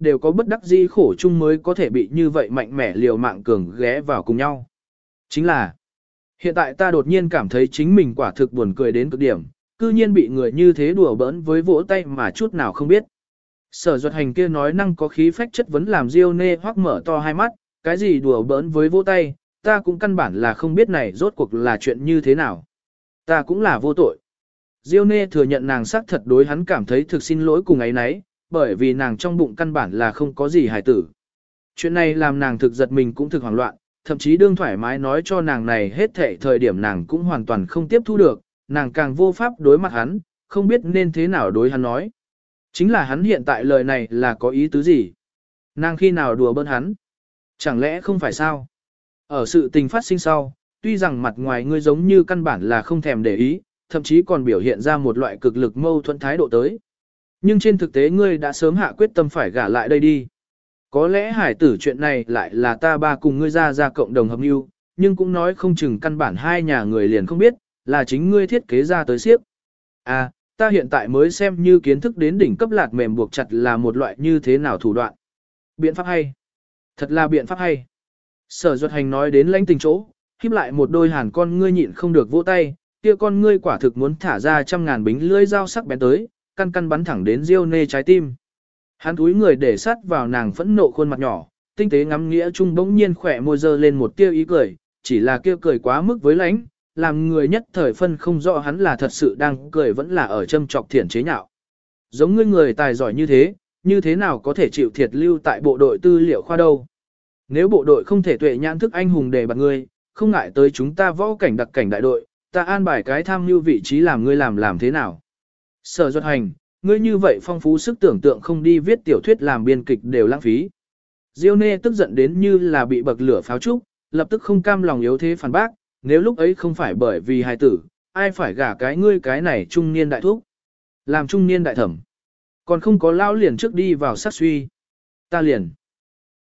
đều có bất đắc dĩ khổ chung mới có thể bị như vậy mạnh mẽ liều mạng cường ghé vào cùng nhau. Chính là, hiện tại ta đột nhiên cảm thấy chính mình quả thực buồn cười đến cực điểm, cư nhiên bị người như thế đùa bỡn với vỗ tay mà chút nào không biết. Sở Duật Hành kia nói năng có khí phách chất vấn làm Diêu Nê hoắc mở to hai mắt, cái gì đùa bỡn với vỗ tay, ta cũng căn bản là không biết này rốt cuộc là chuyện như thế nào. Ta cũng là vô tội. Diêu Nê thừa nhận nàng xác thật đối hắn cảm thấy thực xin lỗi cùng ấy nấy, bởi vì nàng trong bụng căn bản là không có gì hài tử. Chuyện này làm nàng thực giật mình cũng thực hoảng loạn, thậm chí đương thoải mái nói cho nàng này hết thệ thời điểm nàng cũng hoàn toàn không tiếp thu được, nàng càng vô pháp đối mặt hắn, không biết nên thế nào đối hắn nói. Chính là hắn hiện tại lời này là có ý tứ gì? Nàng khi nào đùa bỡn hắn? Chẳng lẽ không phải sao? Ở sự tình phát sinh sau, tuy rằng mặt ngoài ngươi giống như căn bản là không thèm để ý, thậm chí còn biểu hiện ra một loại cực lực mâu thuẫn thái độ tới. Nhưng trên thực tế ngươi đã sớm hạ quyết tâm phải gả lại đây đi. Có lẽ hải tử chuyện này lại là ta ba cùng ngươi ra cộng đồng hợp mưu, nhưng cũng nói không chừng căn bản hai nhà người liền không biết, là chính ngươi thiết kế ra tới siếp. À, ta hiện tại mới xem như kiến thức đến đỉnh cấp lạt mềm buộc chặt là một loại như thế nào thủ đoạn. Biện pháp hay. Thật là biện pháp hay. Sở Duật Hành nói đến lãnh tình chỗ, híp lại một đôi hàn con ngươi nhịn không được vỗ tay, kia con ngươi quả thực muốn thả ra trăm ngàn bính lưỡi dao sắc bén tới, căn căn bắn thẳng đến Diêu Nê trái tim. Hắn túi người để sát vào nàng phẫn nộ khuôn mặt nhỏ, tinh tế ngắm nghĩa chung bỗng nhiên khỏe môi dơ lên một tia ý cười, chỉ là kia cười quá mức với lãnh, làm người nhất thời phân không rõ hắn là thật sự đang cười vẫn là ở châm chọc thiển chế nhạo. Giống ngươi người tài giỏi như thế nào có thể chịu thiệt lưu tại bộ đội tư liệu khoa đâu. Nếu bộ đội không thể tuệ nhãn thức anh hùng để bạt ngươi, không ngại tới chúng ta võ cảnh đặc cảnh đại đội, ta an bài cái tham mưu vị trí làm ngươi làm thế nào. Sở Duật Hành, ngươi như vậy phong phú sức tưởng tượng không đi viết tiểu thuyết làm biên kịch đều lãng phí. Diêu Nê tức giận đến như là bị bậc lửa pháo trúc, lập tức không cam lòng yếu thế phản bác, nếu lúc ấy không phải bởi vì hài tử, ai phải gả cái ngươi cái này trung niên đại thúc. Làm trung niên đại thẩm. Còn không có lao liền trước đi vào sát suy. Ta liền.